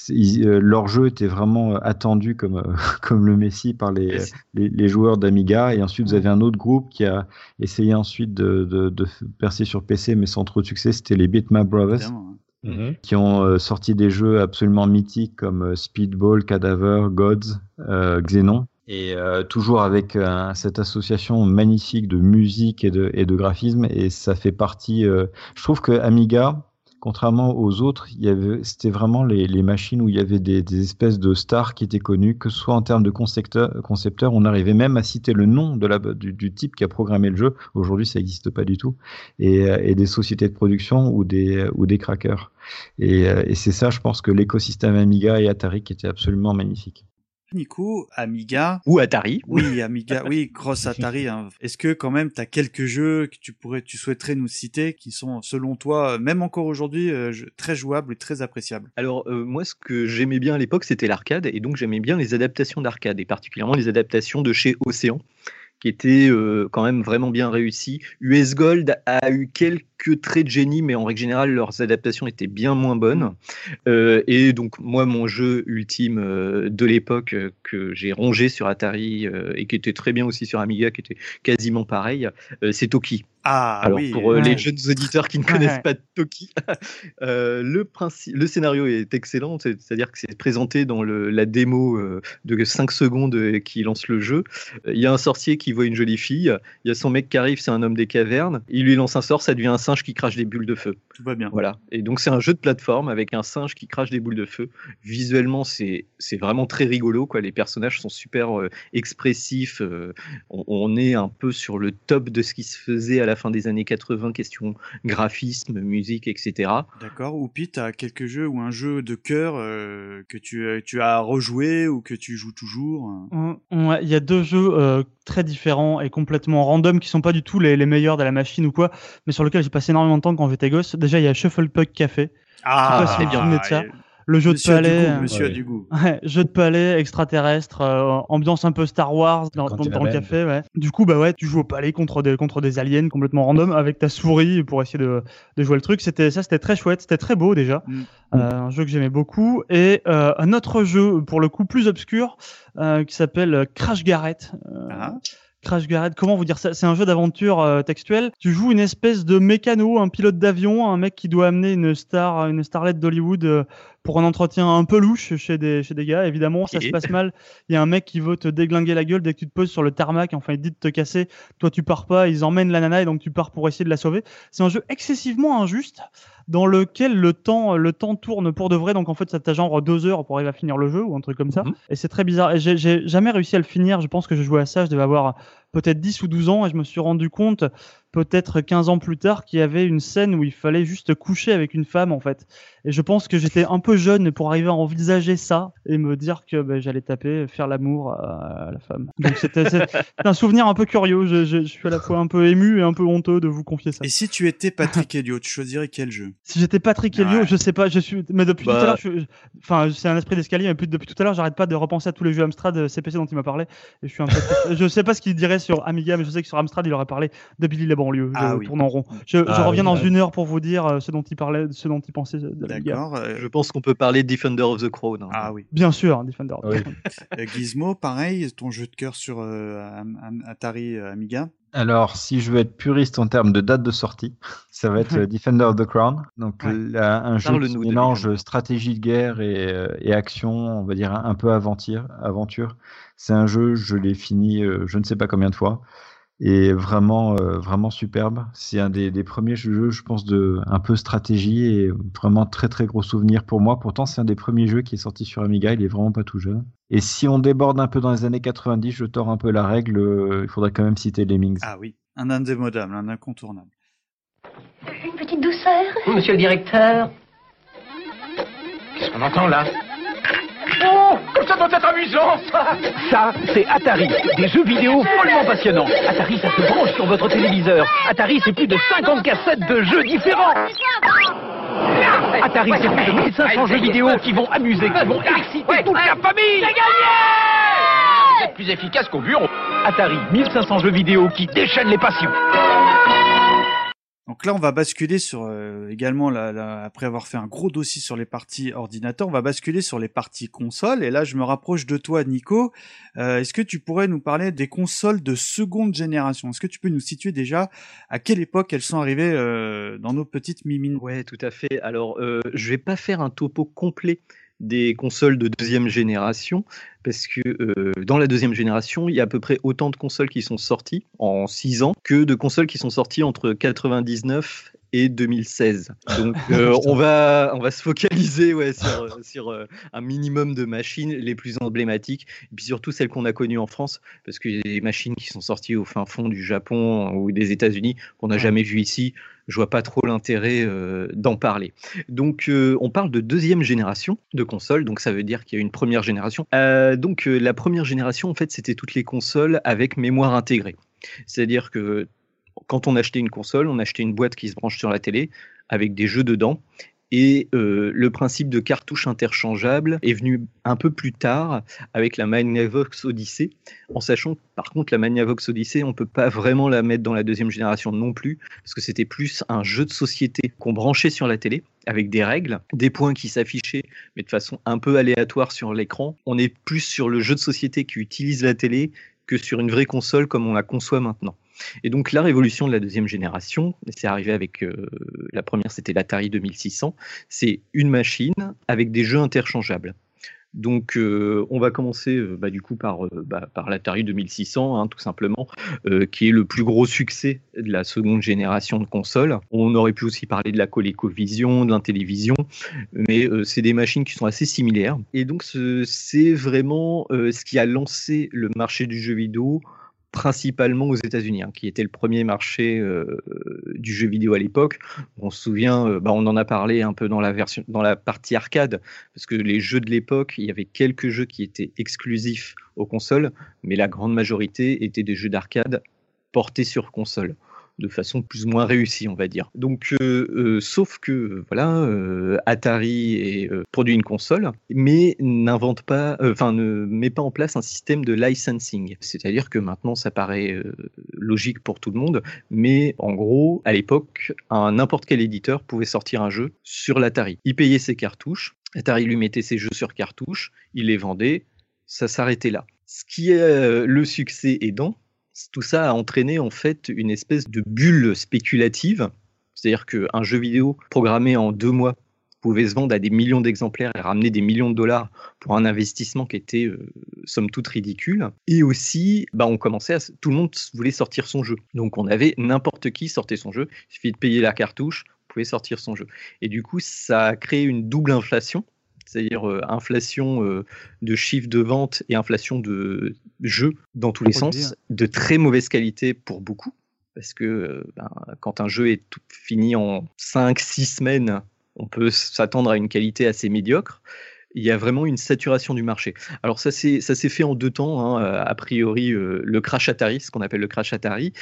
leur jeu était vraiment attendu comme le Messi par les joueurs d'Amiga. Et ensuite, vous avez un autre groupe qui a essayé ensuite de percer sur PC, mais sans trop de succès. C'était les Bitmap Brothers. Qui ont sorti des jeux absolument mythiques comme Speedball, Cadaver, Gods, Xenon. Et toujours avec cette association magnifique de musique et de graphisme. Et ça fait partie... je trouve que Amiga, contrairement aux autres, c'était vraiment les machines où il y avait des espèces de stars qui étaient connues, que ce soit en termes de concepteurs, on arrivait même à citer le nom du type qui a programmé le jeu. Aujourd'hui, ça n'existe pas du tout. Et des sociétés de production ou des crackers. Et c'est ça, je pense, que l'écosystème Amiga et Atari qui était absolument magnifique. Nico, Amiga ou Atari. Oui, Amiga, oui, cross Atari. Hein. Est-ce que quand même t'as quelques jeux que tu souhaiterais nous citer qui sont selon toi, même encore aujourd'hui, très jouables et très appréciables? Alors moi, ce que j'aimais bien à l'époque, c'était l'arcade, et donc j'aimais bien les adaptations d'arcade, et particulièrement les adaptations de chez Océan, qui étaient quand même vraiment bien réussies. US Gold a eu quelques traits de génie, mais en règle générale, leurs adaptations étaient bien moins bonnes. Et donc, moi, mon jeu ultime de l'époque que j'ai rongé sur Atari et qui était très bien aussi sur Amiga, qui était quasiment pareil, c'est Toki. Alors, pour les jeunes auditeurs qui ne connaissent pas Toki, le scénario est excellent, c'est-à-dire que c'est présenté dans la démo de 5 secondes qui lance le jeu. Il y a un sorcier qui voit une jolie fille, il y a son mec qui arrive, c'est un homme des cavernes, il lui lance un sort, ça devient un singe qui crache des bulles de feu. Tout va bien. Voilà. Et donc c'est un jeu de plateforme avec un singe qui crache des boules de feu. Visuellement, c'est vraiment très rigolo, quoi. Les personnages sont super expressifs. On est un peu sur le top de ce qui se faisait à la fin des années 80, question graphisme, musique, etc. D'accord. Oupi, t'as quelques jeux ou un jeu de cœur que tu as rejoué ou que tu joues toujours? Il y a 2 jeux très différents et complètement random qui sont pas du tout les meilleurs de la machine ou quoi, mais sur lequel j'ai passé énormément de temps quand j'étais gosse. Déjà, il y a Shufflepuck Café. Ah, c'est bien. De ça. Le jeu Monsieur de a du palais, goût, monsieur a du goût. Ouais, jeu de palais, extraterrestre, ambiance un peu Star Wars dans le café, ouais. Du coup, bah ouais, tu joues au palais contre des aliens complètement random avec ta souris pour essayer de jouer le truc. C'était très chouette, c'était très beau déjà. Un jeu que j'aimais beaucoup. Et un autre jeu, pour le coup, plus obscur, qui s'appelle Crash Garrett. Crash Garrett, comment vous dire ça? C'est un jeu d'aventure textuelle. Tu joues une espèce de mécano, un pilote d'avion, un mec qui doit amener une starlette d'Hollywood pour un entretien un peu louche chez des gars. Évidemment, ça se passe mal. Il y a un mec qui veut te déglinguer la gueule dès que tu te poses sur le tarmac. Enfin, il te dit de te casser. Toi, tu pars pas. Ils emmènent la nana et donc tu pars pour essayer de la sauver. C'est un jeu excessivement injuste dans lequel le temps tourne pour de vrai. Donc en fait, ça t'a genre 2 heures pour arriver à finir le jeu ou un truc comme ça. Et c'est très bizarre. Et j'ai jamais réussi à le finir. Je pense que je jouais à ça. Je devais avoir peut-être 10 ou 12 ans et je me suis rendu compte peut-être 15 ans plus tard qu'il y avait une scène où il fallait juste coucher avec une femme en fait. Et je pense que j'étais un peu jeune pour arriver à envisager ça et me dire que j'allais faire l'amour à la femme. Donc c'est un souvenir un peu curieux. Je suis à la fois un peu ému et un peu honteux de vous confier ça. Et si tu étais Patrick Helliot, tu choisirais quel jeu? Si j'étais Patrick Helliot, je sais pas, mais depuis tout à l'heure, c'est un esprit d'escalier, mais depuis tout à l'heure, j'arrête pas de repenser à tous les jeux Amstrad CPC dont il m'a parlé. Et je suis un peu je sais pas ce qu'il dirait sur Amiga, mais je sais que sur Amstrad, il aurait parlé de Billy la banlieue. Je tourne en rond. Je reviens dans 1 heure pour vous dire ce dont il parlait, ce dont il pensait de l'Amiga. D'accord. Je pense qu'on peut parler de Defender of the Crown. Ah oui. Bien sûr, Defender of the Crown. Gizmo, pareil, ton jeu de cœur sur Atari Amiga? Alors, si je veux être puriste en termes de date de sortie, ça va être Defender of the Crown. Donc, un jeu qui mélange stratégie de guerre et action, on va dire un peu aventure. C'est un jeu, je l'ai fini je ne sais pas combien de fois. Et vraiment superbe. C'est un des premiers jeux, je pense, un peu stratégie et vraiment très très gros souvenir pour moi. Pourtant, c'est un des premiers jeux qui est sorti sur Amiga. Il est vraiment pas tout jeune. Et si on déborde un peu dans les années 90, je tords un peu la règle. Il faudrait quand même citer Lemmings. Ah oui, un indémodable, un incontournable. Une petite douceur. Monsieur le directeur. Qu'est-ce qu'on entend là? Oh, comme ça doit être amusant, ça! Ça, c'est Atari, des jeux vidéo follement passionnants. Atari, ça se branche sur votre téléviseur. Atari, c'est plus de 50 cassettes de jeux différents. Atari, c'est plus de 1500 jeux vidéo qui vont amuser, qui vont exciter toute la famille. C'est gagné! Vous êtes plus efficace qu'au bureau. Atari, 1500 jeux vidéo qui déchaînent les passions. Donc là, on va basculer sur également, après avoir fait un gros dossier sur les parties ordinateurs, on va basculer sur les parties consoles. Et là, je me rapproche de toi, Nico. Est-ce que tu pourrais nous parler des consoles de seconde génération? Est-ce que tu peux nous situer déjà à quelle époque elles sont arrivées dans nos petites mimines? Ouais, tout à fait. Alors, je vais pas faire un topo complet des consoles de deuxième génération, parce que dans la deuxième génération, il y a à peu près autant de consoles qui sont sorties en 6 ans que de consoles qui sont sorties entre 99 et 2016. Donc on va se focaliser sur un minimum de machines les plus emblématiques, et puis surtout celles qu'on a connues en France, parce qu'il y a des machines qui sont sorties au fin fond du Japon ou des États-Unis qu'on n'a jamais vues ici. Je vois pas trop l'intérêt d'en parler. Donc on parle de deuxième génération de consoles, donc ça veut dire qu'il y a une première génération. Donc la première génération, en fait, c'était toutes les consoles avec mémoire intégrée. C'est-à-dire que quand on achetait une console, on achetait une boîte qui se branche sur la télé avec des jeux dedans. Et le principe de cartouche interchangeable est venu un peu plus tard avec la Magnavox Odyssey, en sachant que par contre la Magnavox Odyssey, on ne peut pas vraiment la mettre dans la deuxième génération non plus, parce que c'était plus un jeu de société qu'on branchait sur la télé avec des règles, des points qui s'affichaient, mais de façon un peu aléatoire sur l'écran. On est plus sur le jeu de société qui utilise la télé que sur une vraie console comme on la conçoit maintenant. Et donc la révolution de la deuxième génération, c'est arrivé avec la première, c'était l'Atari 2600, c'est une machine avec des jeux interchangeables. Donc on va commencer du coup par l'Atari 2600, tout simplement, qui est le plus gros succès de la seconde génération de consoles. On aurait pu aussi parler de la ColecoVision, de l'Intellivision, mais c'est des machines qui sont assez similaires. Et donc c'est vraiment ce qui a lancé le marché du jeu vidéo, principalement aux États-Unis, qui était le premier marché du jeu vidéo à l'époque. On se souvient, on en a parlé un peu dans la partie arcade, parce que les jeux de l'époque, il y avait quelques jeux qui étaient exclusifs aux consoles, mais la grande majorité étaient des jeux d'arcade portés sur console. de façon plus ou moins réussie, on va dire. Donc, sauf que voilà, Atari produit une console, mais ne met pas en place un système de licensing. C'est-à-dire que maintenant, ça paraît logique pour tout le monde, mais en gros, à l'époque, n'importe quel éditeur pouvait sortir un jeu sur l'Atari. Il payait ses cartouches, Atari lui mettait ses jeux sur cartouches, il les vendait, ça s'arrêtait là. Ce qui est le succès aidant, tout ça a entraîné en fait une espèce de bulle spéculative, c'est-à-dire qu'un jeu vidéo programmé en 2 mois pouvait se vendre à des millions d'exemplaires et ramener des millions de dollars pour un investissement qui était somme toute ridicule. Et aussi, tout le monde voulait sortir son jeu. Donc on avait n'importe qui sortait son jeu, il suffit de payer la cartouche, vous pouvez sortir son jeu. Et du coup, ça a créé une double inflation, c'est-à-dire inflation de chiffre de vente et inflation de jeux dans tous les sens, de très mauvaise qualité pour beaucoup, parce que quand un jeu est fini en 5-6 semaines, on peut s'attendre à une qualité assez médiocre. Il y a vraiment une saturation du marché. Alors ça s'est fait en 2 temps, hein. A priori, le crash Atari, ce qu'on appelle le crash Atari.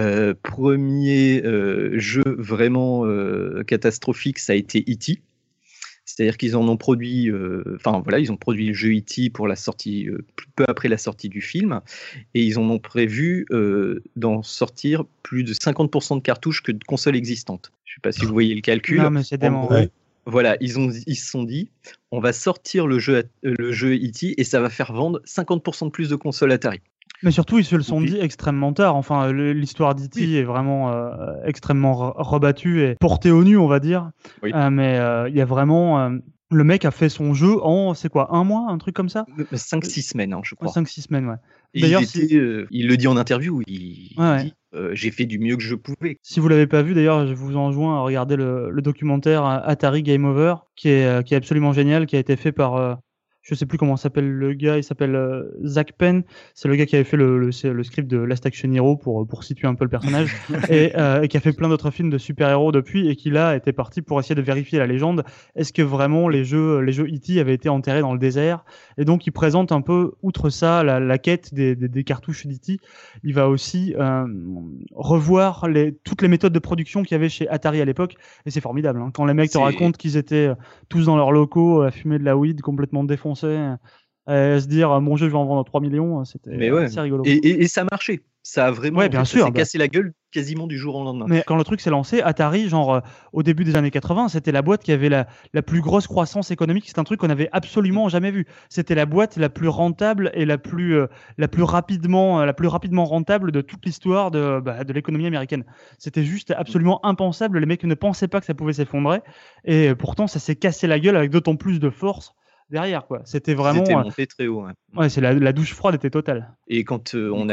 Premier jeu vraiment catastrophique, ça a été E.T. C'est-à-dire qu'ils en ont produit, ils ont produit le jeu E.T. pour la sortie, peu après la sortie du film, et ils en ont prévu d'en sortir plus de 50% de cartouches que de consoles existantes. Je ne sais pas si vous voyez le calcul. Non, mais c'est dément. Voilà, ils se sont dit, on va sortir le jeu E.T. et ça va faire vendre 50% de plus de consoles Atari. Mais surtout, ils se le sont dit extrêmement tard. Enfin, l'histoire d'E.T. est vraiment extrêmement rebattue et portée au nu, on va dire. Oui. Mais il y a vraiment... le mec a fait son jeu en, c'est quoi, 1 mois, un truc comme ça 5-6 semaines, hein, je crois. 5-6 semaines, ouais. D'ailleurs, il le dit en interview, il dit j'ai fait du mieux que je pouvais. Si vous l'avez pas vu, d'ailleurs, je vous enjoins à regarder le documentaire Atari Game Over, qui est absolument génial, qui a été fait par... je sais plus comment s'appelle le gars, il s'appelle Zach Penn. C'est le gars qui avait fait le script de Last Action Hero pour situer un peu le personnage et qui a fait plein d'autres films de super-héros depuis et qui là était parti pour essayer de vérifier la légende. Est-ce que vraiment les jeux E.T. avaient été enterrés dans le désert? Et donc il présente un peu, outre ça, la quête des cartouches d'E.T. Il va aussi revoir toutes les méthodes de production qu'il y avait chez Atari à l'époque et c'est formidable. Hein. Quand les mecs te racontent qu'ils étaient tous dans leurs locaux à fumer de la weed complètement défoncés, à se dire mon jeu je vais en vendre 3 millions, c'était assez rigolo. Et ça marchait, ça a vraiment cassé la gueule quasiment du jour au lendemain. Mais quand le truc s'est lancé, Atari, au début des années 80, c'était la boîte qui avait la plus grosse croissance économique. C'est un truc qu'on n'avait absolument jamais vu. C'était la boîte la plus rentable et la plus rapidement rentable de toute l'histoire de l'économie américaine. C'était juste absolument impensable. Les mecs ne pensaient pas que ça pouvait s'effondrer et pourtant ça s'est cassé la gueule avec d'autant plus de force derrière, quoi. C'était vraiment. C'était monté très haut. Ouais, c'est la douche froide était totale. Et quand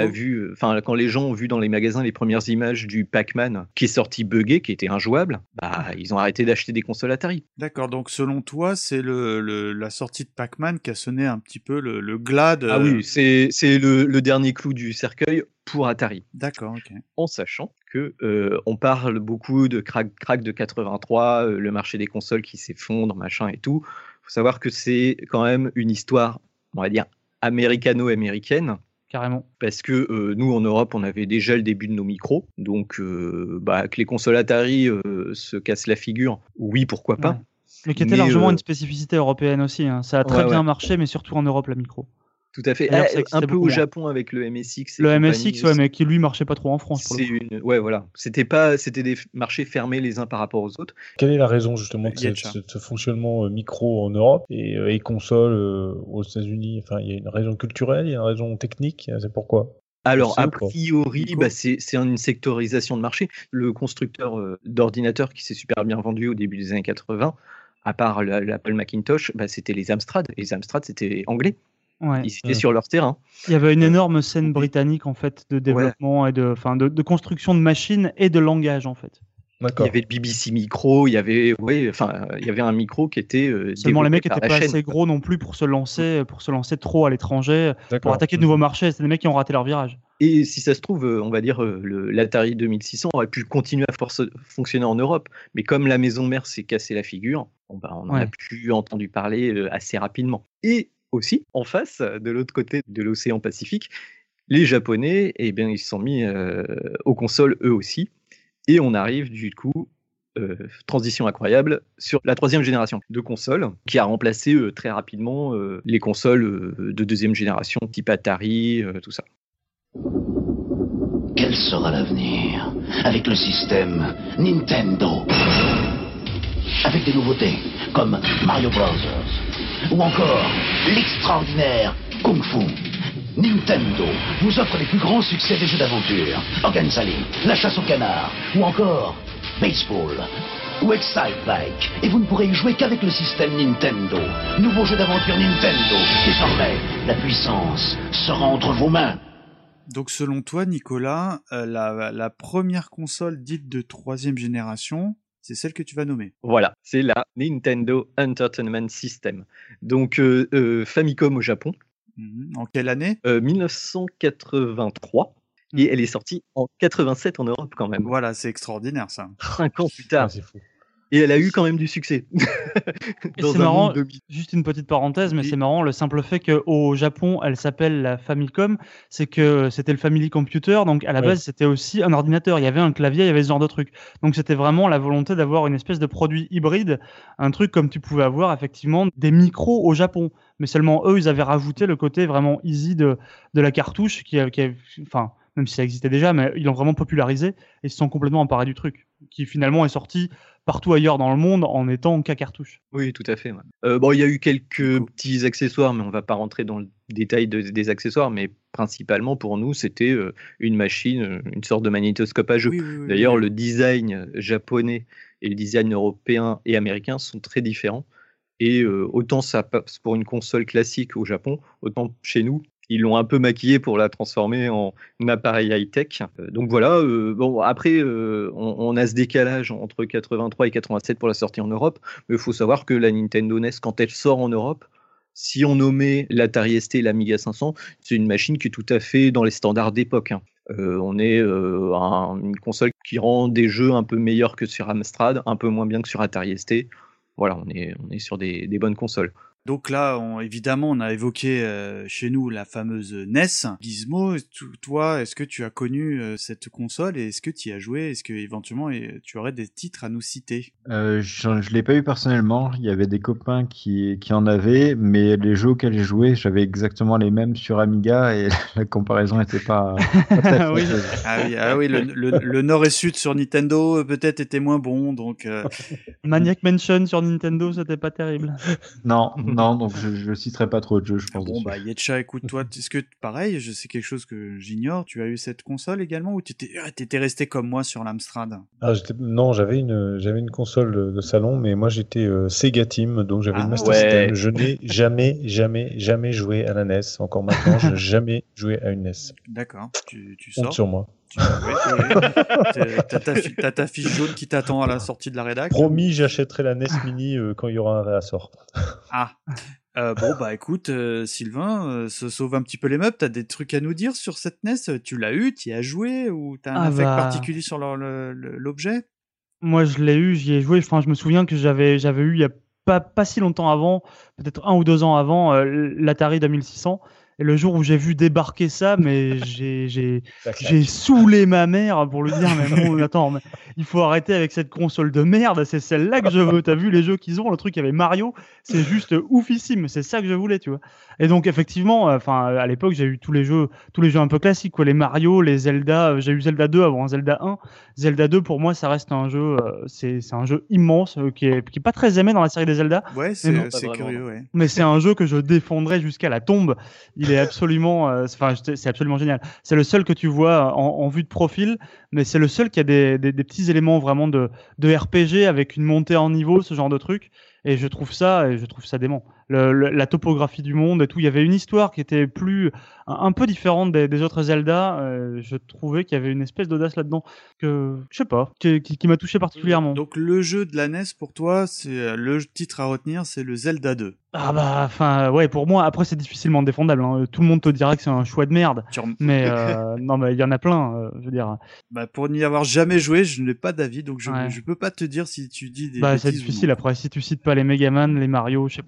quand les gens ont vu dans les magasins les premières images du Pac-Man qui est sorti buggé, qui était injouable, ils ont arrêté d'acheter des consoles Atari. D'accord, donc selon toi, c'est la sortie de Pac-Man qui a sonné un petit peu le glas de... Ah oui, c'est le dernier clou du cercueil pour Atari. D'accord, ok. En sachant que on parle beaucoup de crack de 83, le marché des consoles qui s'effondre, machin et tout. Faut savoir que c'est quand même une histoire, on va dire, américano-américaine. Carrément. Parce que nous, en Europe, on avait déjà le début de nos micros. Donc, que les consoles Atari se cassent la figure, oui, pourquoi pas. Ouais. Mais qui était largement une spécificité européenne aussi. Hein. Ça a très bien marché, mais surtout en Europe, la micro. Tout à fait. Un peu au Japon avec le MSX. Le MSX, mais qui lui marchait pas trop en France. Voilà. C'était des marchés fermés les uns par rapport aux autres. Quelle est la raison justement de ce fonctionnement micro en Europe et console aux États-Unis? Enfin, il y a une raison culturelle, il y a une raison technique. C'est pourquoi? Alors, a priori, c'est une sectorisation de marché. Le constructeur d'ordinateurs qui s'est super bien vendu au début des années 80, à part l'Apple Macintosh, c'était les Amstrad. Et les Amstrad, c'était anglais. Ouais. Ils étaient sur leur terrain. Il y avait une énorme scène britannique en fait de développement et de construction de machines et de langage en fait. D'accord. Il y avait le BBC Micro, il y avait un micro qui était seulement les mecs n'étaient pas assez gros non plus pour se lancer trop à l'étranger, pour attaquer de nouveaux marchés. C'est des mecs qui ont raté leur virage. Et si ça se trouve, on va dire l'Atari 2600 aurait pu continuer à fonctionner en Europe, mais comme la maison mère s'est cassé la figure, on en a plus entendu parler assez rapidement. Et aussi, en face, de l'autre côté de l'océan Pacifique, les Japonais, ils se sont mis aux consoles eux aussi. Et on arrive du coup, transition incroyable, sur la 3e génération de consoles, qui a remplacé très rapidement les consoles de 2e génération, type Atari, tout ça. Quel sera l'avenir avec le système Nintendo? Avec des nouveautés comme Mario Bros. Ou encore l'extraordinaire Kung Fu. Nintendo vous offre les plus grands succès des jeux d'aventure. Organizali, la chasse au canard, ou encore Baseball ou Excite Bike. Et vous ne pourrez y jouer qu'avec le système Nintendo. Nouveau jeu d'aventure Nintendo. Désormais, la puissance sera entre vos mains. Donc selon toi, Nicolas, la première console dite de 3e génération, c'est celle que tu vas nommer. Voilà, c'est la Nintendo Entertainment System. Donc Famicom au Japon. En quelle année 1983. Et elle est sortie en 87 en Europe quand même. Voilà, c'est extraordinaire ça. 5 ans plus tard. C'est fou. Et elle a eu quand même du succès. Et c'est marrant, juste une petite parenthèse, mais c'est marrant, le simple fait qu'au Japon, elle s'appelle la Famicom, c'est que c'était le Family Computer, donc à la base, c'était aussi un ordinateur, il y avait un clavier, il y avait ce genre de truc. Donc c'était vraiment la volonté d'avoir une espèce de produit hybride, un truc comme tu pouvais avoir effectivement des micros au Japon. Mais seulement eux, ils avaient rajouté le côté vraiment easy de la cartouche, enfin, même si ça existait déjà, mais ils l'ont vraiment popularisé et se sont complètement emparés du truc, qui finalement est sorti partout ailleurs dans le monde en étant qu'à cartouche. Oui, tout à fait. Ouais. Bon, il y a eu quelques petits accessoires, mais on va pas rentrer dans le détail des accessoires, mais principalement pour nous, c'était une machine, une sorte de magnétoscope à jeu. Oui, d'ailleurs, le design japonais et le design européen et américain sont très différents. Et autant ça passe pour une console classique au Japon, autant chez nous, ils l'ont un peu maquillée pour la transformer en appareil high-tech. Donc voilà, bon, après, on a ce décalage entre 83 et 87 pour la sortie en Europe, mais il faut savoir que la Nintendo NES, quand elle sort en Europe, si on nommait l'Atari ST et l'Amiga 500, c'est une machine qui est tout à fait dans les standards d'époque. On est une console qui rend des jeux un peu meilleurs que sur Amstrad, un peu moins bien que sur Atari ST. Voilà, on est sur des bonnes consoles. Donc là, évidemment, on a évoqué chez nous la fameuse NES. Gizmo, toi, est-ce que tu as connu cette console et est-ce que tu y as joué? Est-ce que éventuellement tu aurais des titres à nous citer? Je l'ai pas eu personnellement. Il y avait des copains qui en avaient, mais les jeux auxquels j'ai joué, j'avais exactement les mêmes sur Amiga et la comparaison n'était pas très oui. Ah oui, le nord et sud sur Nintendo peut-être était moins bon, donc. Maniac Mansion sur Nintendo, c'était pas terrible. Non, donc je citerai pas trop de jeux, je pense. Bon, bah, Yetcha, écoute-toi, est-ce que, pareil, c'est quelque chose que j'ignore, tu as eu cette console également ou t'étais resté comme moi sur l'Amstrad? Non, j'avais une console de salon, mais moi j'étais Sega Team, donc j'avais une Master System. Je n'ai jamais joué à la NES. Encore maintenant, je n'ai jamais joué à une NES. D'accord, tu sors. Honte sur moi. T'as ta fiche jaune qui t'attend à la sortie de la rédac. Promis, j'achèterai la NES Mini quand il y aura un réassort. Bon, bah écoute, Sylvain, se sauve un petit peu les meubles. T'as des trucs à nous dire sur cette NES? Tu l'as eu, t'y as joué ou t'as un affect particulier sur l'objet? Moi, je l'ai eu, j'y ai joué. Enfin, je me souviens que j'avais eu il y a pas si longtemps avant, peut-être 1 ou 2 ans avant, l'Atari 2600. Et le jour où j'ai vu débarquer ça, mais j'ai saoulé ma mère pour lui dire mais bon, attends, mais il faut arrêter avec cette console de merde, c'est celle-là que je veux. T'as vu les jeux qu'ils ont, le truc il y avait Mario, c'est juste oufissime, c'est ça que je voulais, tu vois. Et donc effectivement, à l'époque j'ai eu tous les jeux un peu classiques, quoi, les Mario, les Zelda. J'ai eu Zelda 2 avant Zelda 1. Zelda 2 pour moi ça reste un jeu, c'est un jeu immense qui est pas très aimé dans la série des Zelda. Ouais, c'est curieux, ouais. Mais c'est un jeu que je défendrai jusqu'à la tombe. Il est absolument, c'est absolument génial. C'est le seul que tu vois en vue de profil, mais c'est le seul qui a des petits éléments vraiment de RPG avec une montée en niveau, ce genre de truc. Et je trouve ça dément. La topographie du monde et tout. Il y avait une histoire qui était un peu différente des autres Zelda. Je trouvais qu'il y avait une espèce d'audace là-dedans que, je sais pas, qui m'a touché particulièrement. Donc le jeu de la NES pour toi, c'est le titre à retenir, c'est le Zelda 2. Ah bah, ouais, pour moi, après c'est difficilement défendable. Hein. Tout le monde te dira que c'est un choix de merde. Mais non, mais il y en a plein, je veux dire. Bah pour n'y avoir jamais joué, je n'ai pas d'avis, donc je peux pas te dire si tu dis des. Bah c'est difficile. Après, si tu cites pas les Mega Man, les Mario, je sais pas. Il y a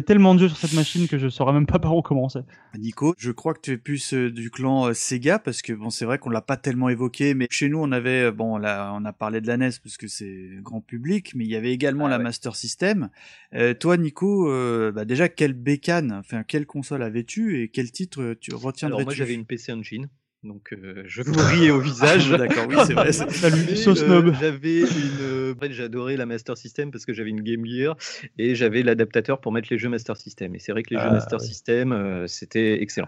tellement de jeux sur cette machine que je saurais même pas par où commencer. Nico, je crois que tu es plus du clan Sega parce que bon, c'est vrai qu'on l'a pas tellement évoqué, mais chez nous on avait bon là on a parlé de la NES parce que c'est grand public, mais il y avait également la Master System. Toi Nico, déjà quelle bécane, enfin quelle console avais-tu et quel titre tu retiendrais-tu? Alors moi j'avais une PC Engine. Donc je vous riais au visage. D'accord, oui c'est vrai. Salut, sauce snob. J'avais j'adorais la Master System parce que j'avais une Game Gear et j'avais l'adaptateur pour mettre les jeux Master System. Et c'est vrai que les jeux Master System, c'était excellent.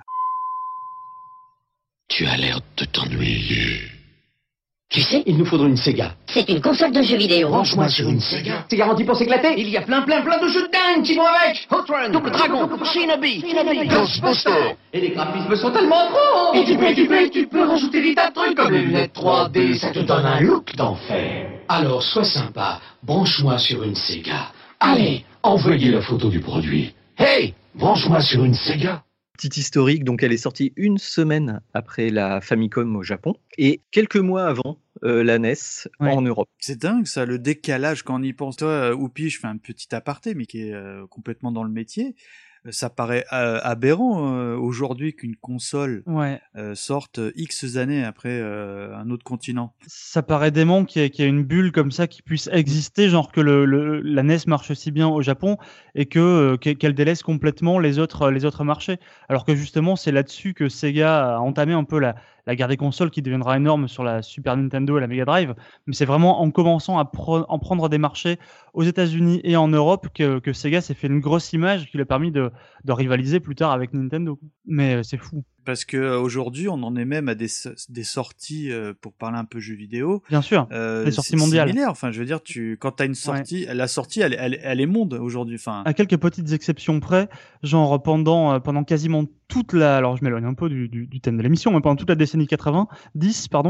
Tu as l'air de t'ennuyer. Tu sais, il nous faudrait une Sega. C'est une console de jeux vidéo. Branche-moi sur une Sega. C'est garanti pour s'éclater. Il y a plein de jeux de dingue qui vont avec. Hot Run, Double Dragon, Shinobi, Ghostbusters. Et les graphismes sont tellement gros. Et tu peux rajouter des tas de trucs comme les lunettes 3D. Ça te donne un look d'enfer. Alors, sois sympa, branche-moi sur une Sega. Allez, envoyez la photo du produit. Hey, branche-moi sur une Sega. Petite historique, donc elle est sortie une semaine après la Famicom au Japon et quelques mois avant la NES en Europe. C'est dingue ça, le décalage quand on y pense. Toi, Oupi, je fais un petit aparté, mais qui est complètement dans le métier. Ça paraît aberrant aujourd'hui qu'une console sorte X années après un autre continent. Ça paraît dément qu'il y ait une bulle comme ça qui puisse exister, genre que la NES marche si bien au Japon et qu'elle délaisse complètement les autres marchés. Alors que justement, c'est là-dessus que Sega a entamé un peu la guerre des consoles qui deviendra énorme sur la Super Nintendo et la Mega Drive. Mais c'est vraiment en commençant à en prendre des marchés aux États-Unis et en Europe que Sega s'est fait une grosse image qui lui a permis de rivaliser plus tard avec Nintendo. Mais c'est fou. Parce que aujourd'hui, on en est même à des sorties pour parler un peu jeux vidéo. Bien sûr, les sorties mondiales. Similaires. Enfin, je veux dire, quand t'as une sortie, la sortie, elle est monde aujourd'hui. Enfin, à quelques petites exceptions près, genre pendant quasiment toute la, alors je m'éloigne un peu du thème de l'émission, mais pendant toute la décennie 90, pardon.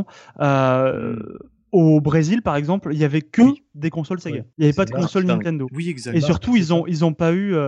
Au Brésil, par exemple, il y avait que des consoles Sega. Il n'y avait pas de console Nintendo. Oui, exactement. Et surtout, ils ont pas eu,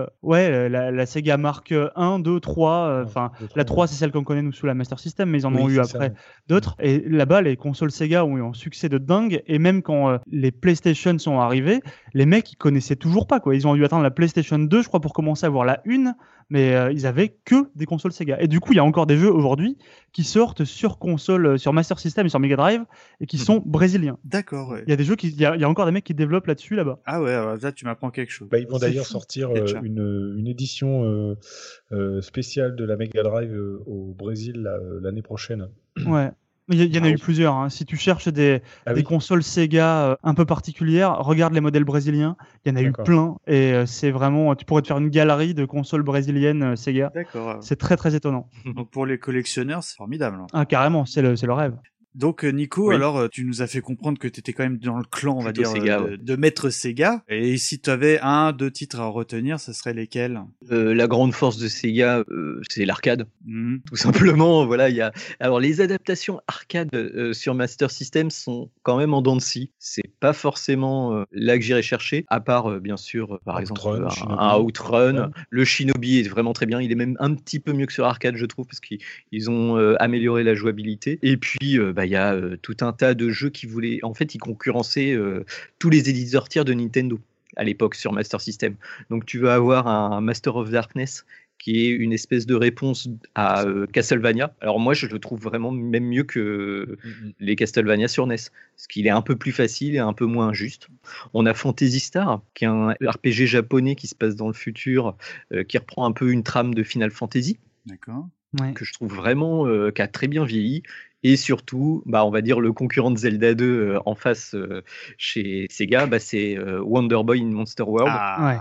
la Sega Mark 1, 2, 3. Enfin, la 3, c'est celle qu'on connaît nous sous la Master System, mais ils en ont eu après d'autres. Et là-bas, les consoles Sega ont eu un succès de dingue. Et même quand les PlayStation sont arrivés, les mecs, ils connaissaient toujours pas, quoi. Ils ont dû attendre la PlayStation 2, je crois, pour commencer à voir la 1. Mais ils avaient que des consoles Sega. Et du coup, il y a encore des jeux aujourd'hui qui sortent sur console, sur Master System et sur Mega Drive et qui sont brésiliens. D'accord. Il y a des jeux il y a encore des mecs qui développent là-dessus là-bas. Ah ouais, alors là tu m'apprends quelque chose. Ils vont d'ailleurs sortir une édition spéciale de la Mega Drive au Brésil l'année prochaine. Ouais. Il y en a eu plusieurs. Hein. Si tu cherches des consoles Sega un peu particulières, regarde les modèles brésiliens. Il y en a eu plein. Et c'est vraiment, tu pourrais te faire une galerie de consoles brésiliennes Sega. D'accord. C'est très très étonnant. Donc pour les collectionneurs, c'est formidable. Ah carrément, c'est le rêve. Donc Nico, alors tu nous as fait comprendre que tu étais quand même dans le clan, on va dire, Sega, de maître Sega. Et si tu avais 2 titres à retenir, ce serait lesquels? La grande force de Sega, c'est l'arcade. Tout simplement, voilà, il y a. Alors les adaptations arcade sur Master System sont quand même en dents de scie. C'est pas forcément là que j'irais chercher, à part bien sûr, par exemple, un Outrun. Le Shinobi est vraiment très bien. Il est même un petit peu mieux que sur arcade, je trouve, parce qu'ils ont amélioré la jouabilité. Et puis il y a tout un tas de jeux qui voulaient, en fait, ils concurrençaient tous les éditeurs tiers de Nintendo à l'époque sur Master System. Donc tu vas avoir un Master of Darkness qui est une espèce de réponse à Castlevania. Alors moi, je le trouve vraiment même mieux que les Castlevania sur NES, parce qu'il est un peu plus facile et un peu moins injuste. On a Phantasy Star, qui est un RPG japonais qui se passe dans le futur, qui reprend un peu une trame de Final Fantasy. D'accord. Que je trouve vraiment qui a très bien vieilli. Et surtout, on va dire le concurrent de Zelda 2 en face chez Sega, c'est Wonder Boy in Monster World.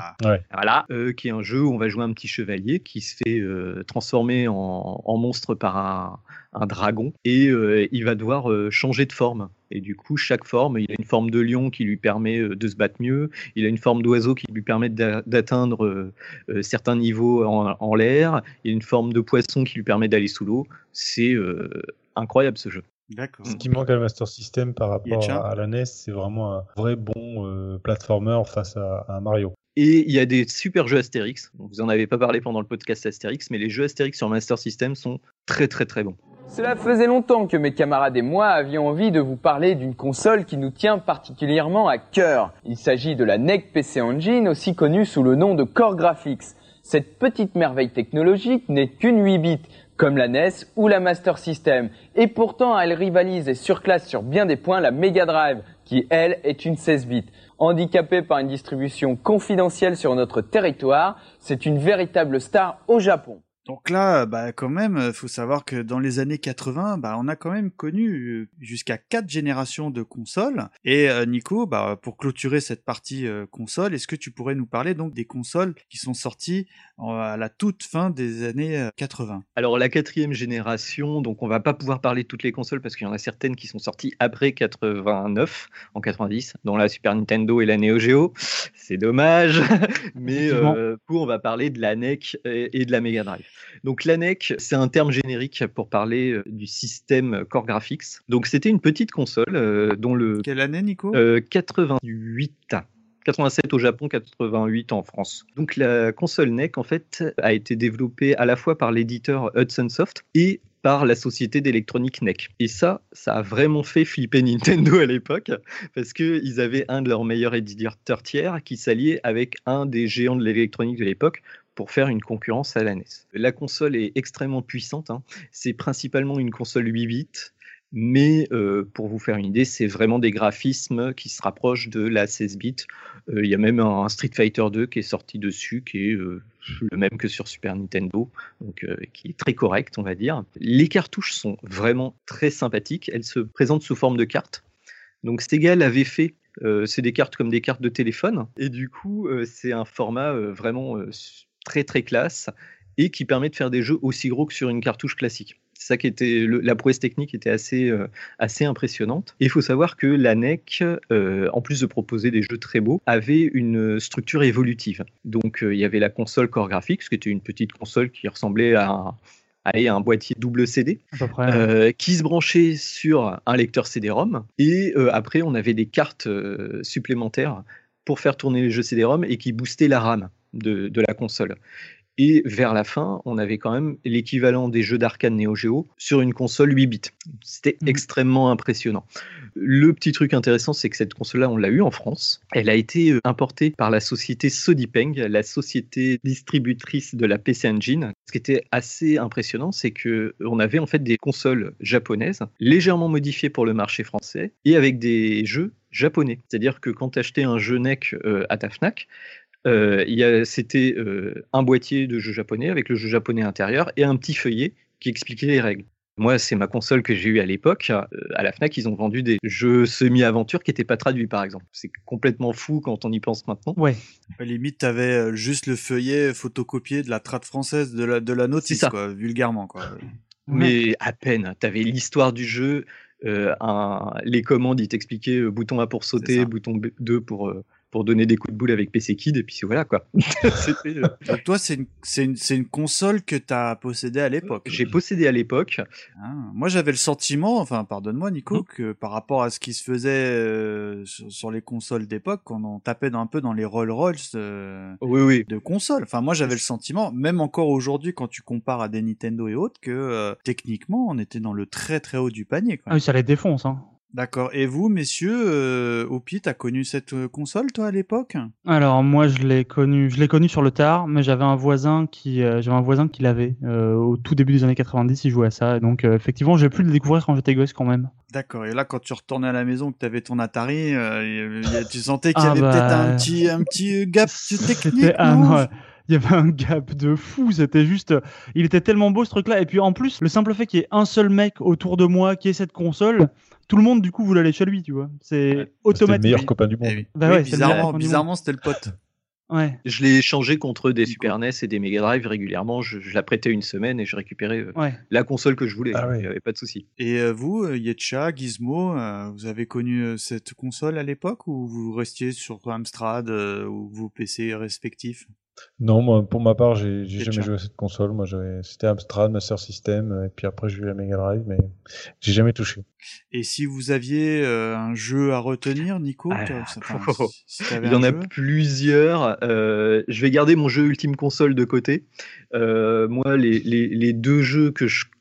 Voilà, qui est un jeu où on va jouer un petit chevalier qui se fait transformer en monstre par un dragon et il va devoir changer de forme. Et du coup, chaque forme, il a une forme de lion qui lui permet de se battre mieux, il a une forme d'oiseau qui lui permet d'atteindre certains niveaux en l'air, il a une forme de poisson qui lui permet d'aller sous l'eau. C'est incroyable ce jeu. D'accord. Ce qui manque à la Master System par rapport à la NES, c'est vraiment un vrai bon platformer face à Mario. Et il y a des super jeux Astérix. Vous en avez pas parlé pendant le podcast Astérix, mais les jeux Astérix sur Master System sont très très très bons. Cela faisait longtemps que mes camarades et moi avions envie de vous parler d'une console qui nous tient particulièrement à cœur. Il s'agit de la NEC PC Engine, aussi connue sous le nom de Core Graphics. Cette petite merveille technologique n'est qu'une 8 bits, comme la NES ou la Master System. Et pourtant, elle rivalise et surclasse sur bien des points la Mega Drive, qui, elle, est une 16 bits. Handicapée par une distribution confidentielle sur notre territoire, c'est une véritable star au Japon. Donc là, quand même, faut savoir que dans les années 80, on a quand même connu jusqu'à 4 générations de consoles. Et Nico, pour clôturer cette partie console, est-ce que tu pourrais nous parler donc des consoles qui sont sorties à la toute fin des années 80? Alors la 4e génération, donc on va pas pouvoir parler de toutes les consoles parce qu'il y en a certaines qui sont sorties après 89, en 90, dont la Super Nintendo et la Neo Geo. C'est dommage, mais on va parler de la NEC et de la Mega Drive. Donc la NEC, c'est un terme générique pour parler du système Core Graphics. Donc c'était une petite console dont le... Quelle année, Nico? 88. 87 au Japon, 88 en France. Donc la console NEC, en fait, a été développée à la fois par l'éditeur Hudson Soft et par la société d'électronique NEC. Et ça a vraiment fait flipper Nintendo à l'époque, parce qu'ils avaient un de leurs meilleurs éditeurs tiers qui s'alliait avec un des géants de l'électronique de l'époque pour faire une concurrence à la NES. La console est extrêmement puissante, hein. C'est principalement une console 8 bits, mais pour vous faire une idée, c'est vraiment des graphismes qui se rapprochent de la 16 bits. Il y a même un Street Fighter 2 qui est sorti dessus, qui est le même que sur Super Nintendo, donc qui est très correct, on va dire. Les cartouches sont vraiment très sympathiques. Elles se présentent sous forme de cartes. Donc Sega l'avait fait. C'est des cartes comme des cartes de téléphone. Et du coup, c'est un format vraiment très très classe et qui permet de faire des jeux aussi gros que sur une cartouche classique. C'est ça qui était la prouesse technique était assez impressionnante. Et il faut savoir que la NEC, en plus de proposer des jeux très beaux, avait une structure évolutive. Donc il y avait la console Core Graphics, qui était une petite console qui ressemblait à un boîtier double CD, qui se branchait sur un lecteur CD-ROM. Et après, on avait des cartes supplémentaires pour faire tourner les jeux CD-ROM et qui boostaient la RAM de la console. Et vers la fin, on avait quand même l'équivalent des jeux d'arcade Neo Geo sur une console 8 bits. C'était extrêmement impressionnant. Le petit truc intéressant, c'est que cette console-là, on l'a eu en France. Elle a été importée par la société Sodipeng, la société distributrice de la PC Engine. Ce qui était assez impressionnant, c'est qu'on avait en fait des consoles japonaises, légèrement modifiées pour le marché français, et avec des jeux japonais. C'est-à-dire que quand tu achetais un jeu NEC à ta Fnac, c'était un boîtier de jeux japonais avec le jeu japonais intérieur et un petit feuillet qui expliquait les règles. Moi, c'est ma console que j'ai eue à l'époque. À la Fnac, ils ont vendu des jeux semi-aventure qui n'étaient pas traduits, par exemple. C'est complètement fou quand on y pense maintenant. Ouais. Limite, t'avais juste le feuillet photocopié de la trad française de la notice, quoi, vulgairement, quoi. Mais à peine. T'avais l'histoire du jeu, les commandes, ils t'expliquaient bouton A pour sauter, bouton 2 pour donner des coups de boule avec PC Kid, et puis voilà, quoi. Donc toi, c'est une console que tu as possédée à l'époque. J'ai possédé à l'époque. Moi, j'avais le sentiment, enfin, pardonne-moi, Nico, que par rapport à ce qui se faisait sur les consoles d'époque, quand on tapait un peu dans les Rolls-Royce de consoles. Enfin, moi, j'avais le sentiment, même encore aujourd'hui, quand tu compares à des Nintendo et autres, que techniquement, on était dans le très très haut du panier, quoi. Ah oui, ça les défonce, hein. D'accord. Et vous, messieurs, Opi, t'as connu cette console, toi, à l'époque? Alors, moi, je l'ai connu sur le tard, mais j'avais un voisin qui l'avait au tout début des années 90, il jouait à ça. Et donc, effectivement, j'ai pu le découvrir quand j'étais gosse, quand même. D'accord. Et là, quand tu retournais à la maison, que t'avais ton Atari, tu sentais qu'il y avait peut-être un petit gap technique, non? Il y avait un gap de fou, c'était juste, il était tellement beau ce truc-là. Et puis en plus, le simple fait qu'il y ait un seul mec autour de moi qui ait cette console, tout le monde du coup voulait aller chez lui, tu vois. C'est automatique. C'était le meilleur copain du monde. Bizarrement, c'était le pote. Ouais. Je l'ai échangé contre des Super NES et des Mega Drive régulièrement. Je la prêtais une semaine et je récupérais la console que je voulais. Il n'y avait pas de souci. Et vous, Yetcha, Gizmo, vous avez connu cette console à l'époque ou vous restiez sur Amstrad ou vos PC respectifs? Non, moi, pour ma part, j'ai jamais joué à cette console. Moi, c'était Amstrad, Master System, et puis après, j'ai eu la Mega Drive, mais j'ai jamais touché. Et si vous aviez un jeu à retenir, Nico, il y en a plusieurs. Je vais garder mon jeu Ultime Console de côté. Moi, les deux jeux que je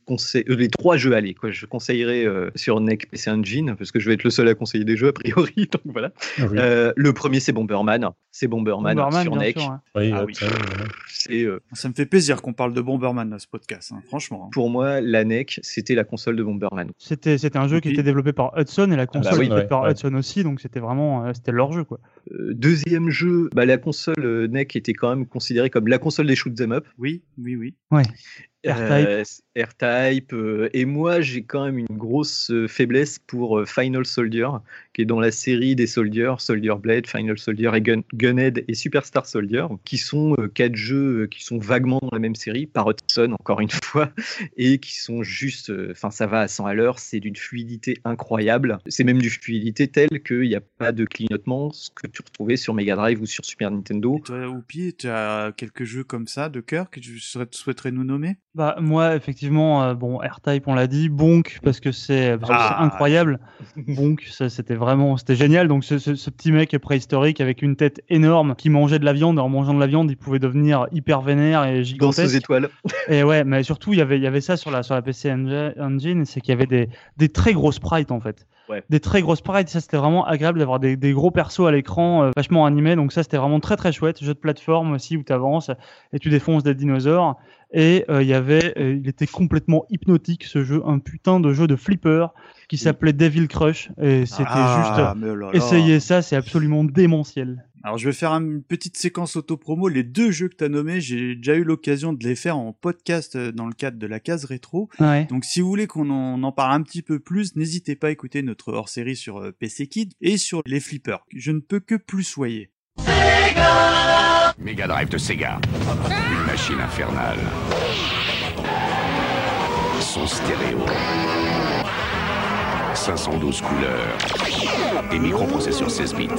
les 3 jeux, allez, quoi. Je conseillerais sur NEC PC Engine, parce que je vais être le seul à conseiller des jeux, a priori. Donc voilà. Oui. Le premier, c'est Bomberman. C'est Bomberman sur NEC. Sûr, hein. Oui, ça me fait plaisir qu'on parle de Bomberman dans ce podcast, hein, franchement. Pour moi, la NEC, c'était la console de Bomberman. C'était un jeu qui était développé par Hudson, et la console était faite par Hudson aussi, donc c'était vraiment c'était leur jeu, quoi. Deuxième jeu, la console NEC était quand même considérée comme la console des shoot 'em up. Oui. Ouais. R-Type, et moi j'ai quand même une grosse faiblesse pour Final Soldier, qui est dans la série des Soldier Blade, Final Soldier et Gunhead et Superstar Soldier, qui sont 4 jeux qui sont vaguement dans la même série, par Hudson encore une fois, et qui sont juste, ça va à 100 à l'heure, c'est d'une fluidité incroyable, c'est même d'une fluidité telle qu'il n'y a pas de clignotement, ce que tu retrouvais sur Mega Drive ou sur Super Nintendo. Et toi, Oupi, tu as quelques jeux comme ça de cœur que tu souhaiterais nous nommer? Moi, effectivement, R-Type, on l'a dit, Bonk, parce que c'est incroyable. Bonk, c'était génial. Donc, ce petit mec préhistorique avec une tête énorme qui mangeait de la viande. En mangeant de la viande, il pouvait devenir hyper vénère et gigantesque. Danse aux étoiles. Et ouais, mais surtout, il y avait ça sur la PC Engine, c'est qu'il y avait des très gros sprites, en fait. Ouais. Des très gros sprites, ça c'était vraiment agréable d'avoir des gros persos à l'écran vachement animés, donc ça c'était vraiment très très chouette. Jeu de plateforme aussi où tu avances et tu défonces des dinosaures. Et il était complètement hypnotique ce jeu, un putain de jeu de flipper qui s'appelait Devil Crush, et c'était essayez ça, c'est absolument démentiel. Alors je vais faire une petite séquence auto-promo. Les 2 jeux que tu as nommés, j'ai déjà eu l'occasion de les faire en podcast dans le cadre de la case rétro. Ouais. Donc si vous voulez qu'on en parle un petit peu plus, n'hésitez pas à écouter notre hors-série sur PC Kid et sur les flippers. Je ne peux que plus soyer. Mega Drive de Sega. Une machine infernale. Son stéréo. 512 couleurs. Des microprocesseurs 16 bits.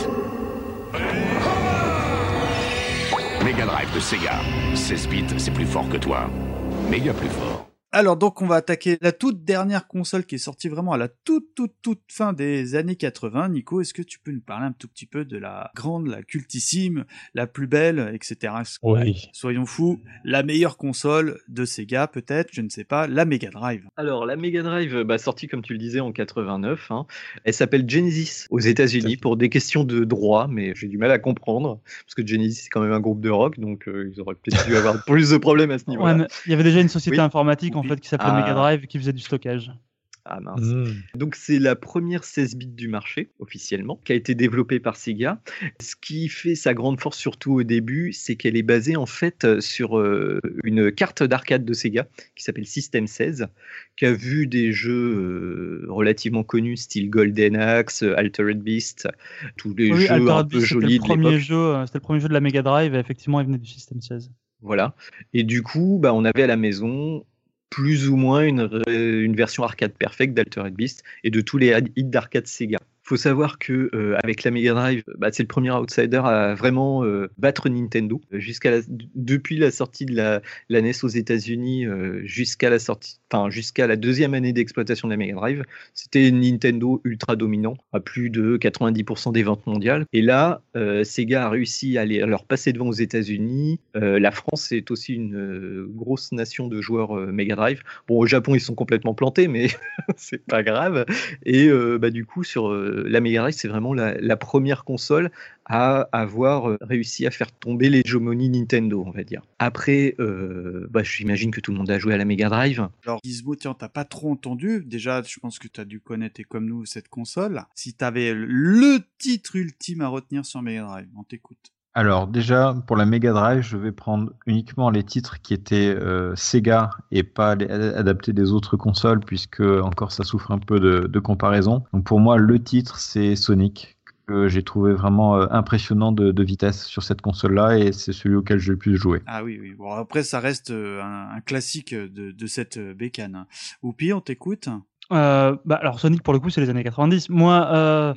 Mega Drive de Sega. 16 bits, c'est plus fort que toi. Méga plus fort. Alors donc on va attaquer la toute dernière console qui est sortie vraiment à la toute fin des années 80. Nico, est-ce que tu peux nous parler un tout petit peu de la grande, la cultissime, la plus belle, etc. Oui. Soyons fous, la meilleure console de Sega peut-être, je ne sais pas, la Mega Drive. Alors la Mega Drive, sortie comme tu le disais en 89, elle s'appelle Genesis aux États-Unis pour des questions de droit, mais j'ai du mal à comprendre parce que Genesis c'est quand même un groupe de rock, donc ils auraient peut-être dû avoir plus de problèmes à ce niveau-là. Ouais, il y avait déjà une société informatique en fait qui s'appelait Mega Drive qui faisait du stockage. Ah mince. Donc c'est la première 16 bits du marché officiellement qui a été développée par Sega. Ce qui fait sa grande force surtout au début, c'est qu'elle est basée en fait sur une carte d'arcade de Sega qui s'appelle System 16, qui a vu des jeux relativement connus style Golden Axe, Altered Beast, tous les jeux un peu jolis de l'époque. C'était le premier jeu de la Mega Drive et effectivement il venait du System 16. Voilà. Et du coup, on avait à la maison plus ou moins une version arcade perfecte d'Altered Beast et de tous les hits d'arcade Sega. Faut savoir que avec la Mega Drive, c'est le premier outsider à vraiment battre Nintendo. Depuis la sortie de la NES aux États-Unis jusqu'à la deuxième année d'exploitation de la Mega Drive, c'était Nintendo ultra dominant à plus de 90% des ventes mondiales. Et là, Sega a réussi à leur passer devant aux États-Unis. La France est aussi une grosse nation de joueurs Mega Drive. Bon, au Japon, ils sont complètement plantés, mais c'est pas grave. Et du coup, sur la Mega Drive, c'est vraiment la première console à avoir réussi à faire tomber l'hégémonie Nintendo, on va dire. Après, j'imagine que tout le monde a joué à la Mega Drive. Alors Gizmo, tiens, t'as pas trop entendu. Déjà, je pense que t'as dû connaître, et comme nous, cette console. Si t'avais le titre ultime à retenir sur Mega Drive, on t'écoute. Alors déjà, pour la Mega Drive, je vais prendre uniquement les titres qui étaient Sega et pas adaptés des autres consoles, puisque encore ça souffre un peu de comparaison. Donc pour moi, le titre, c'est Sonic, que j'ai trouvé vraiment impressionnant de vitesse sur cette console-là, et c'est celui auquel j'ai le plus joué. Ah oui. Bon, après, ça reste un classique de cette bécane. Oupi, on t'écoute. Alors Sonic, pour le coup, c'est les années 90. Moi...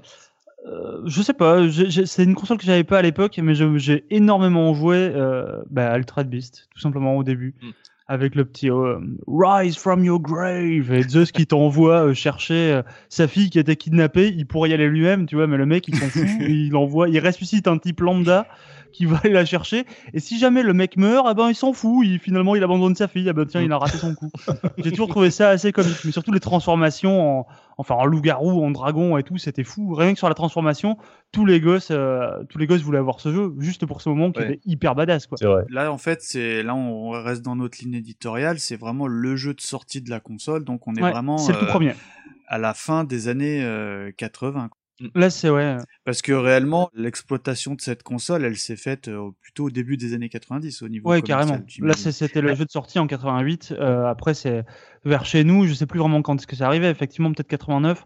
je sais pas, c'est une console que j'avais pas à l'époque, mais j'ai énormément joué à Altered Beast, tout simplement au début. avec le petit Rise from your grave, et Zeus qui t'envoie chercher sa fille qui était kidnappée. Il pourrait y aller lui-même, tu vois, mais le mec il s'en fout, il ressuscite un type lambda qui va aller la chercher, et si jamais le mec meurt, eh ben il s'en fout, finalement il abandonne sa fille, tiens, il a raté son coup. J'ai toujours trouvé ça assez comique, mais surtout les transformations en loup-garou, en dragon et tout, c'était fou. Rien que sur la transformation, tous les gosses voulaient avoir ce jeu, juste pour ce moment qui était hyper badass, quoi. C'est vrai. Là, en fait, on reste dans notre ligne éditoriale, c'est vraiment le jeu de sortie de la console, donc on est vraiment c'est le tout premier. À la fin des années 80. Quoi. Là, c'est Parce que réellement, l'exploitation de cette console, elle s'est faite plutôt au début des années 90 au niveau commercial. Carrément. Là, c'était le jeu de sortie en 88. Après, c'est vers chez nous. Je sais plus vraiment quand est-ce que ça arrivait. Effectivement, peut-être 89.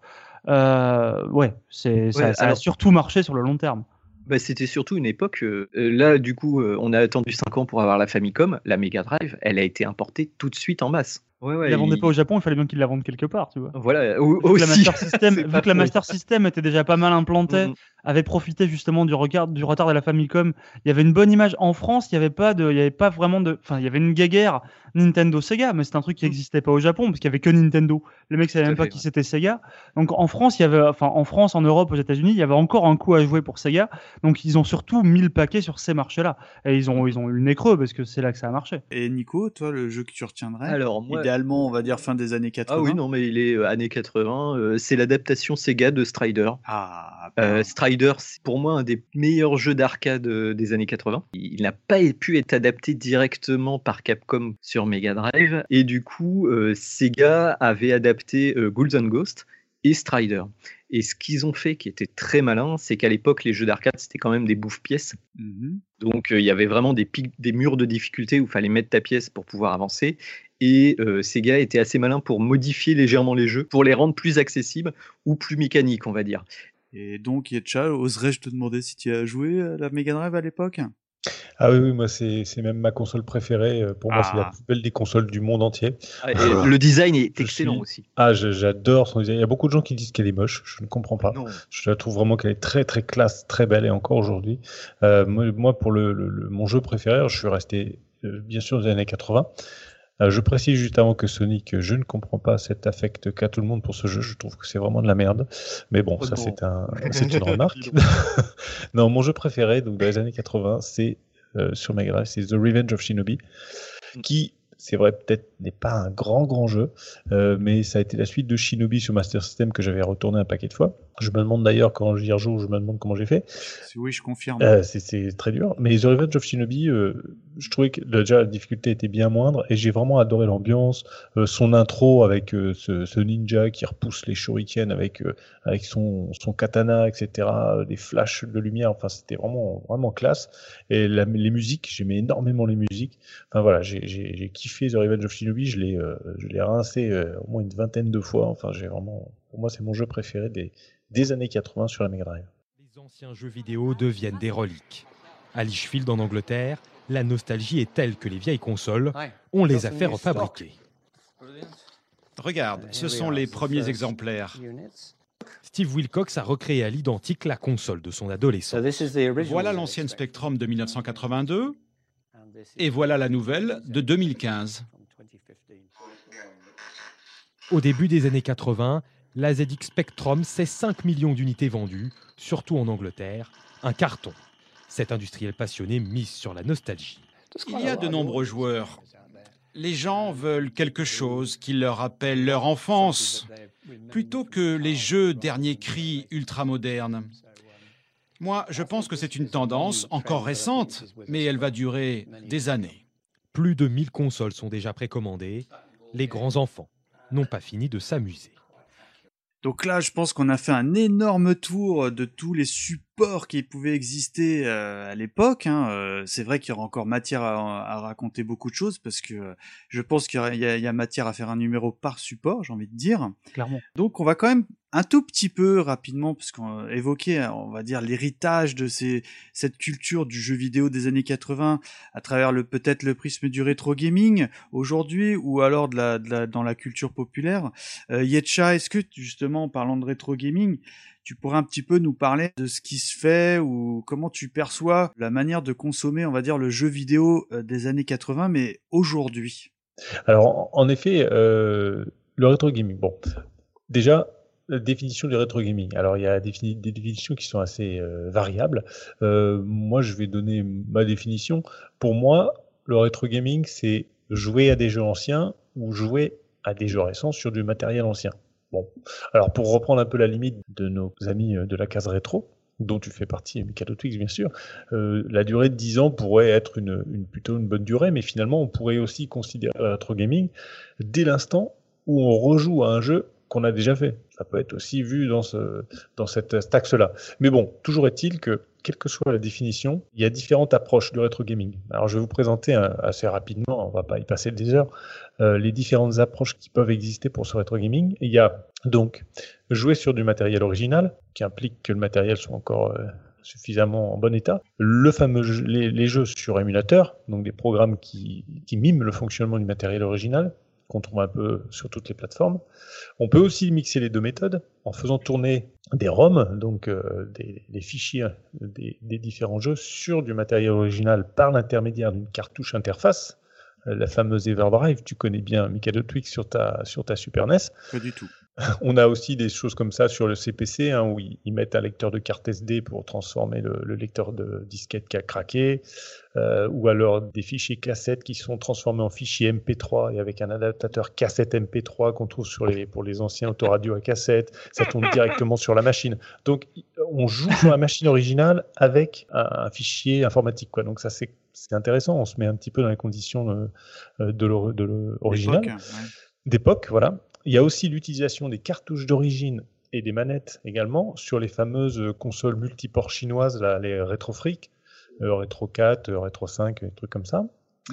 Ça a surtout marché sur le long terme. C'était surtout une époque. Là, du coup, on a attendu 5 ans pour avoir la Famicom. La Mega Drive, elle a été importée tout de suite en masse. Ils la vendaient pas au Japon, il fallait bien qu'ils la vendent quelque part, tu vois. Voilà, vu que la Master System était déjà pas mal implantée, avait profité justement du retard de la Famicom. Il y avait une bonne image en France, il y avait pas vraiment de, il y avait une guéguerre Nintendo Sega, mais c'est un truc qui n'existait pas au Japon parce qu'il y avait que Nintendo. Les mecs savaient même pas qui c'était Sega. Donc en France, en Europe, aux États-Unis, il y avait encore un coup à jouer pour Sega. Donc ils ont surtout mis le paquet sur ces marchés-là. Et ils ont eu le nez creux parce que c'est là que ça a marché. Et Nico, toi, le jeu que tu retiendrais? Alors moi, idéalement, on va dire fin des années 80. Ah oui, non, mais il est années 80. C'est l'adaptation Sega de Strider. Strider, c'est pour moi un des meilleurs jeux d'arcade des années 80. Il n'a pas pu être adapté directement par Capcom sur Mega Drive. Et du coup, Sega avait adapté Ghouls and Ghosts et Strider. Et ce qu'ils ont fait, qui était très malin, c'est qu'à l'époque, les jeux d'arcade, c'était quand même des bouffe-pièces. Donc, il y avait vraiment des murs de difficulté où il fallait mettre ta pièce pour pouvoir avancer. Et Sega était assez malin pour modifier légèrement les jeux, pour les rendre plus accessibles ou plus mécaniques, on va dire. Et donc, Yetcha, oserais-je te demander si tu as joué à la Mega Drive à l'époque? Ah oui, moi c'est même ma console préférée. Pour moi, c'est la plus belle des consoles du monde entier. Et le design est excellent aussi. J'adore son design. Il y a beaucoup de gens qui disent qu'elle est moche. Je ne comprends pas. Non. Je trouve vraiment qu'elle est très très classe, très belle et encore aujourd'hui. Moi, pour mon jeu préféré, je suis resté bien sûr des années 80. Je précise juste avant que Sonic, je ne comprends pas cet affect qu'a tout le monde pour ce jeu. Je trouve que c'est vraiment de la merde. Mais bon, ça c'est une remarque. Non, mon jeu préféré, donc dans les années 80, c'est sur Mega Drive, c'est The Revenge of Shinobi, qui, c'est vrai, peut-être n'est pas un grand jeu, mais ça a été la suite de Shinobi sur Master System que j'avais retourné un paquet de fois. Je me demande d'ailleurs, quand j'y rejoue, je me demande comment j'ai fait. Oui, je confirme. C'est très dur. Mais The Revenge of Shinobi, je trouvais que déjà la difficulté était bien moindre et j'ai vraiment adoré l'ambiance, son intro avec ce ninja qui repousse les shurikens avec son katana, etc., des flashs de lumière. Enfin, c'était vraiment classe. Et les musiques, j'aimais énormément les musiques. Enfin voilà, j'ai kiffé The Revenge of Shinobi. Je l'ai rincé au moins une 20aine de fois. Enfin, pour moi, c'est mon jeu préféré des années 80 sur la Mega Drive. Les anciens jeux vidéo deviennent des reliques. À Lichfield, en Angleterre, la nostalgie est telle que les vieilles consoles, on les a fait refabriquer. Regarde, ce sont les premiers exemplaires. Steve Wilcox a recréé à l'identique la console de son adolescence. Voilà l'ancienne Spectrum de 1982, et voilà la nouvelle de 2015. Au début des années 80, la ZX Spectrum, c'est 5 millions d'unités vendues, surtout en Angleterre, un carton. Cet industriel passionné mise sur la nostalgie. Il y a de nombreux joueurs. Les gens veulent quelque chose qui leur rappelle leur enfance, plutôt que les jeux dernier cri ultra-modernes. Moi, je pense que c'est une tendance encore récente, mais elle va durer des années. Plus de 1000 consoles sont déjà précommandées. Les grands enfants n'ont pas fini de s'amuser. Donc là, je pense qu'on a fait un énorme tour de tous les supports qui pouvaient exister à l'époque. C'est vrai qu'il y aura encore matière à raconter beaucoup de choses parce que je pense qu'il y a matière à faire un numéro par support, j'ai envie de dire. Clairement. Donc on va quand même un tout petit peu rapidement, parce qu'on évoquait, on va dire, l'héritage de cette culture du jeu vidéo des années 80 à travers peut-être le prisme du rétro gaming aujourd'hui, ou alors dans la culture populaire. Yetcha, est-ce que justement, en parlant de rétro gaming, tu pourrais un petit peu nous parler de ce qui se fait ou comment tu perçois la manière de consommer, on va dire, le jeu vidéo des années 80, mais aujourd'hui? Alors, en effet, le rétro gaming. Bon, déjà, la définition du rétro gaming. Alors, il y a des définitions qui sont assez variables. Moi, je vais donner ma définition. Pour moi, le rétro gaming, c'est jouer à des jeux anciens ou jouer à des jeux récents sur du matériel ancien. Bon, alors pour reprendre un peu la limite de nos amis de la case rétro, dont tu fais partie, Mikado Twix, bien sûr, la durée de 10 ans pourrait être plutôt une bonne durée, mais finalement, on pourrait aussi considérer le rétro gaming dès l'instant où on rejoue à un jeu qu'on a déjà fait. Ça peut être aussi vu dans cet axe-là. Mais bon, toujours est-il que, quelle que soit la définition, il y a différentes approches du rétro gaming. Alors, je vais vous présenter assez rapidement, on ne va pas y passer des heures, les différentes approches qui peuvent exister pour ce rétro gaming. Il y a donc jouer sur du matériel original, qui implique que le matériel soit encore suffisamment en bon état. Les jeux sur émulateur, donc des programmes qui miment le fonctionnement du matériel original, qu'on trouve un peu sur toutes les plateformes. On peut aussi mixer les deux méthodes en faisant tourner des ROM, donc des fichiers des différents jeux sur du matériel original par l'intermédiaire d'une cartouche interface, la fameuse Everdrive. Tu connais bien Mikado Twix sur ta Super NES. Pas du tout. On a aussi des choses comme ça sur le CPC, où ils mettent un lecteur de carte SD pour transformer le lecteur de disquette qui a craqué, ou alors des fichiers cassettes qui sont transformés en fichiers MP3 et avec un adaptateur cassette MP3 qu'on trouve pour les anciens autoradios à cassette. Ça tourne directement sur la machine. Donc, on joue sur la machine originale avec un fichier informatique, quoi. Donc ça, c'est intéressant. On se met un petit peu dans les conditions de l'original. D'époque, voilà. Il y a aussi l'utilisation des cartouches d'origine et des manettes également sur les fameuses consoles multiports chinoises, là, les RetroFreak, Retro 4, Retro 5, des trucs comme ça.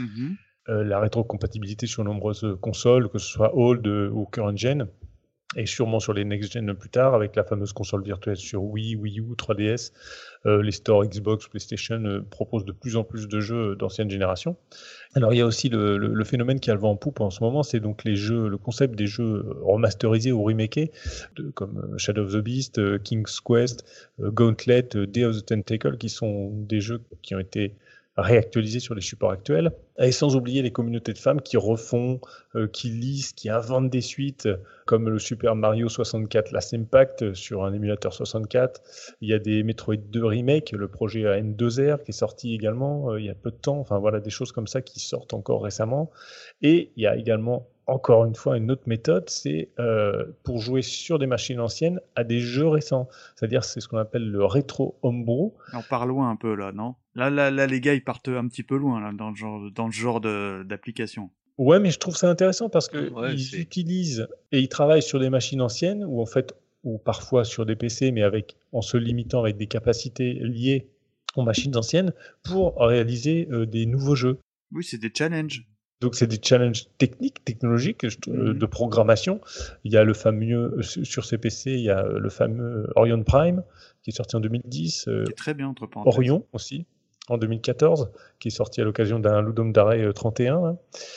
La rétrocompatibilité sur nombreuses consoles, que ce soit old ou current gen, et sûrement sur les next gen plus tard, avec la fameuse console virtuelle sur Wii, Wii U, 3DS. Les stores Xbox, PlayStation proposent de plus en plus de jeux d'ancienne génération. Alors il y a aussi le phénomène qui a le vent en poupe en ce moment, c'est donc le concept des jeux remasterisés ou remakés, comme Shadow of the Beast, King's Quest, Gauntlet, Day of the Tentacle, qui sont des jeux qui ont été réactualisés sur les supports actuels, et sans oublier les communautés de femmes qui refont, qui lisent, qui inventent des suites, comme le Super Mario 64 Last Impact sur un émulateur 64. Il y a des Metroid 2 Remake, le projet N2R qui est sorti également il y a peu de temps. Enfin voilà, des choses comme ça qui sortent encore récemment. Et il y a également, encore une fois, une autre méthode, c'est pour jouer sur des machines anciennes à des jeux récents. C'est-à-dire, c'est ce qu'on appelle le rétro homebrew. On part loin un peu là, non ? Là, les gars, ils partent un petit peu loin là, dans le genre d'application. Ouais, mais je trouve ça intéressant parce que ils utilisent et ils travaillent sur des machines anciennes ou parfois sur des PC, mais en se limitant avec des capacités liées aux machines anciennes pour réaliser des nouveaux jeux. Oui, c'est des challenges. Donc c'est des challenges technologiques, de programmation. Il y a le fameux, sur ces PC, il y a le fameux Orion Prime, qui est sorti en 2010. Qui est très bien, entre parenthèses. Orion aussi, en 2014, qui est sorti à l'occasion d'un Ludum Dare 31.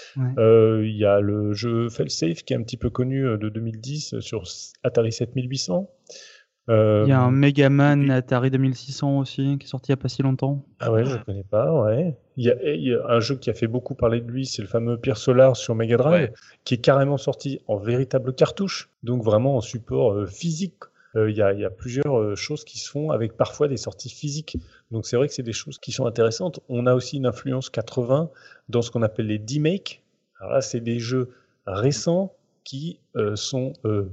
Il y a le jeu Failsafe, qui est un petit peu connu, de 2010, sur Atari 7800. Il y a un Megaman Atari 2600 aussi, qui est sorti il n'y a pas si longtemps. Ah ouais, je ne connais pas, ouais. Il y a un jeu qui a fait beaucoup parler de lui, c'est le fameux Pier Solar sur Mega Drive, qui est carrément sorti en véritable cartouche, donc vraiment en support physique. Il y a plusieurs choses qui se font avec parfois des sorties physiques. Donc c'est vrai que c'est des choses qui sont intéressantes. On a aussi une influence 80 dans ce qu'on appelle les D-Make. Alors là, c'est des jeux récents qui sont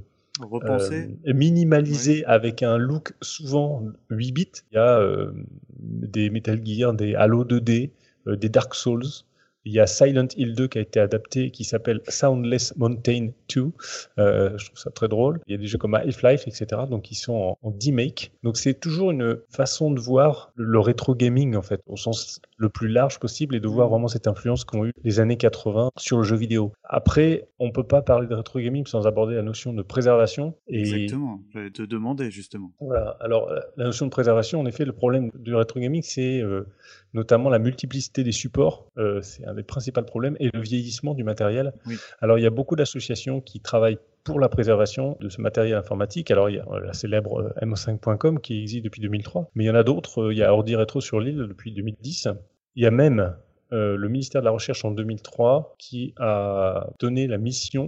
minimalisés avec un look souvent 8 bits. Il y a des Metal Gear, des Halo 2D, des Dark Souls. Il y a Silent Hill 2 qui a été adapté, qui s'appelle Soundless Mountain 2. Je trouve ça très drôle. Il y a des jeux comme Half-Life, etc. Donc, ils sont en D-Make. Donc, c'est toujours une façon de voir le rétro gaming, en fait, au sens le plus large possible, et de voir vraiment cette influence qu'ont eu les années 80 sur le jeu vidéo. Après, on peut pas parler de rétro gaming sans aborder la notion de préservation. Exactement. Je vais te demander, justement. Voilà. Alors, la notion de préservation, en effet, le problème du rétro gaming, c'est notamment la multiplicité des supports. C'est un des principaux problèmes, et le vieillissement du matériel. Oui. Alors, il y a beaucoup d'associations qui travaillent pour la préservation de ce matériel informatique. Alors, il y a la célèbre mo5.com qui existe depuis 2003, mais il y en a d'autres. Il y a Ordi Rétro sur l'île depuis 2010. Il y a même le ministère de la Recherche en 2003 qui a donné la mission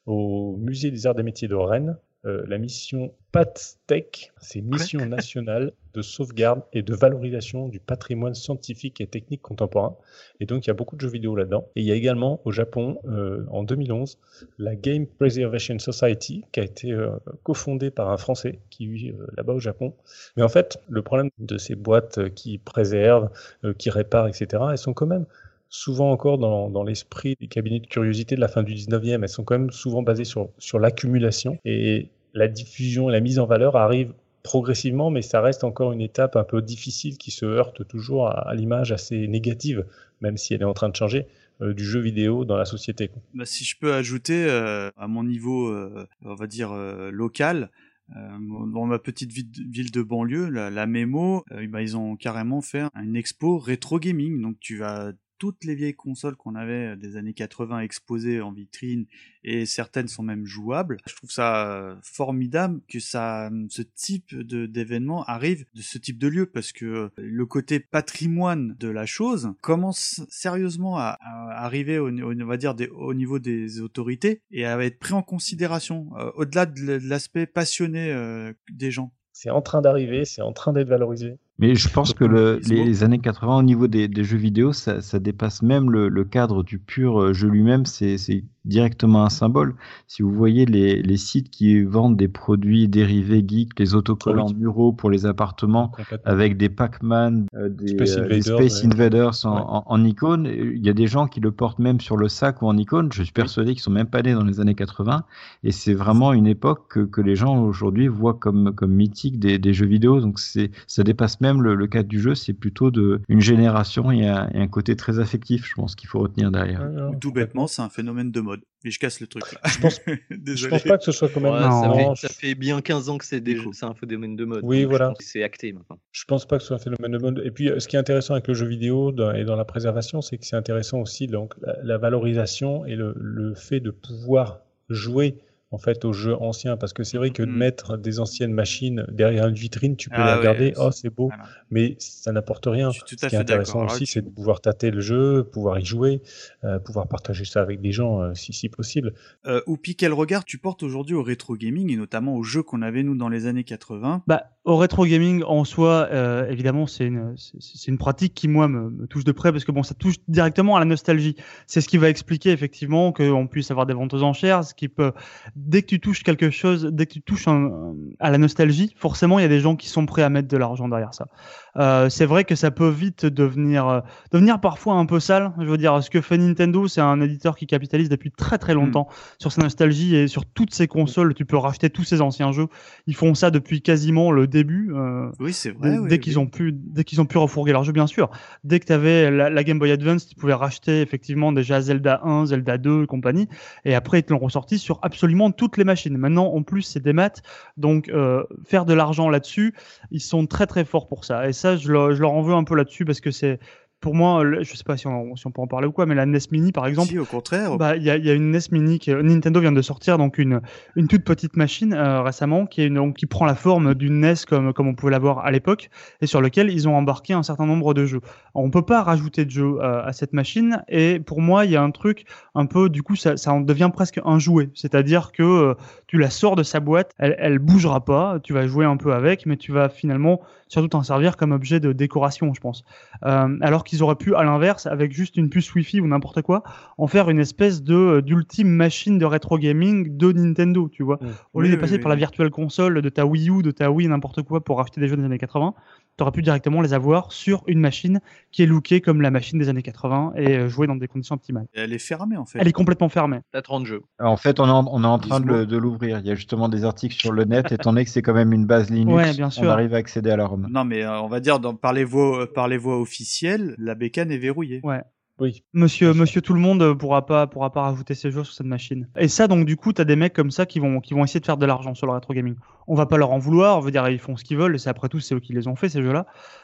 au Musée des Arts et des Métiers de Rennes, la mission PATSTEC, c'est Mission nationale de sauvegarde et de valorisation du patrimoine scientifique et technique contemporain. Et donc, il y a beaucoup de jeux vidéo là-dedans. Et il y a également, au Japon, en 2011, la Game Preservation Society, qui a été cofondée par un Français qui vit là-bas au Japon. Mais en fait, le problème de ces boîtes qui préservent, qui réparent, etc., elles sont quand même souvent encore dans l'esprit des cabinets de curiosité de la fin du 19e. Elles sont quand même souvent basées sur l'accumulation. Et la diffusion et la mise en valeur arrivent progressivement, mais ça reste encore une étape un peu difficile qui se heurte toujours à l'image assez négative, même si elle est en train de changer, du jeu vidéo dans la société. Bah, si je peux ajouter, à mon niveau, on va dire, local, dans ma petite ville de banlieue, la Mémo, ils ont carrément fait une expo rétro gaming. Donc tu vas toutes les vieilles consoles qu'on avait des années 80 exposées en vitrine, et certaines sont même jouables. Je trouve ça formidable que ce type d'événement arrive de ce type de lieu, parce que le côté patrimoine de la chose commence sérieusement à arriver on va dire au niveau des autorités, et à être pris en considération au-delà de l'aspect passionné des gens. C'est en train d'arriver, c'est en train d'être valorisé. Mais je pense que les années 80, au niveau des jeux vidéo, ça dépasse même le cadre du pur jeu lui-même. C'est directement un symbole. Si vous voyez les sites qui vendent des produits dérivés geeks, les autocollants muraux pour les appartements, avec des Pac-Man, des Space Invaders en icône, il y a des gens qui le portent même sur le sac ou en icône. Je suis persuadé qu'ils sont même pas nés dans les années 80. Et c'est vraiment une époque que les gens aujourd'hui voient comme mythique des jeux vidéo. Donc ça dépasse même le cadre du jeu, c'est plutôt une génération et un côté très affectif, je pense qu'il faut retenir derrière. Ou tout bêtement, c'est un phénomène de mode. Et je casse le truc là. Je pense pas que ce soit quand même... Ça fait bien 15 ans que c'est un phénomène de mode. Oui, voilà. C'est acté maintenant. Je pense pas que ce soit un phénomène de mode. Et puis, ce qui est intéressant avec le jeu vidéo et dans la préservation, c'est que c'est intéressant aussi donc, la valorisation et le fait de pouvoir jouer en fait aux jeux anciens, parce que c'est vrai que de mettre des anciennes machines derrière une vitrine, tu peux les regarder, c'est beau, mais ça n'apporte rien. Ce qui est intéressant aussi, c'est de pouvoir tâter le jeu, pouvoir y jouer, pouvoir partager ça avec des gens si possible. Oupi, quel regard tu portes aujourd'hui au rétro gaming, et notamment aux jeux qu'on avait nous dans les années 80? Au rétro gaming en soi, évidemment, c'est une pratique qui moi me touche de près, parce que ça touche directement à la nostalgie. C'est ce qui va expliquer effectivement qu'on puisse avoir des ventes aux enchères, ce qui peut... Dès que tu touches quelque chose, dès que tu touches à la nostalgie, forcément, il y a des gens qui sont prêts à mettre de l'argent derrière ça. C'est vrai que ça peut vite devenir parfois un peu sale. Je veux dire, ce que fait Nintendo, c'est un éditeur qui capitalise depuis très très longtemps sur sa nostalgie et sur toutes ses consoles. Tu peux racheter tous ces anciens jeux. Ils font ça depuis quasiment le début. Oui, c'est vrai. Dès qu'ils ont pu refourguer leurs jeux, bien sûr. Dès que tu avais la Game Boy Advance, tu pouvais racheter effectivement déjà Zelda 1, Zelda 2 et compagnie. Et après, ils te l'ont ressorti sur absolument toutes les machines. Maintenant, en plus, c'est des maths. Donc, faire de l'argent là-dessus, ils sont très très forts pour ça. Et ça, je leur en veux un peu là-dessus, parce que c'est, pour moi, je sais pas si on peut en parler ou quoi, mais la NES Mini, par exemple. Si, au contraire. Il y a une NES Mini que Nintendo vient de sortir, donc une toute petite machine récemment, qui prend la forme d'une NES comme on pouvait l'avoir à l'époque, et sur lequel ils ont embarqué un certain nombre de jeux. Alors, on peut pas rajouter de jeux à cette machine, et pour moi, il y a un truc un peu, du coup, ça en devient presque un jouet. C'est-à-dire que tu la sors de sa boîte, elle bougera pas, tu vas jouer un peu avec, mais tu vas finalement surtout t'en servir comme objet de décoration, je pense. Alors qu'ils auraient pu, à l'inverse, avec juste une puce Wi-Fi ou n'importe quoi, en faire une espèce d'ultime machine de rétro gaming de Nintendo, tu vois. Au lieu de passer par la virtual console de ta Wii U, de ta Wii, n'importe quoi, pour acheter des jeux des années 80, t'aurais pu directement les avoir sur une machine qui est lookée comme la machine des années 80 et jouer dans des conditions optimales. Et elle est fermée, en fait. Elle est complètement fermée. T'as 30 jeux. En fait, on est en train de l'ouvrir. Il y a justement des articles sur le net, étant donné que c'est quand même une base Linux, bien sûr. on arrive à accéder à la ROM. Non, mais on va dire, par les voies officielles, la bécane est verrouillée. Ouais. Oui. Monsieur tout le monde pourra pas rajouter ses jeux sur cette machine. Et ça, donc, du coup, t'as des mecs comme ça qui vont essayer de faire de l'argent sur le rétro gaming. On va pas leur en vouloir, on veut dire, ils font ce qu'ils veulent, et c'est après tout, c'est eux qui les ont fait, ces jeux-là.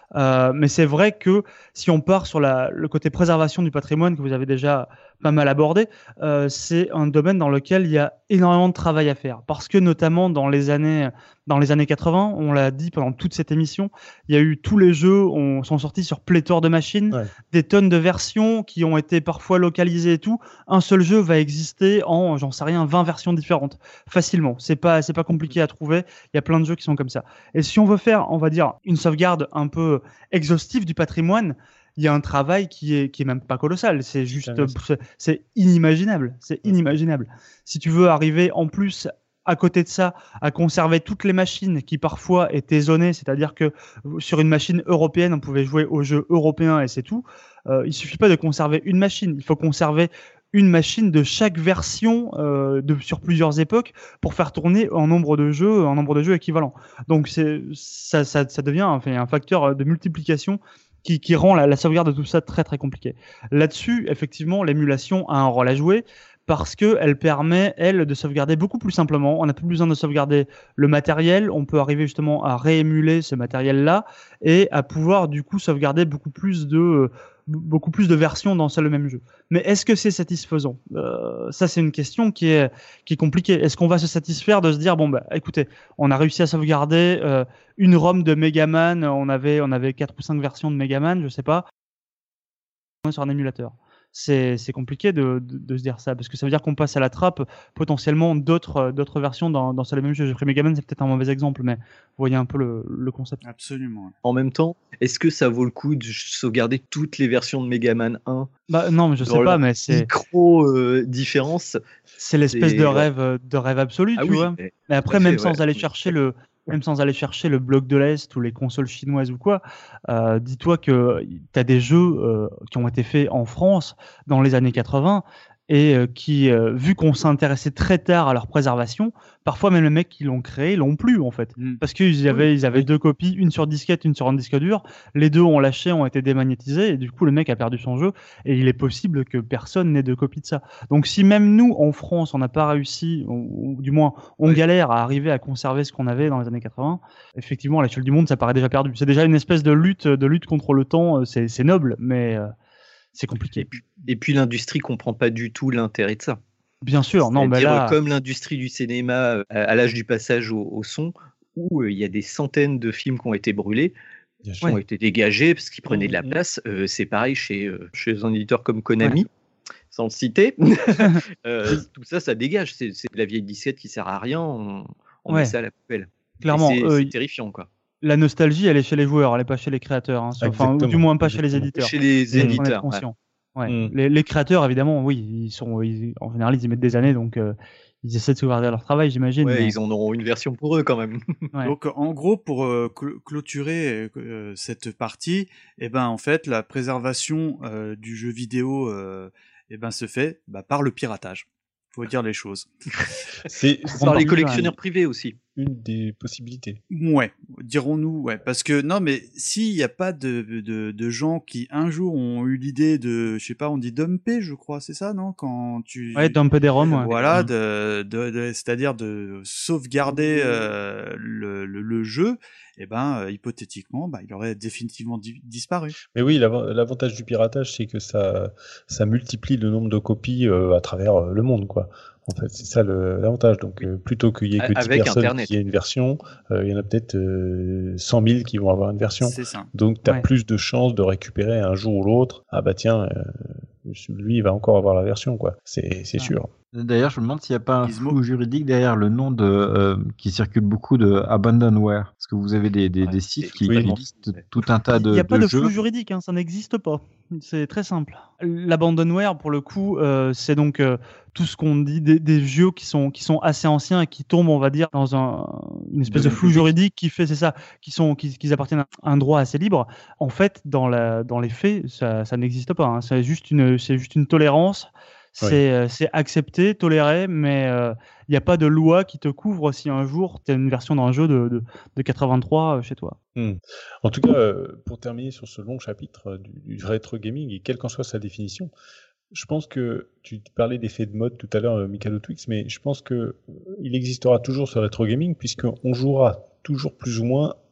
Mais c'est vrai que si on part sur le côté préservation du patrimoine que vous avez déjà pas mal abordé, c'est un domaine dans lequel il y a énormément de travail à faire. Parce que notamment dans les années 80, on l'a dit pendant toute cette émission, il y a eu tous les jeux sont sortis sur pléthore de machines, des tonnes de versions qui ont été parfois localisées et tout. Un seul jeu va exister en, j'en sais rien, 20 versions différentes, facilement. C'est pas compliqué à trouver. Il y a plein de jeux qui sont comme ça. Et si on veut faire, on va dire, une sauvegarde un peu exhaustive du patrimoine, il y a un travail qui est même pas colossal. C'est juste, c'est inimaginable. C'est inimaginable. Si tu veux arriver en plus, à côté de ça, à conserver toutes les machines qui parfois étaient zonées, c'est-à-dire que sur une machine européenne, on pouvait jouer aux jeux européens et c'est tout. Il suffit pas de conserver une machine. Il faut conserver une machine de chaque version sur plusieurs époques pour faire tourner un nombre de jeux équivalent. Donc ça devient un facteur de multiplication qui rend la sauvegarde de tout ça très très compliqué. Là-dessus, effectivement, l'émulation a un rôle à jouer parce qu'elle permet, elle, de sauvegarder beaucoup plus simplement. On n'a plus besoin de sauvegarder le matériel, on peut arriver justement à réémuler ce matériel-là et à pouvoir du coup sauvegarder beaucoup plus de versions dans le même jeu. Mais est-ce que c'est satisfaisant ? Ça, c'est une question qui est compliquée. Est-ce qu'on va se satisfaire de se dire, bon, écoutez, on a réussi à sauvegarder une ROM de Megaman, on avait 4 ou 5 versions de Megaman, je sais pas, sur un émulateur. C'est compliqué de se dire ça, parce que ça veut dire qu'on passe à la trappe potentiellement d'autres versions dans le même jeu. J'ai pris Megaman, c'est peut-être un mauvais exemple, mais vous voyez un peu le concept. Absolument. En même temps, est-ce que ça vaut le coup de sauvegarder toutes les versions de Megaman 1 ? Non, mais je sais pas, mais c'est micro-différence. C'est l'espèce de rêve absolu, tu vois. Mais après, même sans aller chercher le bloc de l'Est ou les consoles chinoises ou quoi, dis-toi que tu as des jeux qui ont été faits en France dans les années 80 et qui, vu qu'on s'intéressait très tard à leur préservation, parfois même les mecs qui l'ont créé l'ont plus en fait. Parce qu'ils avaient deux copies, une sur disquette, une sur un disque dur, les deux ont lâché, ont été démagnétisés et du coup le mec a perdu son jeu et il est possible que personne n'ait de copie de ça. Donc si même nous en France on n'a pas réussi, ou du moins on galère à arriver à conserver ce qu'on avait dans les années 80, effectivement à l'échelle du monde ça paraît déjà perdu. C'est déjà une espèce de lutte contre le temps, c'est noble mais c'est compliqué. Et puis l'industrie comprend pas du tout l'intérêt de ça. Bien sûr, non, mais là, comme l'industrie du cinéma à l'âge du passage au son, où il y a des centaines de films qui ont été brûlés, qui ont été dégagés parce qu'ils prenaient de la place. C'est pareil chez un éditeur comme Konami, sans le citer. Tout ça dégage. C'est de la vieille disquette qui sert à rien. On met ça à la poubelle. Clairement, c'est terrifiant, quoi. La nostalgie, elle est chez les joueurs, elle n'est pas chez les créateurs. Enfin, ou du moins pas chez les éditeurs. Chez les éditeurs. Les créateurs, évidemment, oui, en général, ils y mettent des années, donc ils essaient de sauvegarder leur travail, j'imagine. Ouais, mais ils en auront une version pour eux quand même. Donc, en gros, pour clôturer cette partie, en fait, la préservation du jeu vidéo se fait par le piratage. Faut dire les choses. C'est par les collectionneurs privés aussi. Une des possibilités. Ouais, dirons-nous, parce que non, mais s'il n'y a pas de gens qui un jour ont eu l'idée de, je sais pas, on dit dumper, je crois, c'est ça, non, quand tu. Ouais, dumper des ROM. Voilà, c'est-à-dire de sauvegarder le jeu. Hypothétiquement, il aurait définitivement disparu. Mais oui, l'avantage du piratage, c'est que ça multiplie le nombre de copies à travers le monde, quoi. En fait, c'est ça l'avantage. Donc, plutôt qu'il y ait que 10 personnes Internet qui aient une version, il y en a peut-être 100 000 qui vont avoir une version. C'est ça. Donc, tu as plus de chances de récupérer un jour ou l'autre. Ah bah tiens, lui, il va encore avoir la version, quoi. C'est sûr. D'ailleurs, je me demande s'il n'y a pas un flou juridique derrière le nom qui circule beaucoup de Abandonware. Parce que vous avez des sites qui listent tout un tas de jeux. Il n'y a pas de flou juridique, ça n'existe pas. C'est très simple. L'Abandonware, pour le coup, c'est donc tout ce qu'on dit des jeux qui sont assez anciens et qui tombent, on va dire, dans une espèce de flou juridique qui fait, c'est ça, qui appartiennent à un droit assez libre. En fait, dans les faits, ça n'existe pas. C'est juste une tolérance. C'est accepté, toléré, mais il n'y a pas de loi qui te couvre si un jour tu as une version d'un jeu de 83 chez toi. En tout cas, pour terminer sur ce long chapitre du rétro gaming, et quelle qu'en soit sa définition, je pense que tu parlais d'effet de mode tout à l'heure, Mikado Twix, mais je pense qu'il existera toujours ce rétro gaming puisqu'on jouera toujours plus ou moins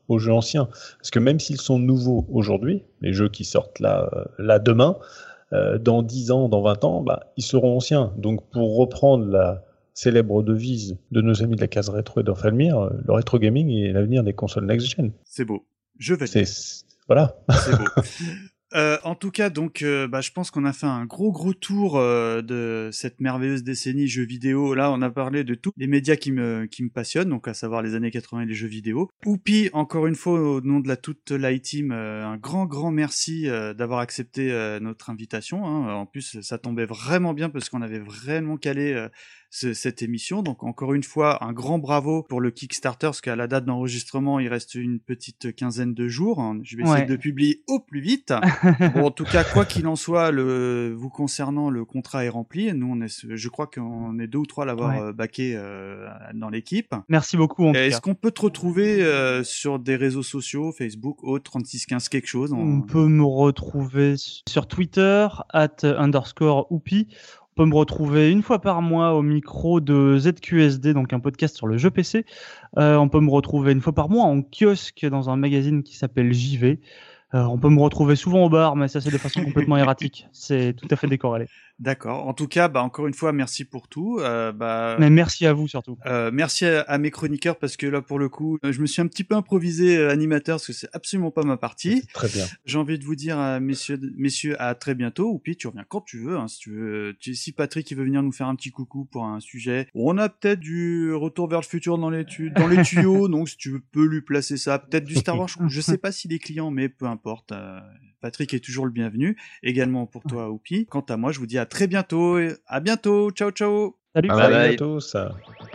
aux jeux anciens. Parce que même s'ils sont nouveaux aujourd'hui, les jeux qui sortent là demain, dans 10 ans, dans 20 ans, ils seront anciens. Donc pour reprendre la célèbre devise de nos amis de la case rétro et d'Enfalmir, le rétro gaming est l'avenir des consoles next-gen. C'est beau. Je valide. Voilà. C'est beau. En tout cas, donc, je pense qu'on a fait un gros tour de cette merveilleuse décennie jeux vidéo. Là, on a parlé de tous les médias qui me passionnent, donc à savoir les années 80 et les jeux vidéo. Oupi, encore une fois, au nom de la toute Light Team, un grand merci d'avoir accepté notre invitation. Hein. En plus, ça tombait vraiment bien parce qu'on avait vraiment calé cette émission. Donc encore une fois, un grand bravo pour le Kickstarter, parce qu'à la date d'enregistrement, il reste une petite quinzaine de jours. Je vais essayer de publier au plus vite. Bon, en tout cas, quoi qu'il en soit, vous concernant, le contrat est rempli. Nous, je crois qu'on est 2 ou 3 à l'avoir backé dans l'équipe. Merci beaucoup. Est-ce qu'on peut te retrouver sur des réseaux sociaux, Facebook, 3615 quelque chose On peut me retrouver sur Twitter, @_Oupi. On peut me retrouver une fois par mois au micro de ZQSD, donc un podcast sur le jeu PC. On peut me retrouver une fois par mois en kiosque dans un magazine qui s'appelle JV. On peut me retrouver souvent au bar, mais ça c'est de façon complètement erratique. C'est tout à fait décorrélé. D'accord. En tout cas, encore une fois, merci pour tout. Mais merci à vous surtout. Merci à mes chroniqueurs parce que là, pour le coup, je me suis un petit peu improvisé animateur parce que c'est absolument pas ma partie. Très bien. J'ai envie de vous dire, messieurs, à très bientôt. Ou puis tu reviens quand tu veux. Hein, si tu veux. Si Patrick il veut venir nous faire un petit coucou pour un sujet, on a peut-être du Retour vers le futur dans les tuyaux. Donc si tu peux lui placer ça, peut-être du Star Wars. Je sais pas s'il est client, mais peu importe. Patrick est toujours le bienvenu. Également pour toi, Oupi. Quant à moi, je vous dis à très bientôt. À bientôt. Ciao, ciao. Salut. À bientôt, ça.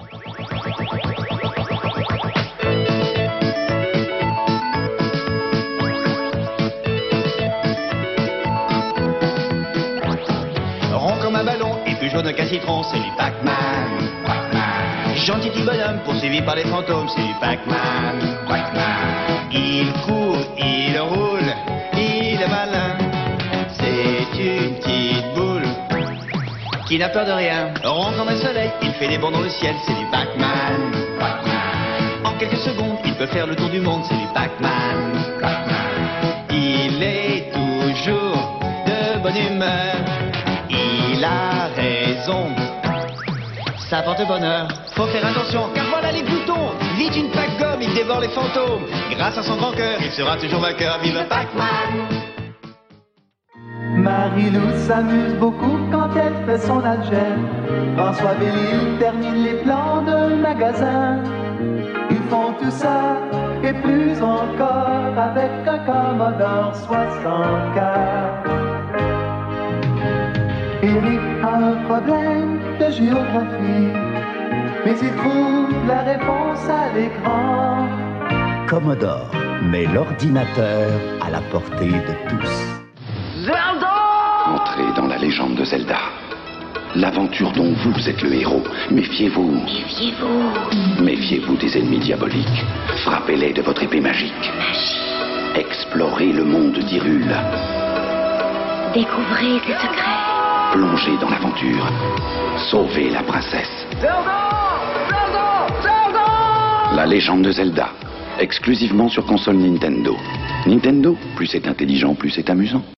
Rond comme un ballon et plus jaune qu'un citron, c'est du Pac-Man. Gentil petit bonhomme poursuivi par les fantômes, c'est du Pac-Man. Il court, il roule, il est malin. C'est une petite boule qui n'a peur de rien. Rond comme un soleil, il fait des bonds dans le ciel, c'est du Pac-Man. En quelques secondes, il peut faire le tour du monde, c'est du Pac-Man. Il est toujours de bonne humeur, il a raison, ça porte bonheur. Faut faire attention, car voilà les boutons. Vite une Pac-Gomme, il dévore les fantômes. Grâce à son grand cœur, il sera toujours vainqueur. Vive Pac-Man! Marie-Lou s'amuse beaucoup quand elle fait son algèbre. François Bellil termine les plans de magasin. Ils font tout ça et plus encore avec un Commodore 64. Eric a un problème de géographie, mais il trouve la réponse à l'écran. Commodore met l'ordinateur à la portée de tous. Zelda! Entrez dans la légende de Zelda. L'aventure dont vous êtes le héros. Méfiez-vous. Méfiez-vous. Méfiez-vous des ennemis diaboliques. Frappez-les de votre épée magique. Explorez le monde d'Hyrule. Découvrez ses secrets. Plongez dans l'aventure. Sauvez la princesse. Zelda! Zelda! Zelda! La légende de Zelda. Exclusivement sur console Nintendo. Nintendo, plus c'est intelligent, plus c'est amusant.